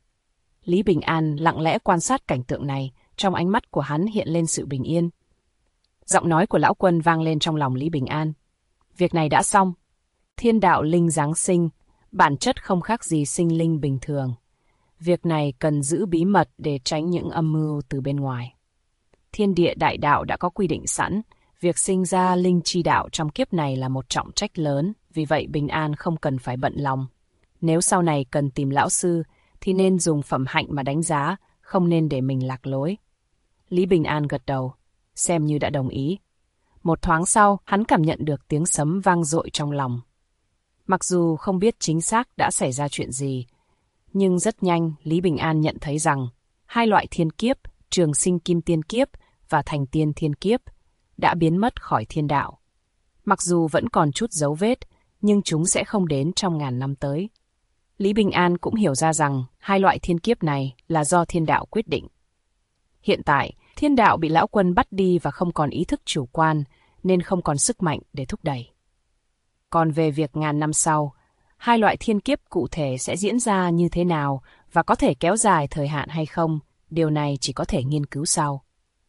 Lý Bình An lặng lẽ quan sát cảnh tượng này, trong ánh mắt của hắn hiện lên sự bình yên. Giọng nói của lão quân vang lên trong lòng Lý Bình An. Việc này đã xong. Thiên đạo linh giáng sinh, bản chất không khác gì sinh linh bình thường. Việc này cần giữ bí mật để tránh những âm mưu từ bên ngoài. Thiên địa đại đạo đã có quy định sẵn, việc sinh ra linh chi đạo trong kiếp này là một trọng trách lớn, vì vậy Bình An không cần phải bận lòng. Nếu sau này cần tìm lão sư, thì nên dùng phẩm hạnh mà đánh giá, không nên để mình lạc lối. Lý Bình An gật đầu, xem như đã đồng ý. Một thoáng sau, hắn cảm nhận được tiếng sấm vang dội trong lòng. Mặc dù không biết chính xác đã xảy ra chuyện gì, nhưng rất nhanh Lý Bình An nhận thấy rằng hai loại thiên kiếp, Trường Sinh Kim Tiên Kiếp và Thành Tiên Thiên Kiếp, đã biến mất khỏi thiên đạo. Mặc dù vẫn còn chút dấu vết, nhưng chúng sẽ không đến trong ngàn năm tới. Lý Bình An cũng hiểu ra rằng hai loại thiên kiếp này là do thiên đạo quyết định. Hiện tại, thiên đạo bị lão quân bắt đi và không còn ý thức chủ quan, nên không còn sức mạnh để thúc đẩy. Còn về việc ngàn năm sau, hai loại thiên kiếp cụ thể sẽ diễn ra như thế nào và có thể kéo dài thời hạn hay không, điều này chỉ có thể nghiên cứu sau.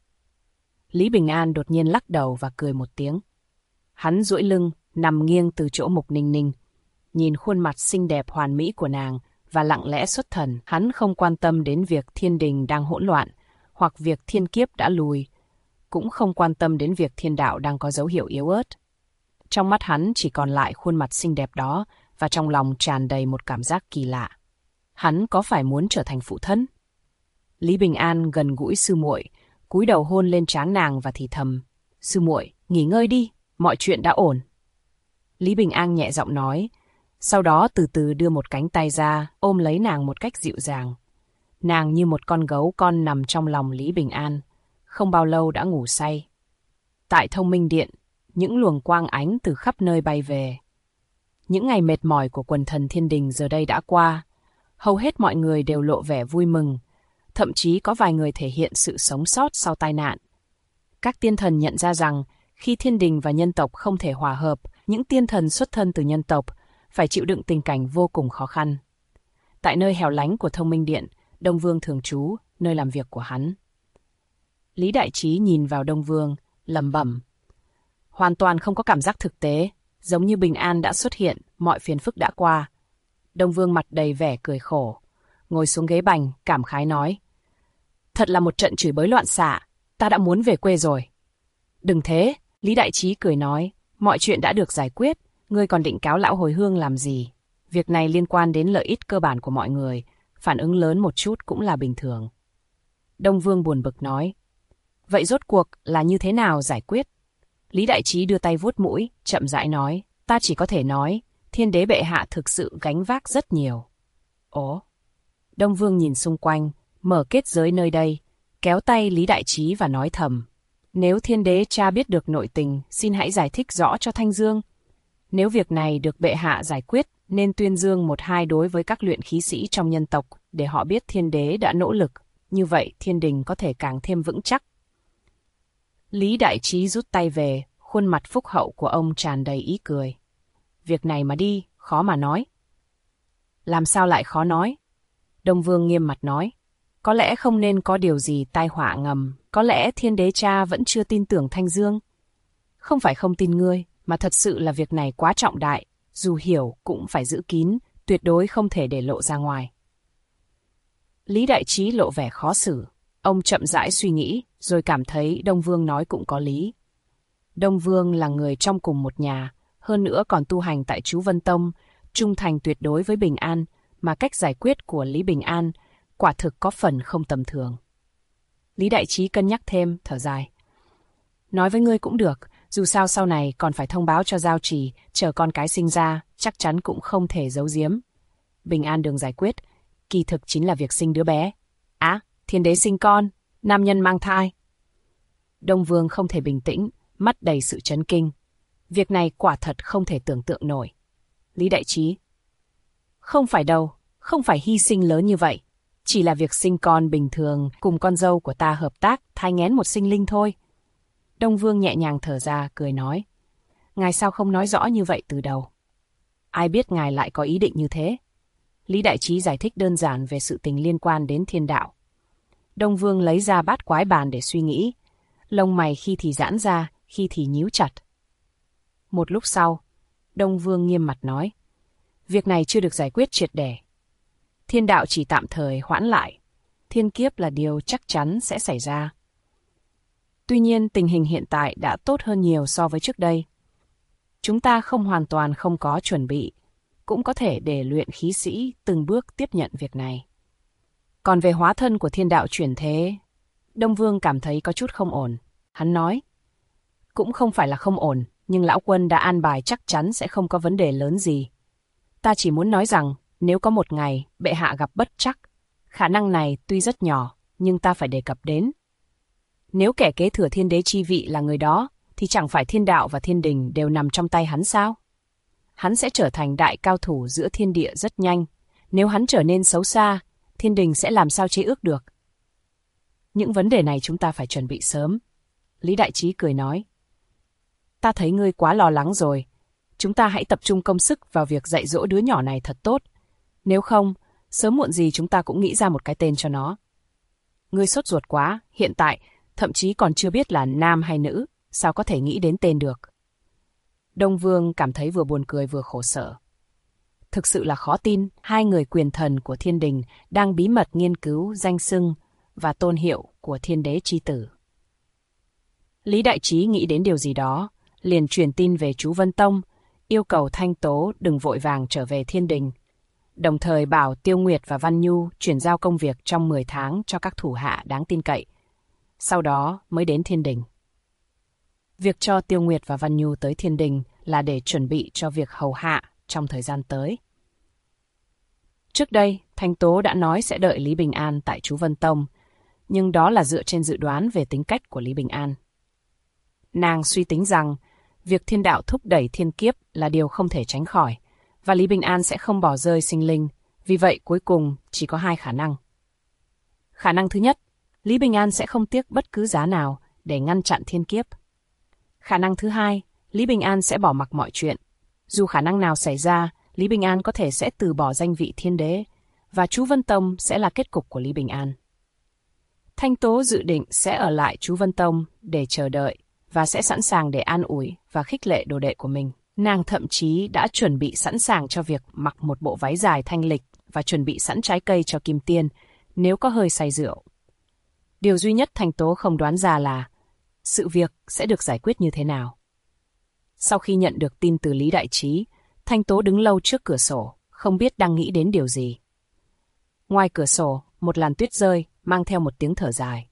Lý Bình An đột nhiên lắc đầu và cười một tiếng. Hắn duỗi lưng, nằm nghiêng từ chỗ Mục Ninh Ninh, nhìn khuôn mặt xinh đẹp hoàn mỹ của nàng và lặng lẽ xuất thần. Hắn không quan tâm đến việc thiên đình đang hỗn loạn, hoặc việc thiên kiếp đã lùi, cũng không quan tâm đến việc thiên đạo đang có dấu hiệu yếu ớt. Trong mắt hắn chỉ còn lại khuôn mặt xinh đẹp đó, và trong lòng tràn đầy một cảm giác kỳ lạ. Hắn có phải muốn trở thành phụ thân? Lý Bình An gần gũi sư muội, cúi đầu hôn lên trán nàng và thì thầm, sư muội, nghỉ ngơi đi, mọi chuyện đã ổn. Lý Bình An nhẹ giọng nói, sau đó từ từ đưa một cánh tay ra, ôm lấy nàng một cách dịu dàng. Nàng như một con gấu con nằm trong lòng Lý Bình An, không bao lâu đã ngủ say. Tại Thông Minh Điện, những luồng quang ánh từ khắp nơi bay về. Những ngày mệt mỏi của quần thần thiên đình giờ đây đã qua, hầu hết mọi người đều lộ vẻ vui mừng, thậm chí có vài người thể hiện sự sống sót sau tai nạn. Các tiên thần nhận ra rằng, khi thiên đình và nhân tộc không thể hòa hợp, những tiên thần xuất thân từ nhân tộc phải chịu đựng tình cảnh vô cùng khó khăn. Tại nơi hẻo lánh của Thông Minh Điện, Đông Vương thường trú, nơi làm việc của hắn. Lý Đại Trí nhìn vào Đông Vương, lẩm bẩm. Hoàn toàn không có cảm giác thực tế, giống như bình an đã xuất hiện, mọi phiền phức đã qua. Đông Vương mặt đầy vẻ cười khổ, ngồi xuống ghế bành, cảm khái nói. Thật là một trận chửi bới loạn xạ, ta đã muốn về quê rồi. Đừng thế, Lý Đại Trí cười nói, mọi chuyện đã được giải quyết, ngươi còn định cáo lão hồi hương làm gì? Việc này liên quan đến lợi ích cơ bản của mọi người, phản ứng lớn một chút cũng là bình thường. Đông Vương buồn bực nói. Vậy rốt cuộc là như thế nào giải quyết? Lý Đại Trí đưa tay vuốt mũi, chậm rãi nói, ta chỉ có thể nói, thiên đế bệ hạ thực sự gánh vác rất nhiều. Ồ? Đông Vương nhìn xung quanh, mở kết giới nơi đây, kéo tay Lý Đại Trí và nói thầm. Nếu thiên đế cha biết được nội tình, xin hãy giải thích rõ cho Thanh Dương. Nếu việc này được bệ hạ giải quyết, nên tuyên dương 1-2 đối với các luyện khí sĩ trong nhân tộc, để họ biết thiên đế đã nỗ lực, như vậy thiên đình có thể càng thêm vững chắc. Lý Đại Trí rút tay về, khuôn mặt phúc hậu của ông tràn đầy ý cười. Việc này mà đi, khó mà nói. Làm sao lại khó nói? Đông Vương nghiêm mặt nói. Có lẽ không nên có điều gì tai họa ngầm, có lẽ thiên đế cha vẫn chưa tin tưởng Thanh Dương. Không phải không tin ngươi, mà thật sự là việc này quá trọng đại, dù hiểu cũng phải giữ kín, tuyệt đối không thể để lộ ra ngoài. Lý Đại Trí lộ vẻ khó xử, ông chậm rãi suy nghĩ, rồi cảm thấy Đông Vương nói cũng có lý. Đông Vương là người trong cùng một nhà, hơn nữa còn tu hành tại Chú Vân Tông, trung thành tuyệt đối với Bình An, mà cách giải quyết của Lý Bình An quả thực có phần không tầm thường. Lý Đại Trí cân nhắc thêm, thở dài. Nói với ngươi cũng được, dù sao sau này còn phải thông báo cho Giao Trì, chờ con cái sinh ra, chắc chắn cũng không thể giấu giếm. Bình An đường giải quyết, kỳ thực chính là việc sinh đứa bé. Thiên đế sinh con, nam nhân mang thai. Đông Vương không thể bình tĩnh, mắt đầy sự chấn kinh. Việc này quả thật không thể tưởng tượng nổi. Lý Đại Trí. Không phải đâu, không phải hy sinh lớn như vậy. Chỉ là việc sinh con bình thường, cùng con dâu của ta hợp tác, thai nghén một sinh linh thôi. Đông Vương nhẹ nhàng thở ra, cười nói. Ngài sao không nói rõ như vậy từ đầu? Ai biết ngài lại có ý định như thế? Lý Đại Trí giải thích đơn giản về sự tình liên quan đến thiên đạo. Đông Vương lấy ra bát quái bàn để suy nghĩ. Lông mày khi thì giãn ra, khi thì nhíu chặt. Một lúc sau, Đông Vương nghiêm mặt nói. Việc này chưa được giải quyết triệt để. Thiên đạo chỉ tạm thời hoãn lại. Thiên kiếp là điều chắc chắn sẽ xảy ra. Tuy nhiên tình hình hiện tại đã tốt hơn nhiều so với trước đây. Chúng ta không hoàn toàn không có chuẩn bị, cũng có thể để luyện khí sĩ từng bước tiếp nhận việc này. Còn về hóa thân của thiên đạo chuyển thế, Đông Vương cảm thấy có chút không ổn. Hắn nói, cũng không phải là không ổn, nhưng lão quân đã an bài chắc chắn sẽ không có vấn đề lớn gì. Ta chỉ muốn nói rằng, nếu có một ngày bệ hạ gặp bất trắc, khả năng này tuy rất nhỏ, nhưng ta phải đề cập đến. Nếu kẻ kế thừa thiên đế chi vị là người đó, thì chẳng phải thiên đạo và thiên đình đều nằm trong tay hắn sao? Hắn sẽ trở thành đại cao thủ giữa thiên địa rất nhanh. Nếu hắn trở nên xấu xa, thiên đình sẽ làm sao chế ước được? Những vấn đề này chúng ta phải chuẩn bị sớm. Lý Đại Trí cười nói. Ta thấy ngươi quá lo lắng rồi. Chúng ta hãy tập trung công sức vào việc dạy dỗ đứa nhỏ này thật tốt. Nếu không, sớm muộn gì chúng ta cũng nghĩ ra một cái tên cho nó. Ngươi sốt ruột quá, hiện tại thậm chí còn chưa biết là nam hay nữ, sao có thể nghĩ đến tên được. Đông Vương cảm thấy vừa buồn cười vừa khổ sở. Thực sự là khó tin, hai người quyền thần của thiên đình đang bí mật nghiên cứu danh xưng và tôn hiệu của thiên đế chi tử. Lý Đại Trí nghĩ đến điều gì đó, liền truyền tin về chú Vân Tông, yêu cầu Thanh Tố đừng vội vàng trở về thiên đình, đồng thời bảo Tiêu Nguyệt và Văn Nhu chuyển giao công việc trong 10 tháng cho các thủ hạ đáng tin cậy. Sau đó mới đến thiên đình. Việc cho Tiêu Nguyệt và Văn Nhu tới thiên đình là để chuẩn bị cho việc hầu hạ trong thời gian tới. Trước đây, Thanh Tố đã nói sẽ đợi Lý Bình An tại chú Vân Tông, nhưng đó là dựa trên dự đoán về tính cách của Lý Bình An. Nàng suy tính rằng việc thiên đạo thúc đẩy thiên kiếp là điều không thể tránh khỏi, và Lý Bình An sẽ không bỏ rơi sinh linh, vì vậy cuối cùng chỉ có hai khả năng. Khả năng thứ nhất, Lý Bình An sẽ không tiếc bất cứ giá nào để ngăn chặn thiên kiếp. Khả năng thứ hai, Lý Bình An sẽ bỏ mặc mọi chuyện. Dù khả năng nào xảy ra, Lý Bình An có thể sẽ từ bỏ danh vị thiên đế, và chú Vân Tông sẽ là kết cục của Lý Bình An. Thanh Tố dự định sẽ ở lại chú Vân Tông để chờ đợi, và sẽ sẵn sàng để an ủi và khích lệ đồ đệ của mình. Nàng thậm chí đã chuẩn bị sẵn sàng cho việc mặc một bộ váy dài thanh lịch và chuẩn bị sẵn trái cây cho Kim Tiên nếu có hơi say rượu. Điều duy nhất Thanh Tố không đoán ra là sự việc sẽ được giải quyết như thế nào. Sau khi nhận được tin từ Lý Đại Trí, Thanh Tố đứng lâu trước cửa sổ, không biết đang nghĩ đến điều gì. Ngoài cửa sổ, một làn tuyết rơi, mang theo một tiếng thở dài.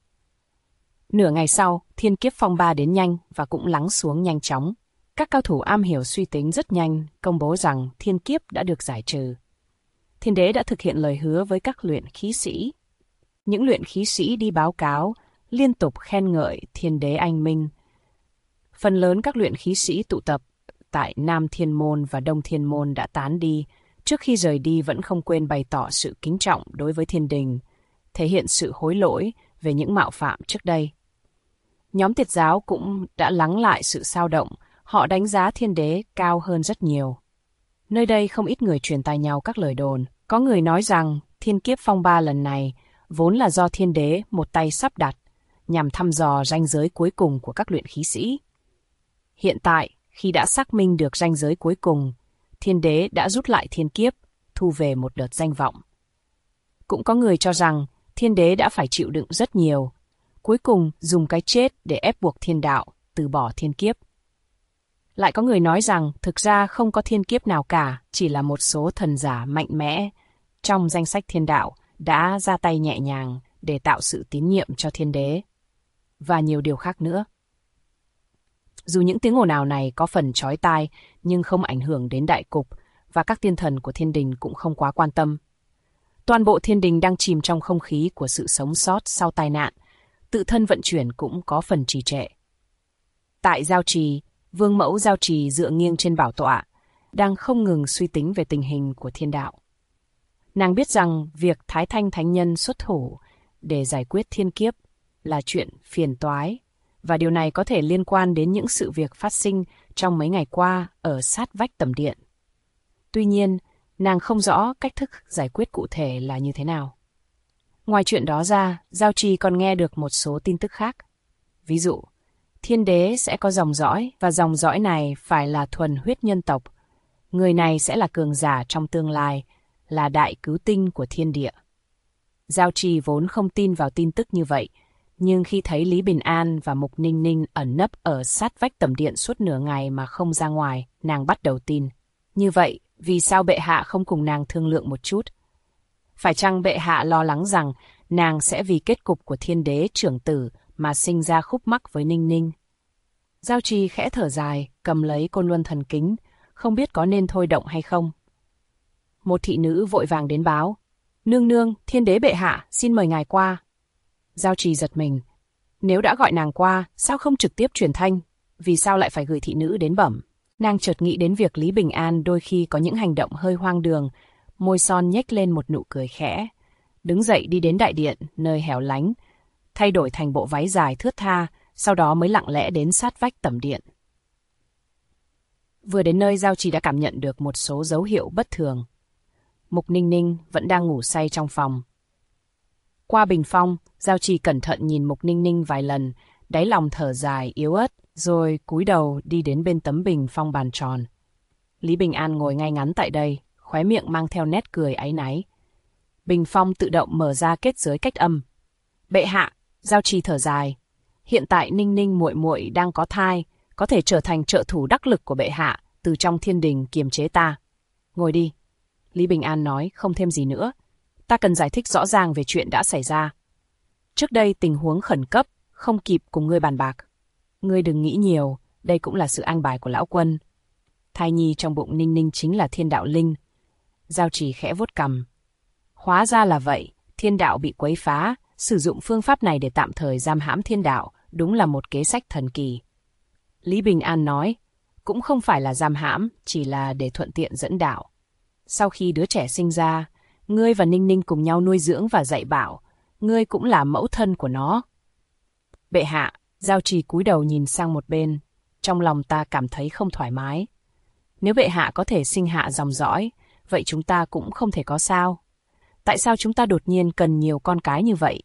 Nửa ngày sau, thiên kiếp phong ba đến nhanh và cũng lắng xuống nhanh chóng. Các cao thủ am hiểu suy tính rất nhanh, công bố rằng thiên kiếp đã được giải trừ. Thiên đế đã thực hiện lời hứa với các luyện khí sĩ. Những luyện khí sĩ đi báo cáo, liên tục khen ngợi thiên đế anh minh. Phần lớn các luyện khí sĩ tụ tập tại Nam Thiên Môn và Đông Thiên Môn đã tán đi, trước khi rời đi vẫn không quên bày tỏ sự kính trọng đối với thiên đình, thể hiện sự hối lỗi về những mạo phạm trước đây. Nhóm Tiệt giáo cũng đã lắng lại sự xao động, họ đánh giá thiên đế cao hơn rất nhiều. Nơi đây không ít người truyền tai nhau các lời đồn, có người nói rằng thiên kiếp phong ba lần này vốn là do thiên đế một tay sắp đặt, nhằm thăm dò ranh giới cuối cùng của các luyện khí sĩ. Hiện tại, khi đã xác minh được ranh giới cuối cùng, thiên đế đã rút lại thiên kiếp, thu về một đợt danh vọng. Cũng có người cho rằng thiên đế đã phải chịu đựng rất nhiều, cuối cùng dùng cái chết để ép buộc thiên đạo từ bỏ thiên kiếp. Lại có người nói rằng thực ra không có thiên kiếp nào cả, chỉ là một số thần giả mạnh mẽ trong danh sách thiên đạo đã ra tay nhẹ nhàng để tạo sự tín nhiệm cho thiên đế, và nhiều điều khác nữa. Dù những tiếng ồn ào này có phần chói tai, nhưng không ảnh hưởng đến đại cục, và các tiên thần của thiên đình cũng không quá quan tâm. Toàn bộ thiên đình đang chìm trong không khí của sự sống sót sau tai nạn, tự thân vận chuyển cũng có phần trì trệ. Tại Giao Trì, Vương mẫu Giao Trì dựa nghiêng trên bảo tọa, đang không ngừng suy tính về tình hình của thiên đạo. Nàng biết rằng việc Thái Thanh Thánh Nhân xuất thủ để giải quyết thiên kiếp là chuyện phiền toái, và điều này có thể liên quan đến những sự việc phát sinh trong mấy ngày qua ở sát vách tầm điện. Tuy nhiên, nàng không rõ cách thức giải quyết cụ thể là như thế nào. Ngoài chuyện đó ra, Giao Trì còn nghe được một số tin tức khác. Ví dụ, thiên đế sẽ có dòng dõi, và dòng dõi này phải là thuần huyết nhân tộc. Người này sẽ là cường giả trong tương lai, là đại cứu tinh của thiên địa. Giao Trì vốn không tin vào tin tức như vậy, nhưng khi thấy Lý Bình An và Mục Ninh Ninh ẩn nấp ở sát vách tầm điện suốt nửa ngày mà không ra ngoài, nàng bắt đầu tin. Như vậy, vì sao bệ hạ không cùng nàng thương lượng một chút? Phải chăng bệ hạ lo lắng rằng nàng sẽ vì kết cục của thiên đế trưởng tử mà sinh ra khúc mắc với Ninh Ninh. Giao Trì khẽ thở dài, cầm lấy côn luân thần kính, không biết có nên thôi động hay không. Một thị nữ vội vàng đến báo. Nương nương, thiên đế bệ hạ, xin mời ngài qua. Giao Trì giật mình. Nếu đã gọi nàng qua, sao không trực tiếp truyền thanh? Vì sao lại phải gửi thị nữ đến bẩm? Nàng chợt nghĩ đến việc Lý Bình An đôi khi có những hành động hơi hoang đường, môi son nhếch lên một nụ cười khẽ. Đứng dậy đi đến đại điện, nơi hẻo lánh, thay đổi thành bộ váy dài thướt tha, sau đó mới lặng lẽ đến sát vách tẩm điện. Vừa đến nơi, Giao Trì đã cảm nhận được một số dấu hiệu bất thường. Mục Ninh Ninh vẫn đang ngủ say trong phòng. Qua bình phong, Giao Trì cẩn thận nhìn Mục Ninh Ninh vài lần, đáy lòng thở dài yếu ớt, rồi cúi đầu đi đến bên tấm bình phong bàn tròn. Lý Bình An ngồi ngay ngắn tại đây, khóe miệng mang theo nét cười áy náy. Bình phong tự động mở ra kết giới cách âm. Bệ hạ, Giao Trì thở dài. Hiện tại Ninh Ninh muội muội đang có thai, có thể trở thành trợ thủ đắc lực của bệ hạ, từ trong thiên đình kiềm chế ta. Ngồi đi. Lý Bình An nói, không thêm gì nữa. Ta cần giải thích rõ ràng về chuyện đã xảy ra. Trước đây tình huống khẩn cấp, không kịp cùng ngươi bàn bạc. Ngươi đừng nghĩ nhiều, đây cũng là sự an bài của lão quân. Thai nhi trong bụng Ninh Ninh chính là thiên đạo linh. Giao Trì khẽ vuốt cằm. Hóa ra là vậy, thiên đạo bị quấy phá, sử dụng phương pháp này để tạm thời giam hãm thiên đạo, đúng là một kế sách thần kỳ. Lý Bình An nói, cũng không phải là giam hãm, chỉ là để thuận tiện dẫn đạo. Sau khi đứa trẻ sinh ra, ngươi và Ninh Ninh cùng nhau nuôi dưỡng và dạy bảo, ngươi cũng là mẫu thân của nó. Bệ hạ, Giao Trì cúi đầu nhìn sang một bên, trong lòng ta cảm thấy không thoải mái. Nếu bệ hạ có thể sinh hạ dòng dõi, vậy chúng ta cũng không thể có sao. Tại sao chúng ta đột nhiên cần nhiều con cái như vậy?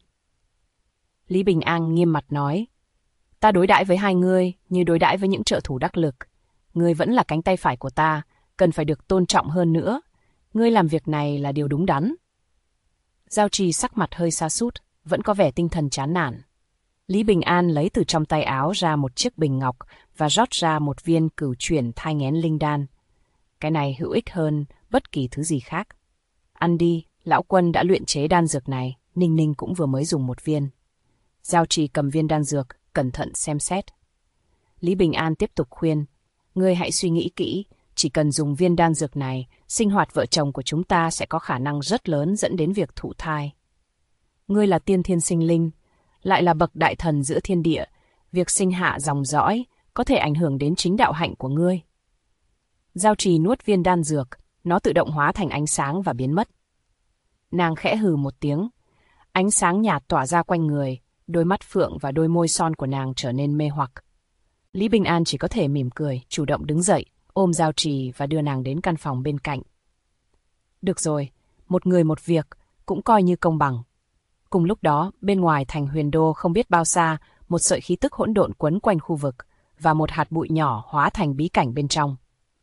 Lý Bình An nghiêm mặt nói, ta đối đãi với hai ngươi như đối đãi với những trợ thủ đắc lực. Ngươi vẫn là cánh tay phải của ta, cần phải được tôn trọng hơn nữa. Ngươi làm việc này là điều đúng đắn. Giao Trì sắc mặt hơi sa sút, vẫn có vẻ tinh thần chán nản. Lý Bình An lấy từ trong tay áo ra một chiếc bình ngọc và rót ra một viên cửu chuyển thai nghén linh đan. Cái này hữu ích hơn bất kỳ thứ gì khác. Ăn đi, lão quân đã luyện chế đan dược này, Ninh Ninh cũng vừa mới dùng một viên. Giao Trì cầm viên đan dược, cẩn thận xem xét. Lý Bình An tiếp tục khuyên, ngươi hãy suy nghĩ kỹ, chỉ cần dùng viên đan dược này, sinh hoạt vợ chồng của chúng ta sẽ có khả năng rất lớn dẫn đến việc thụ thai. Ngươi là tiên thiên sinh linh, lại là bậc đại thần giữa thiên địa, việc sinh hạ dòng dõi có thể ảnh hưởng đến chính đạo hạnh của ngươi. Giao Trì nuốt viên đan dược, nó tự động hóa thành ánh sáng và biến mất. Nàng khẽ hừ một tiếng, ánh sáng nhạt tỏa ra quanh người, đôi mắt phượng và đôi môi son của nàng trở nên mê hoặc. Lý Bình An chỉ có thể mỉm cười, chủ động đứng dậy, ôm Giao Trì và đưa nàng đến căn phòng bên cạnh. Được rồi, một người một việc, cũng coi như công bằng. Cùng lúc đó, bên ngoài thành Huyền Đô không biết bao xa, một sợi khí tức hỗn độn quấn quanh khu vực, và một hạt bụi nhỏ hóa thành bí cảnh bên trong.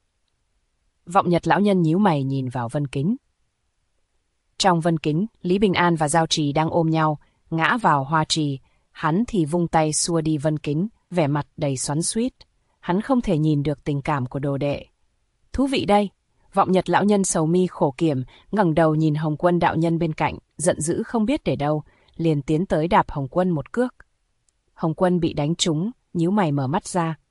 Vọng Nhật lão nhân nhíu mày nhìn vào vân kính. Trong vân kính, Lý Bình An và Giao Trì đang ôm nhau, ngã vào hoa trì, hắn thì vung tay xua đi vân kính, vẻ mặt đầy xoắn xuýt. Hắn không thể nhìn được tình cảm của đồ đệ. Thú vị đây. Vọng Nhật lão nhân sầu mi khổ kiểm, ngẩng đầu nhìn Hồng Quân đạo nhân bên cạnh, giận dữ không biết để đâu, liền tiến tới đạp Hồng Quân một cước. Hồng Quân bị đánh trúng, nhíu mày mở mắt ra.